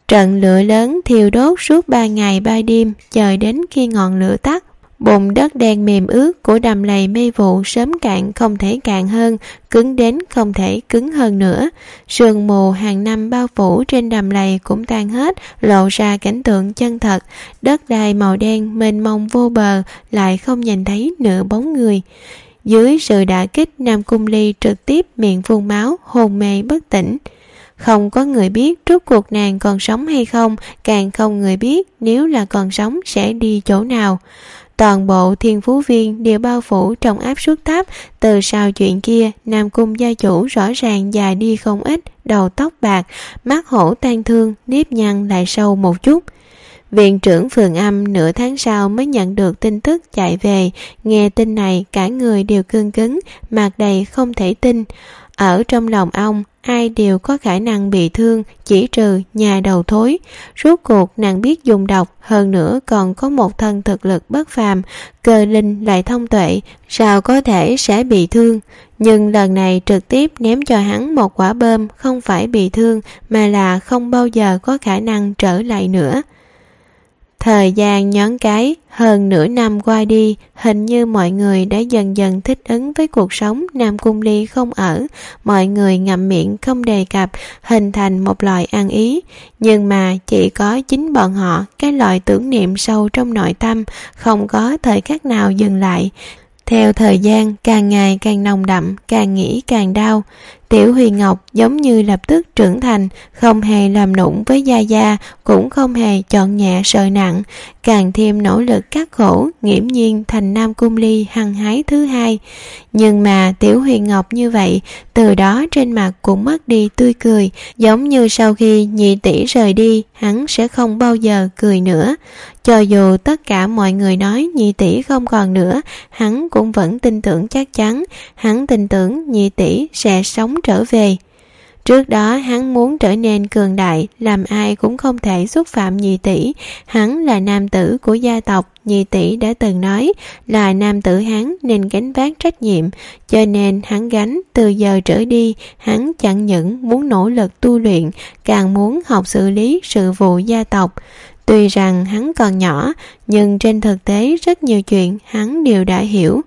Trận lửa lớn thiêu đốt suốt 3 ngày 3 đêm, chờ đến khi ngọn lửa tắt, bùn đất đen mềm ướt của đầm lầy mê vụ sớm cạn không thể cạn hơn, cứng đến không thể cứng hơn nữa. Sương mù hàng năm bao phủ trên đầm lầy cũng tan hết, lộ ra cảnh tượng chân thật. Đất đai màu đen mênh mông vô bờ, lại không nhìn thấy nửa bóng người. Dưới sự đả kích, Nam Cung Ly trực tiếp miệng phun máu, hôn mê bất tỉnh. Không có người biết rốt cuộc nàng còn sống hay không, càng không người biết nếu là còn sống sẽ đi chỗ nào. Toàn bộ Thiên Phú Viên đều bao phủ trong áp suất thấp. Từ sau chuyện kia, Nam Cung gia chủ rõ ràng già đi không ít, đầu tóc bạc, mắt hổ tan thương, nếp nhăn lại sâu một chút. Viện trưởng Phường Âm nửa tháng sau mới nhận được tin tức chạy về. Nghe tin này cả người đều cương cứng, mặt đầy không thể tin. Ở trong lòng ông, ai đều có khả năng bị thương, chỉ trừ nhà đầu thối. Rốt cuộc nàng biết dùng độc, hơn nữa còn có một thân thực lực bất phàm, cơ linh lại thông tuệ, sao có thể sẽ bị thương. Nhưng lần này trực tiếp ném cho hắn một quả bom, không phải bị thương mà là không bao giờ có khả năng trở lại nữa. Thời gian nhoáng cái, hơn nửa năm qua đi, hình như mọi người đã dần dần thích ứng với cuộc sống Nam Cung Ly không ở. Mọi người ngậm miệng không đề cập, hình thành một loại ăn ý. Nhưng mà chỉ có chính bọn họ, cái loại tưởng niệm sâu trong nội tâm, không có thời khắc nào dừng lại. Theo thời gian càng ngày càng nồng đậm, càng nghĩ càng đau. Tiểu Huyền Ngọc giống như lập tức trưởng thành, không hề làm nũng với Gia Gia, cũng không hề chọn nhẹ sợ nặng, càng thêm nỗ lực khắc khổ, nghiễm nhiên thành Nam Cung Ly hăng hái thứ hai. Nhưng mà Tiểu Huyền Ngọc như vậy, từ đó trên mặt cũng mất đi tươi cười, giống như sau khi nhị tỷ rời đi, hắn sẽ không bao giờ cười nữa. Cho dù tất cả mọi người nói nhị tỷ không còn nữa, hắn cũng vẫn tin tưởng chắc chắn, hắn tin tưởng nhị tỷ sẽ sống trở về. Trước đó hắn muốn trở nên cường đại, làm ai cũng không thể xúc phạm nhị tỷ. Hắn là nam tử của gia tộc, nhị tỷ đã từng nói là nam tử hắn nên gánh vác trách nhiệm, cho nên hắn gánh. Từ giờ trở đi, hắn chẳng những muốn nỗ lực tu luyện, càng muốn học xử lý sự vụ gia tộc. Tuy rằng hắn còn nhỏ, nhưng trên thực tế rất nhiều chuyện hắn đều đã hiểu.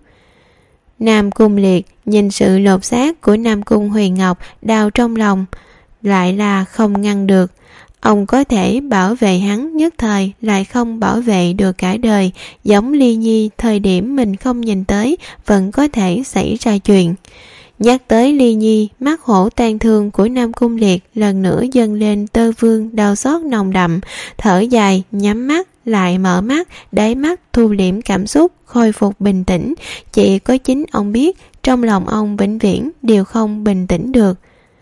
Nam Cung Liệt nhìn sự lột xác của Nam Cung Huyền Ngọc, đau trong lòng, lại là không ngăn được. Ông có thể bảo vệ hắn nhất thời, lại không bảo vệ được cả đời. Giống Ly Nhi, thời điểm mình không nhìn tới, vẫn có thể xảy ra chuyện. Nhắc tới Ly Nhi, mắt hổ tan thương của Nam Cung Liệt lần nữa dâng lên tơ vương đau xót nồng đậm, thở dài, nhắm mắt, lại mở mắt, đáy mắt thu liễm cảm xúc, khôi phục bình tĩnh. Chỉ có chính ông biết, trong lòng ông vĩnh viễn đều không bình tĩnh được.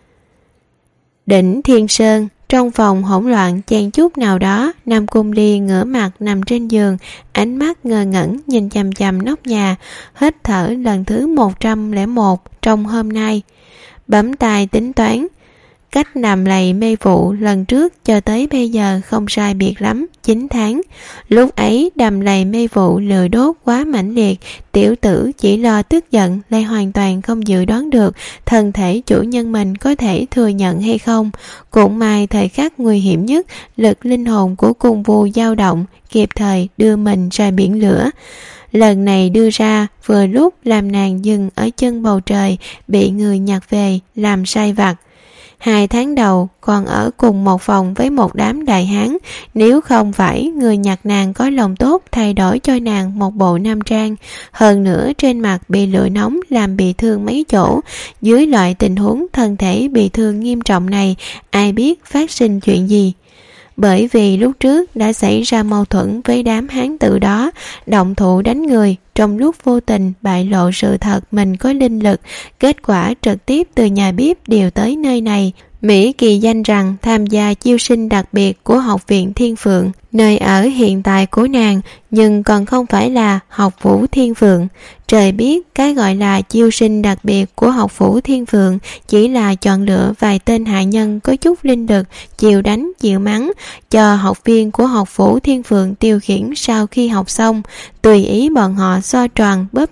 Đỉnh Thiên Sơn, trong phòng hỗn loạn chen chúc nào đó, Nam Cung Ly ngửa mặt nằm trên giường, ánh mắt ngơ ngẩn nhìn chằm chằm nóc nhà, hít thở lần thứ 101 trong hôm nay. Bấm tay tính toán, cách nằm lầy mê vụ lần trước cho tới bây giờ không sai biệt lắm 9 tháng. Lúc ấy đầm lầy mê vụ lửa đốt quá mãnh liệt, tiểu tử chỉ lo tức giận, lại hoàn toàn không dự đoán được thân thể chủ nhân mình có thể thừa nhận hay không. Cũng may thời khắc nguy hiểm nhất, lực linh hồn của cung vu dao động, kịp thời đưa mình ra biển lửa. Lần này đưa ra vừa lúc làm nàng dừng ở chân bầu trời, bị người nhặt về làm sai vặt. 2 tháng đầu còn ở cùng một phòng với một đám đại hán, nếu không phải người nhặt nàng có lòng tốt thay đổi cho nàng một bộ nam trang, hơn nữa trên mặt bị lửa nóng làm bị thương mấy chỗ. Dưới loại tình huống thân thể bị thương nghiêm trọng này, ai biết phát sinh chuyện gì. Bởi vì lúc trước đã xảy ra mâu thuẫn với đám hán tử đó, động thủ đánh người, trong lúc vô tình bại lộ sự thật mình có linh lực, kết quả trực tiếp từ nhà bếp điều tới nơi này. Mỹ kỳ danh rằng tham gia chiêu sinh đặc biệt của Học viện Thiên Phượng, nơi ở hiện tại của nàng, nhưng còn không phải là Học phủ Thiên Phượng. Trời biết cái gọi là chiêu sinh đặc biệt của Học phủ Thiên Phượng chỉ là chọn lựa vài tên hạ nhân có chút linh lực, chịu đánh chịu mắng, cho học viên của Học phủ Thiên Phượng tiêu khiển sau khi học xong, tùy ý bọn họ xoa tròn bóp dẹt,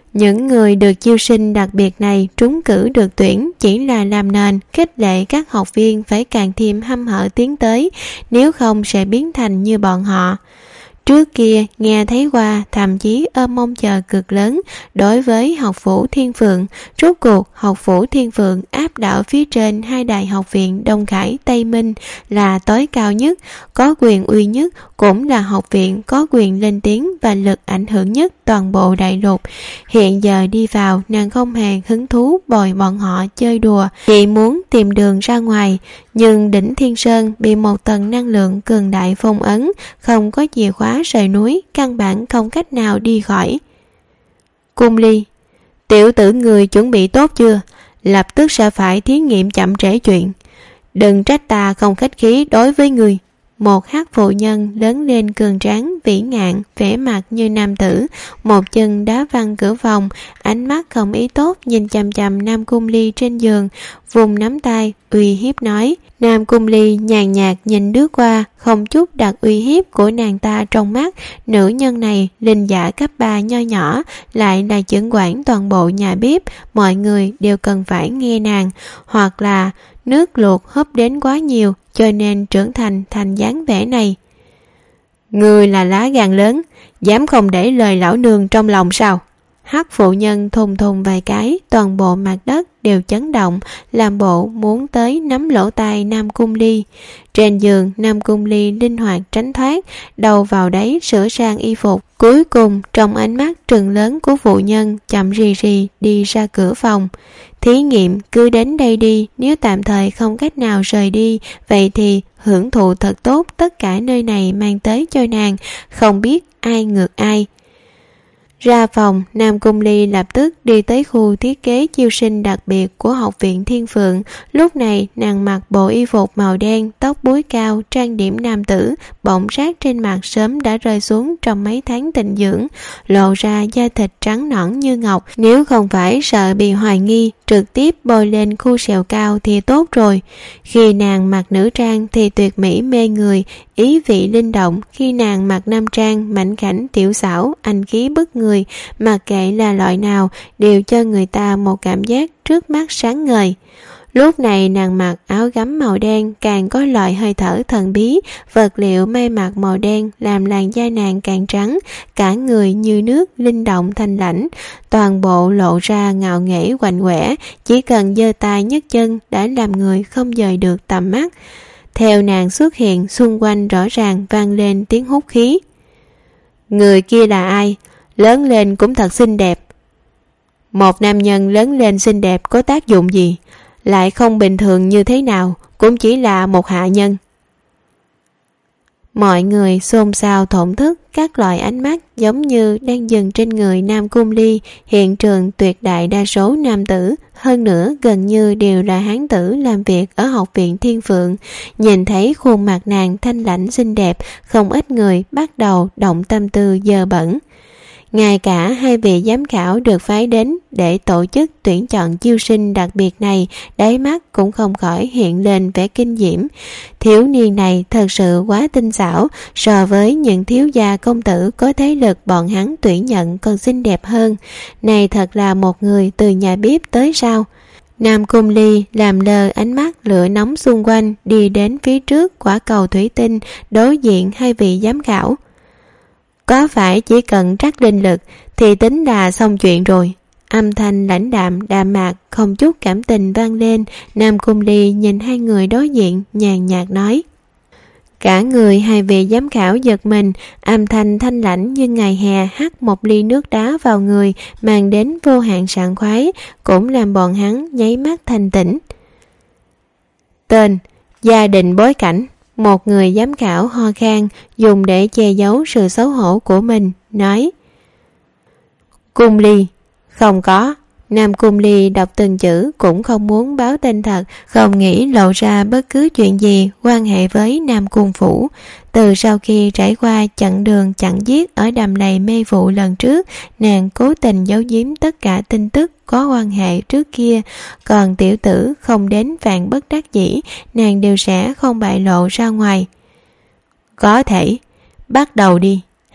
Những người được chiêu sinh đặc biệt này trúng cử được tuyển chỉ là làm nền, khích lệ các học viên phải càng thêm hăm hở tiến tới, nếu không sẽ biến thành như bọn họ. Trước kia nghe thấy qua, thậm chí ôm mong chờ cực lớn đối với học phủ Thiên Phượng. Rốt cuộc học phủ Thiên Phượng áp đảo phía trên hai đại học viện Đông Khải, Tây Minh là tối cao nhất, có quyền uy nhất, cũng là học viện có quyền lên tiếng và lực ảnh hưởng nhất toàn bộ đại lục. Hiện giờ đi vào, nàng không hề hứng thú bồi bọn họ chơi đùa, chỉ muốn tìm đường ra ngoài. Nhưng đỉnh Thiên Sơn bị một tầng năng lượng cường đại phong ấn, không có chìa khóa rời núi, căn bản không cách nào đi khỏi. Cung Ly, tiểu tử người chuẩn bị tốt chưa? Lập tức sẽ phải thí nghiệm chậm trễ chuyện. Đừng trách ta không khách khí đối với người. Một hắc phụ nhân lớn lên cường tráng, vĩ ngạn, vẻ mặt như nam tử, một chân đá văng cửa phòng, ánh mắt không ý tốt nhìn chằm chằm Nam Cung Ly trên giường, vùng nắm tay uy hiếp nói. Nam Cung Ly nhàn nhạt nhìn lướt qua, không chút đặt uy hiếp của nàng ta trong mắt. Nữ nhân này linh giả cấp 3 nho nhỏ, lại là trưởng quản toàn bộ nhà bếp, mọi người đều cần phải nghe nàng, hoặc là nước luộc hấp đến quá nhiều cho nên trưởng thành dáng vẻ này. Người là lá gan lớn, dám không để lời lão nương trong lòng sao? Hắc phụ nhân thùng thùng vài cái, toàn bộ mặt đất đều chấn động, làm bộ muốn tới nắm lỗ tai Nam Cung Ly. Trên giường, Nam Cung Ly linh hoạt tránh thoát, đầu vào đấy sửa sang y phục. Cuối cùng, trong ánh mắt trừng lớn của phụ nhân, chậm rì rì đi ra cửa phòng. Thí nghiệm cứ đến đây đi, nếu tạm thời không cách nào rời đi, vậy thì hưởng thụ thật tốt tất cả nơi này mang tới cho nàng, không biết ai ngược ai. Ra phòng, Nam Cung Ly lập tức đi tới khu thiết kế chiêu sinh đặc biệt của học viện Thiên Phượng. Lúc này nàng mặc bộ y phục màu đen, tóc búi cao, trang điểm nam tử, bọng rác trên mặt sớm đã rơi xuống trong mấy tháng tịnh dưỡng, lộ ra da thịt trắng nõn như ngọc. Nếu không phải sợ bị hoài nghi, trực tiếp bôi lên khu sẹo cao thì tốt rồi. Khi nàng mặc nữ trang thì tuyệt mỹ mê người, ý vị linh động. Khi nàng mặc nam trang, mảnh khảnh tiểu xảo, anh khí bức người, mặc kệ là loại nào đều cho người ta một cảm giác trước mắt sáng ngời. Lúc này nàng mặc áo gấm màu đen càng có loại hơi thở thần bí, vật liệu may mặc màu đen làm làn da nàng càng trắng, cả người như nước linh động thanh lãnh, toàn bộ lộ ra ngạo nghễ hoành quẻ, chỉ cần giơ tay nhấc chân đã làm người không dời được tầm mắt. Theo nàng xuất hiện, xung quanh rõ ràng vang lên tiếng hút khí. Người kia là ai? Lớn lên cũng thật xinh đẹp. Một nam nhân lớn lên xinh đẹp có tác dụng gì? Lại không bình thường như thế nào, cũng chỉ là một hạ nhân. Mọi người xôn xao thổn thức, các loại ánh mắt giống như đang dừng trên người Nam Cung Ly. Hiện trường tuyệt đại đa số nam tử, hơn nữa gần như đều là hán tử làm việc ở học viện Thiên Phượng. Nhìn thấy khuôn mặt nàng thanh lãnh xinh đẹp, không ít người bắt đầu động tâm tư dơ bẩn. Ngay cả hai vị giám khảo được phái đến để tổ chức tuyển chọn chiêu sinh đặc biệt này, đáy mắt cũng không khỏi hiện lên vẻ kinh diễm. Thiếu niên này thật sự quá tinh xảo, so với những thiếu gia công tử có thế lực bọn hắn tuyển nhận còn xinh đẹp hơn. Này thật là một người từ nhà bếp tới sao? Nam Cung Ly làm lơ ánh mắt lửa nóng xung quanh, đi đến phía trước quả cầu thủy tinh, đối diện hai vị giám khảo. Có phải chỉ cần trắc linh lực thì tính là xong chuyện rồi? Âm thanh lãnh đạm đạm mạc không chút cảm tình vang lên. Nam Cung Ly nhìn hai người đối diện, nhàn nhạt nói. Cả người hai vị giám khảo giật mình, âm thanh thanh lãnh như ngày hè hắt một ly nước đá vào người, mang đến vô hạn sảng khoái, cũng làm bọn hắn nháy mắt thanh tĩnh. Tên, gia đình bối cảnh. Một người giám khảo ho khan, dùng để che giấu sự xấu hổ của mình, nói. Cung Ly. Không có. Nam Cung Ly đọc từng chữ, cũng không muốn báo tên thật, không nghĩ lộ ra bất cứ chuyện gì quan hệ với Nam Cung Phủ. Từ sau khi trải qua chặn đường chặn giết ở đầm lầy mê vụ lần trước, nàng cố tình giấu giếm tất cả tin tức có quan hệ trước kia, còn tiểu tử không đến vạn bất đắc dĩ, nàng đều sẽ không bại lộ ra ngoài. Có thể, bắt đầu đi.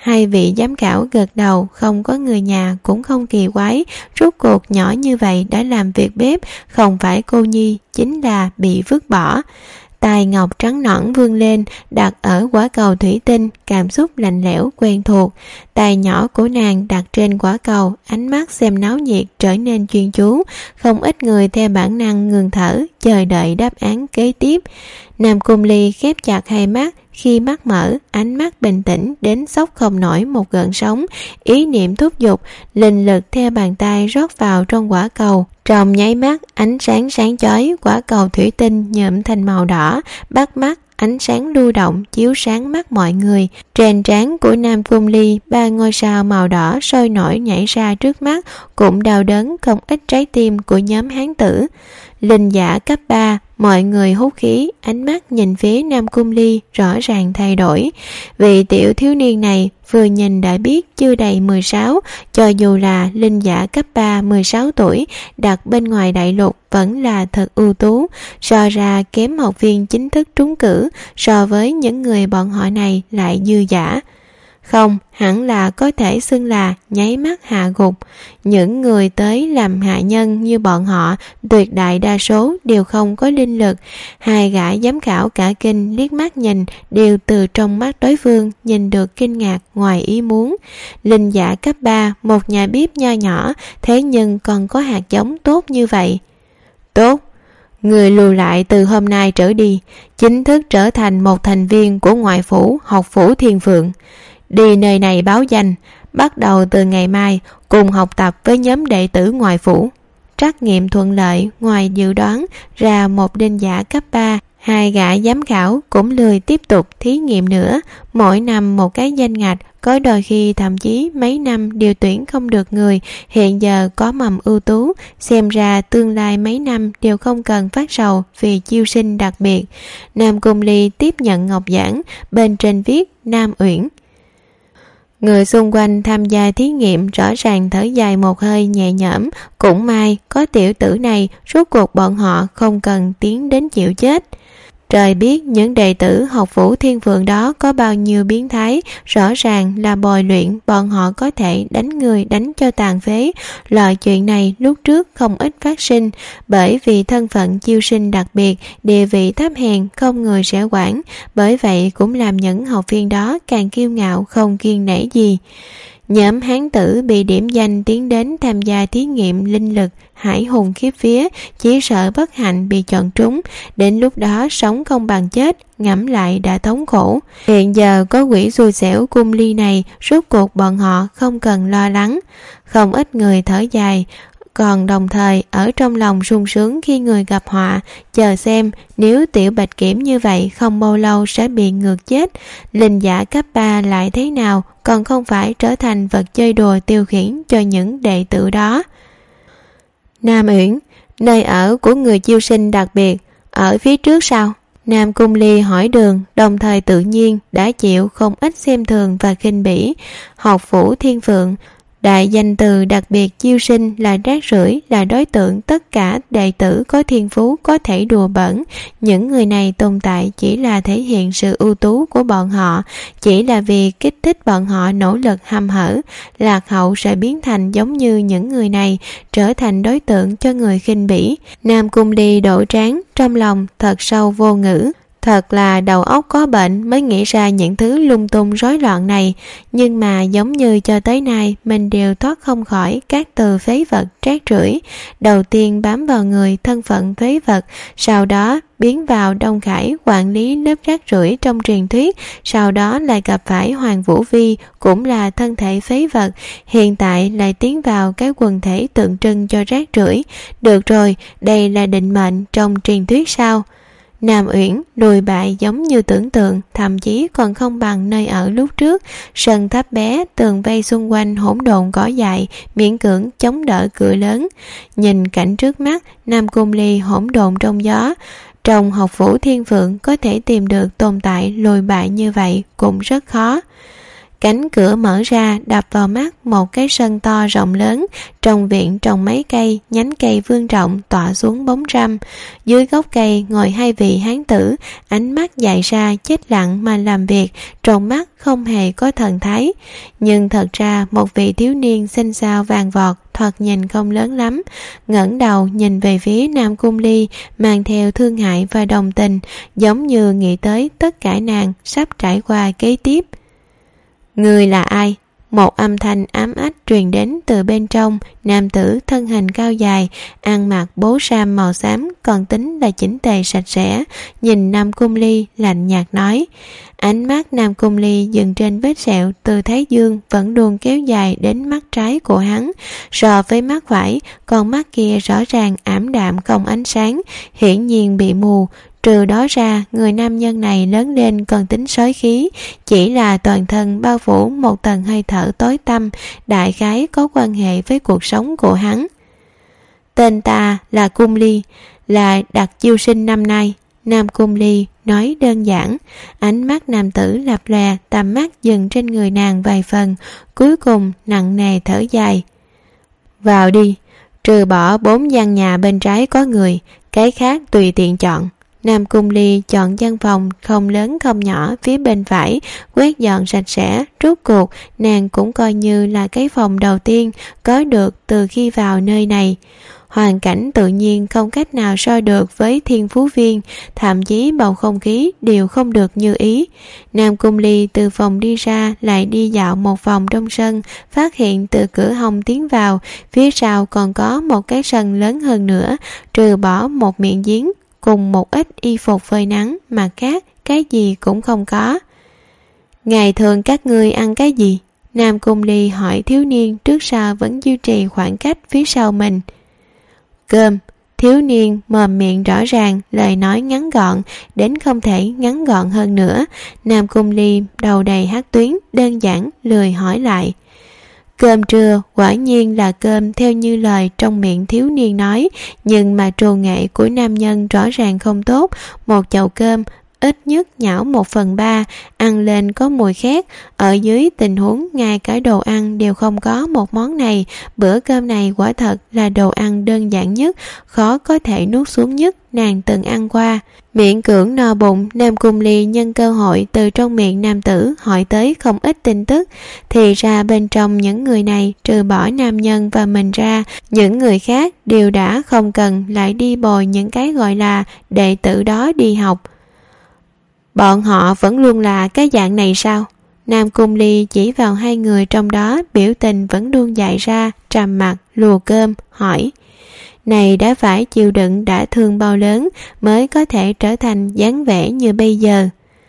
Hai vị giám khảo gật đầu, không có người nhà cũng không kỳ quái, rốt cuộc nhỏ như vậy đã làm việc bếp, không phải cô nhi chính là bị vứt bỏ. Tài ngọc trắng nõn vươn lên, đặt ở quả cầu thủy tinh, cảm xúc lạnh lẽo quen thuộc. Tay nhỏ của nàng đặt trên quả cầu, ánh mắt xem náo nhiệt trở nên chuyên chú. Không ít người theo bản năng ngừng thở, chờ đợi đáp án kế tiếp. Nam Cung Ly khép chặt hai mắt, khi mắt mở, ánh mắt bình tĩnh đến sốc không nổi một gợn sóng. Ý niệm thúc giục, linh lực theo bàn tay rót vào trong quả cầu. Trong nháy mắt, ánh sáng sáng chói, quả cầu thủy tinh nhuộm thành màu đỏ, bắt mắt. Ánh sáng lưu động chiếu sáng mắt mọi người. Trên trán của Nam Cung Ly, 3 ngôi sao màu đỏ sôi nổi nhảy ra trước mắt, cũng đau đớn không ít trái tim của nhóm hán tử. Linh giả cấp 3, mọi người hút khí, ánh mắt nhìn phía Nam Cung Ly rõ ràng thay đổi. Vị tiểu thiếu niên này vừa nhìn đã biết chưa đầy 16, cho dù là linh giả cấp 3 16 tuổi, đặt bên ngoài đại lục vẫn là thật ưu tú, so ra kém học viên chính thức trúng cử, so với những người bọn họ này lại dư giả. Không, hẳn là có thể xưng là nháy mắt hạ gục. Những người tới làm hạ nhân như bọn họ, tuyệt đại đa số đều không có linh lực. Hai gã giám khảo cả kinh liếc mắt nhìn, đều từ trong mắt đối phương nhìn được kinh ngạc ngoài ý muốn. Linh giả cấp 3, một nhà bếp nho nhỏ, thế nhưng còn có hạt giống tốt như vậy. Tốt, người lưu lại từ hôm nay trở đi, chính thức trở thành một thành viên của ngoại phủ học phủ Thiên Phượng. Đi nơi này báo danh, bắt đầu từ ngày mai cùng học tập với nhóm đệ tử ngoại phủ. Trắc nghiệm thuận lợi, ngoài dự đoán ra một linh giả cấp 3, hai gã giám khảo cũng lười tiếp tục thí nghiệm nữa. Mỗi năm một cái danh ngạch, có đôi khi thậm chí mấy năm đều tuyển không được người. Hiện giờ có mầm ưu tú, xem ra tương lai mấy năm đều không cần phát sầu vì chiêu sinh đặc biệt. Nam Cung Ly tiếp nhận ngọc giảng, bên trên viết Nam Uyển. Người xung quanh tham gia thí nghiệm rõ ràng thở dài một hơi nhẹ nhõm, cũng may có tiểu tử này, rốt cuộc bọn họ không cần tiến đến chịu chết. Trời biết những đệ tử học phủ Thiên Phượng đó có bao nhiêu biến thái, rõ ràng là bồi luyện bọn họ có thể đánh người đánh cho tàn phế. Loại chuyện này lúc trước không ít phát sinh, bởi vì thân phận chiêu sinh đặc biệt, địa vị thấp hèn không người sẽ quản, bởi vậy cũng làm những học viên đó càng kiêu ngạo không kiêng nể gì. Nhóm hán tử bị điểm danh tiến đến tham gia thí nghiệm linh lực, hải hùng khiếp vía, chỉ sợ bất hạnh bị chọn trúng, đến lúc đó sống không bằng chết, ngẫm lại đã thống khổ. Hiện giờ có quỷ xui xẻo Cung Ly này, rốt cuộc bọn họ không cần lo lắng. Không ít người thở dài, còn đồng thời ở trong lòng sung sướng khi người gặp họa, chờ xem nếu tiểu bạch kiểm như vậy không bao lâu sẽ bị ngược chết. Linh giả cấp 3 lại thế nào, còn không phải trở thành vật chơi đùa tiêu khiển cho những đệ tử đó. Nam Uyển, nơi ở của người chiêu sinh đặc biệt, ở phía trước sao? Nam Cung Ly hỏi đường, đồng thời tự nhiên đã chịu không ít xem thường và khinh bỉ. Học phủ Thiên Phượng, đại danh từ đặc biệt chiêu sinh là rác rưởi, là đối tượng tất cả đệ tử có thiên phú có thể đùa bỡn. Những người này tồn tại chỉ là thể hiện sự ưu tú của bọn họ, chỉ là vì kích thích bọn họ nỗ lực hăm hở. Lạc hậu sẽ biến thành giống như những người này, trở thành đối tượng cho người khinh bỉ. Nam Cung Ly đổ trán, trong lòng thật sâu vô ngữ. Thật là đầu óc có bệnh mới nghĩ ra những thứ lung tung rối loạn này, nhưng mà giống như cho tới nay mình đều thoát không khỏi các từ phế vật rác rưởi. Đầu tiên bám vào người thân phận phế vật, sau đó biến vào Đông Khải quản lý lớp rác rưởi trong truyền thuyết, sau đó lại gặp phải Hoàng Vũ Vi cũng là thân thể phế vật, hiện tại lại tiến vào cái quần thể tượng trưng cho rác rưởi. Được rồi, đây là định mệnh trong truyền thuyết sao? Nam Uyển lùi bại giống như tưởng tượng, thậm chí còn không bằng nơi ở lúc trước. Sân thấp bé, tường vây xung quanh hỗn độn cỏ dại, miễn cưỡng chống đỡ cửa lớn. Nhìn cảnh trước mắt, Nam Cung Ly hỗn độn trong gió. Trong học phủ Thiên Phượng có thể tìm được tồn tại lùi bại như vậy cũng rất khó. Cánh cửa mở ra đập vào mắt một cái sân to rộng lớn, trong viện trồng mấy cây, nhánh cây vươn rộng tọa xuống bóng râm. Dưới gốc cây ngồi hai vị hán tử, ánh mắt dại ra chết lặng mà làm việc, trong mắt không hề có thần thái. Nhưng thật ra một vị thiếu niên xinh xao vàng vọt, thoạt nhìn không lớn lắm, ngẩng đầu nhìn về phía Nam Cung Ly, mang theo thương hại và đồng tình, giống như nghĩ tới tất cả nàng sắp trải qua kế tiếp. Người là ai? Một âm thanh ám ách truyền đến từ bên trong. Nam tử thân hình cao dài, ăn mặc bố sam màu xám, còn tính là chỉnh tề sạch sẽ, nhìn Nam Cung Ly lạnh nhạt nói. Ánh mắt Nam Cung Ly dừng trên vết sẹo từ thái dương vẫn luôn kéo dài đến mắt trái của hắn. So với mắt phải, con mắt kia rõ ràng ảm đạm không ánh sáng, hiển nhiên bị mù. Trừ đó ra, người nam nhân này lớn lên còn tính sói khí, chỉ là toàn thân bao phủ một tầng hơi thở tối tăm, đại khái có quan hệ với cuộc sống của hắn. Tên ta là Cung Ly, là đặc chiêu sinh năm nay. Nam Cung Ly nói đơn giản. Ánh mắt nam tử lập lòe, tầm mắt dừng trên người nàng vài phần, cuối cùng nặng nề thở dài. Vào đi, trừ bỏ 4 gian nhà bên trái có người, cái khác tùy tiện chọn. Nam Cung Ly chọn gian phòng không lớn không nhỏ phía bên phải, quét dọn sạch sẽ. Rốt cuộc nàng cũng coi như là cái phòng đầu tiên có được từ khi vào nơi này. Hoàn cảnh tự nhiên không cách nào so được với Thiên Phú Viên, thậm chí bầu không khí đều không được như ý. Nam Cung Ly từ phòng đi ra, lại đi dạo một vòng trong sân, phát hiện từ cửa hông tiến vào, phía sau còn có một cái sân lớn hơn nữa, trừ bỏ một miệng giếng cùng một ít y phục phơi nắng, mà khác cái gì cũng không có. Ngày thường các ngươi ăn cái gì? Nam Cung Ly hỏi thiếu niên trước sau vẫn duy trì khoảng cách phía sau mình. Cơm. Thiếu niên mồm miệng rõ ràng, lời nói ngắn gọn đến không thể ngắn gọn hơn nữa. Nam Cung Ly đầu đầy hắc tuyến, đơn giản lười hỏi lại. Cơm trưa quả nhiên là cơm theo như lời trong miệng thiếu niên nói, nhưng mà trù nghệ của nam nhân rõ ràng không tốt. Một chậu cơm ít nhất nhão 1/3, ăn lên có mùi khét. Ở dưới tình huống ngay cả đồ ăn đều không có một món này, bữa cơm này quả thật là đồ ăn đơn giản nhất, khó có thể nuốt xuống nhất nàng từng ăn qua. Miễn cưỡng no bụng, Nam Cung Ly nhân cơ hội từ trong miệng nam tử hỏi tới không ít tin tức. Thì ra bên trong những người này, trừ bỏ nam nhân và mình ra, những người khác đều đã không cần lại đi bồi những cái gọi là đệ tử đó đi học. Bọn họ vẫn luôn là cái dạng này sao? Nam Cung Ly chỉ vào hai người trong đó, biểu tình vẫn luôn dại ra, trầm mặt, lùa cơm, hỏi. Này đã phải chịu đựng đã thương bao lớn mới có thể trở thành dáng vẻ như bây giờ.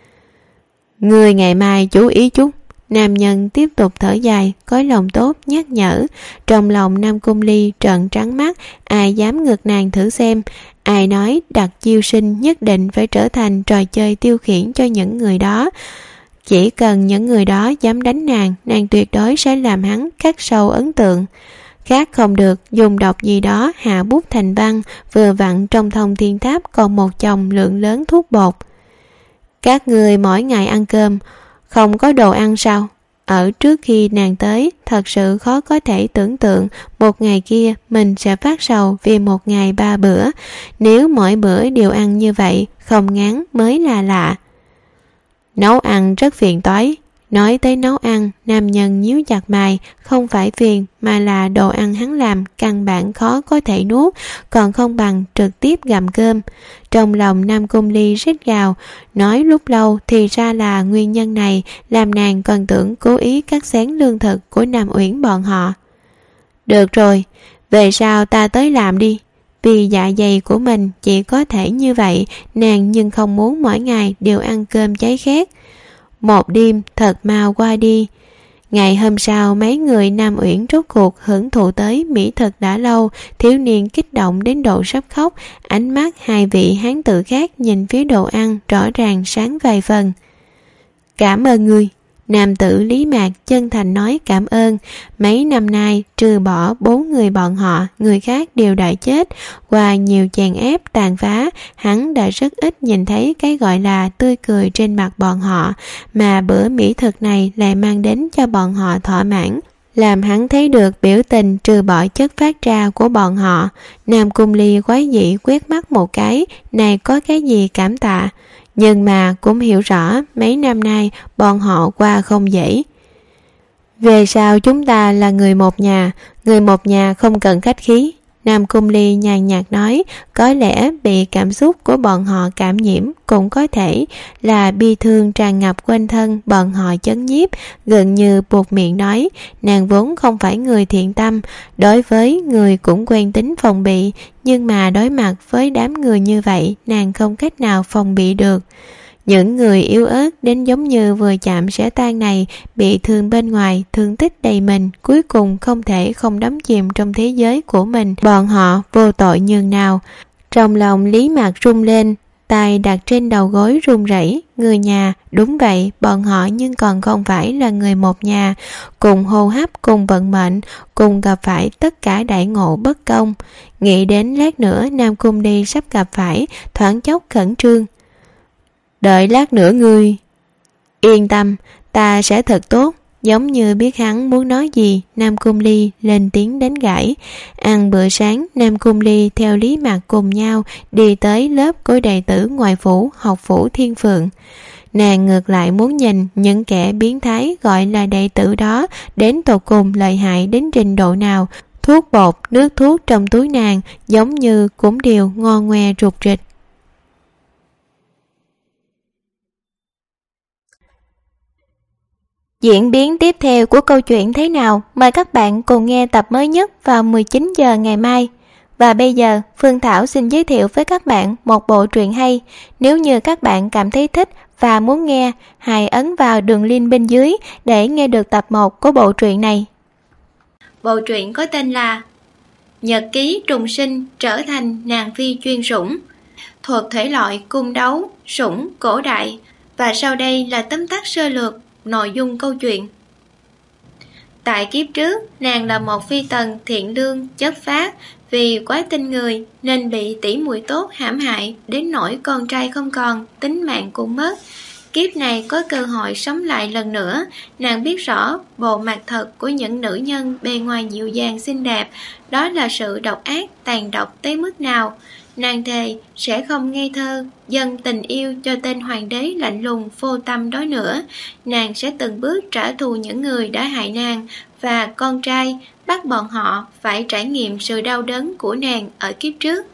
Người ngày mai chú ý chút. Nam nhân tiếp tục thở dài, có lòng tốt nhắc nhở. Trong lòng Nam Cung Ly trợn trắng mắt, ai dám ngược nàng thử xem. Ai nói đặc chiêu sinh nhất định phải trở thành trò chơi tiêu khiển cho những người đó. Chỉ cần những người đó dám đánh nàng, nàng tuyệt đối sẽ làm hắn khắc sâu ấn tượng. Khác không được, dùng độc gì đó hạ bút thành văn, vừa vặn trong Thông Thiên Tháp còn một chồng lượng lớn thuốc bột. Các người mỗi ngày ăn cơm, không có đồ ăn sao? Ở trước khi nàng tới, thật sự khó có thể tưởng tượng một ngày kia mình sẽ phát sầu vì một ngày 3 bữa. Nếu mỗi bữa đều ăn như vậy, không ngán mới là lạ. Nấu ăn rất phiền toái. Nói tới nấu ăn, nam nhân nhíu chặt mày, không phải phiền mà là đồ ăn hắn làm căn bản khó có thể nuốt, còn không bằng trực tiếp gặm cơm. Trong lòng Nam Cung Ly rít gào, nói lúc lâu thì ra là nguyên nhân này, làm nàng còn tưởng cố ý cắt xén lương thực của Nam Uyển bọn họ. Được rồi, về sau ta tới làm đi. Vì dạ dày của mình chỉ có thể như vậy, nàng nhưng không muốn mỗi ngày đều ăn cơm cháy khét. Một đêm thật mau qua đi. Ngày hôm sau, mấy người Nam Uyển rốt cuộc hưởng thụ tới mỹ thực đã lâu. Thiếu niên kích động đến độ sắp khóc. Ánh mắt hai vị hán tử khác nhìn phía đồ ăn rõ ràng sáng vài phần. Cảm ơn ngươi. Nam tử Lý Mạc chân thành nói cảm ơn. Mấy năm nay trừ bỏ 4 người bọn họ, người khác đều đã chết. Qua nhiều chèn ép tàn phá, hắn đã rất ít nhìn thấy cái gọi là tươi cười trên mặt bọn họ, mà bữa mỹ thực này lại mang đến cho bọn họ thỏa mãn, làm hắn thấy được biểu tình trừ bỏ chất phát ra của bọn họ. Nam Cung Ly quái dị quét mắt một cái, này có cái gì cảm tạ, nhưng mà cũng hiểu rõ mấy năm nay bọn họ qua không dễ. Về sau chúng ta là người một nhà không cần khách khí. Nam Cung Ly nhàn nhạt nói, có lẽ bị cảm xúc của bọn họ cảm nhiễm, cũng có thể là bi thương tràn ngập quanh thân bọn họ chấn nhiếp, gần như buộc miệng nói, nàng vốn không phải người thiện tâm, đối với người cũng quen tính phòng bị, nhưng mà đối mặt với đám người như vậy, nàng không cách nào phòng bị được. Những người yếu ớt đến giống như vừa chạm sẽ tan này, bị thương bên ngoài, thương tích đầy mình, cuối cùng không thể không đắm chìm trong thế giới của mình. Bọn họ vô tội nhường nào. Trong lòng Lý Mạc rung lên, tay đặt trên đầu gối run rẩy. Người nhà, đúng vậy, bọn họ nhưng còn không phải là người một nhà, cùng hô hấp, cùng vận mệnh, cùng gặp phải tất cả đại ngộ bất công. Nghĩ đến lát nữa Nam Cung Ly sắp gặp phải, thoáng chốc khẩn trương. Đợi lát nữa ngươi. Yên tâm, ta sẽ thật tốt. Giống như biết hắn muốn nói gì, Nam Cung Ly lên tiếng đánh gãy. Ăn bữa sáng, Nam Cung Ly theo Lý Mạc cùng nhau đi tới lớp của đệ tử ngoại phủ học phủ Thiên Phượng. Nàng ngược lại muốn nhìn những kẻ biến thái gọi là đệ tử đó đến tột cùng lợi hại đến trình độ nào. Thuốc bột, nước thuốc trong túi nàng giống như cũng đều ngon ngoe rụt rịch. Diễn biến tiếp theo của câu chuyện thế nào? Mời các bạn cùng nghe tập mới nhất vào 19 giờ ngày mai. Và bây giờ, Phương Thảo xin giới thiệu với các bạn một bộ truyện hay. Nếu như các bạn cảm thấy thích và muốn nghe, hãy ấn vào đường link bên dưới để nghe được tập 1 của bộ truyện này. Bộ truyện có tên là Nhật ký trùng sinh trở thành nàng phi chuyên sủng, thuộc thể loại cung đấu, sủng, cổ đại. Và sau đây là tóm tắt sơ lược nội dung câu chuyện. Tại kiếp trước, nàng là một phi tần thiện lương, chất phác, vì quá tin người nên bị tỷ muội tốt hãm hại đến nỗi con trai không còn, tính mạng cũng mất. Kiếp này có cơ hội sống lại lần nữa, nàng biết rõ bộ mặt thật của những nữ nhân bề ngoài dịu dàng xinh đẹp, đó là sự độc ác, tàn độc tới mức nào. Nàng thề sẽ không ngây thơ dâng tình yêu cho tên hoàng đế lạnh lùng vô tâm đó nữa. Nàng sẽ từng bước trả thù những người đã hại nàng và con trai, bắt bọn họ phải trải nghiệm sự đau đớn của nàng ở kiếp trước.